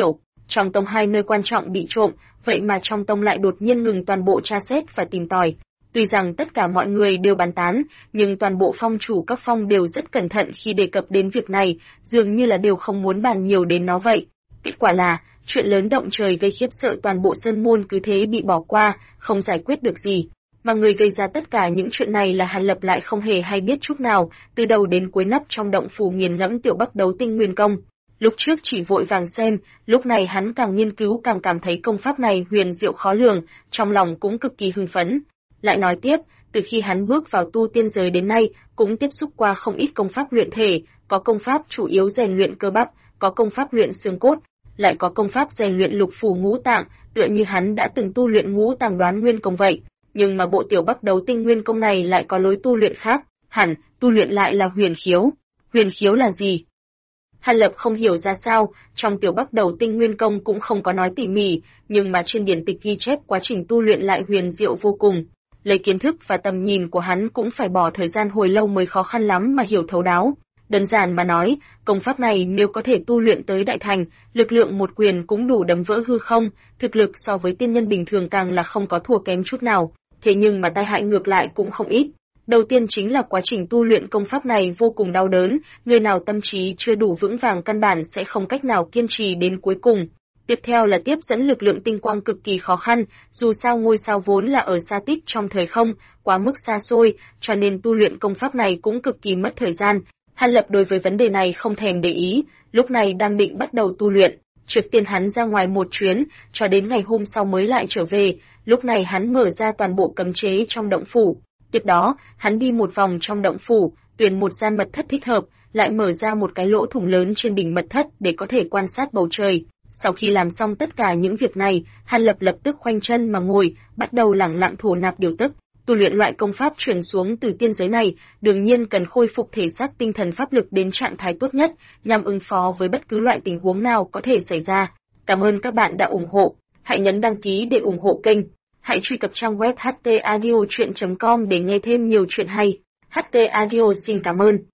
S1: Trong tông hai nơi quan trọng bị trộm, vậy mà trong tông lại đột nhiên ngừng toàn bộ tra xét và tìm tòi. Tuy rằng tất cả mọi người đều bàn tán, nhưng toàn bộ phong chủ các phong đều rất cẩn thận khi đề cập đến việc này, dường như là đều không muốn bàn nhiều đến nó vậy. Kết quả là, chuyện lớn động trời gây khiếp sợ toàn bộ sơn môn cứ thế bị bỏ qua, không giải quyết được gì. Mà người gây ra tất cả những chuyện này là Hàn Lập lại không hề hay biết chút nào, từ đầu đến cuối nấp trong động phủ nghiền ngẫm tiểu Bắc Đấu Tinh Nguyên Công. Lúc trước chỉ vội vàng xem, lúc này hắn càng nghiên cứu càng cảm thấy công pháp này huyền diệu khó lường, trong lòng cũng cực kỳ hưng phấn. Lại nói tiếp, từ khi hắn bước vào tu tiên giới đến nay, cũng tiếp xúc qua không ít công pháp luyện thể, có công pháp chủ yếu rèn luyện cơ bắp, có công pháp luyện xương cốt, lại có công pháp rèn luyện lục phủ ngũ tạng, tựa như hắn đã từng tu luyện ngũ tạng đoán nguyên công vậy. Nhưng mà bộ tiểu Bắc Đấu Tinh Nguyên Công này lại có lối tu luyện khác, hẳn tu luyện lại là huyền khiếu. Huyền khiếu là gì? Hàn Lập không hiểu ra sao, trong tiểu Bắc Đấu Tinh Nguyên Công cũng không có nói tỉ mỉ, nhưng mà trên điển tịch ghi chép quá trình tu luyện lại huyền diệu vô cùng. Lấy kiến thức và tầm nhìn của hắn cũng phải bỏ thời gian hồi lâu mới khó khăn lắm mà hiểu thấu đáo. Đơn giản mà nói, công pháp này nếu có thể tu luyện tới đại thành, lực lượng một quyền cũng đủ đấm vỡ hư không, thực lực so với tiên nhân bình thường càng là không có thua kém chút nào. Thế nhưng mà tai hại ngược lại cũng không ít. Đầu tiên chính là quá trình tu luyện công pháp này vô cùng đau đớn, người nào tâm trí chưa đủ vững vàng căn bản sẽ không cách nào kiên trì đến cuối cùng. Tiếp theo là tiếp dẫn lực lượng tinh quang cực kỳ khó khăn, dù sao ngôi sao vốn là ở xa tít trong thời không, quá mức xa xôi, cho nên tu luyện công pháp này cũng cực kỳ mất thời gian. Hàn Lập đối với vấn đề này không thèm để ý, lúc này đang định bắt đầu tu luyện. Trước tiên hắn ra ngoài một chuyến, cho đến ngày hôm sau mới lại trở về, lúc này hắn mở ra toàn bộ cấm chế trong động phủ. Tiếp đó, hắn đi một vòng trong động phủ, tuyển một gian mật thất thích hợp, lại mở ra một cái lỗ thủng lớn trên đỉnh mật thất để có thể quan sát bầu trời. Sau khi làm xong tất cả những việc này, Hàn Lập lập tức khoanh chân mà ngồi, bắt đầu lẳng lặng thổ nạp điều tức. Tu luyện loại công pháp chuyển xuống từ tiên giới này, đương nhiên cần khôi phục thể xác tinh thần pháp lực đến trạng thái tốt nhất, nhằm ứng phó với bất cứ loại tình huống nào có thể xảy ra. Cảm ơn các bạn đã ủng hộ. Hãy nhấn đăng ký để ủng hộ kênh. Hãy truy cập trang web htaudio.com để nghe thêm nhiều chuyện hay. HT Audio xin cảm ơn.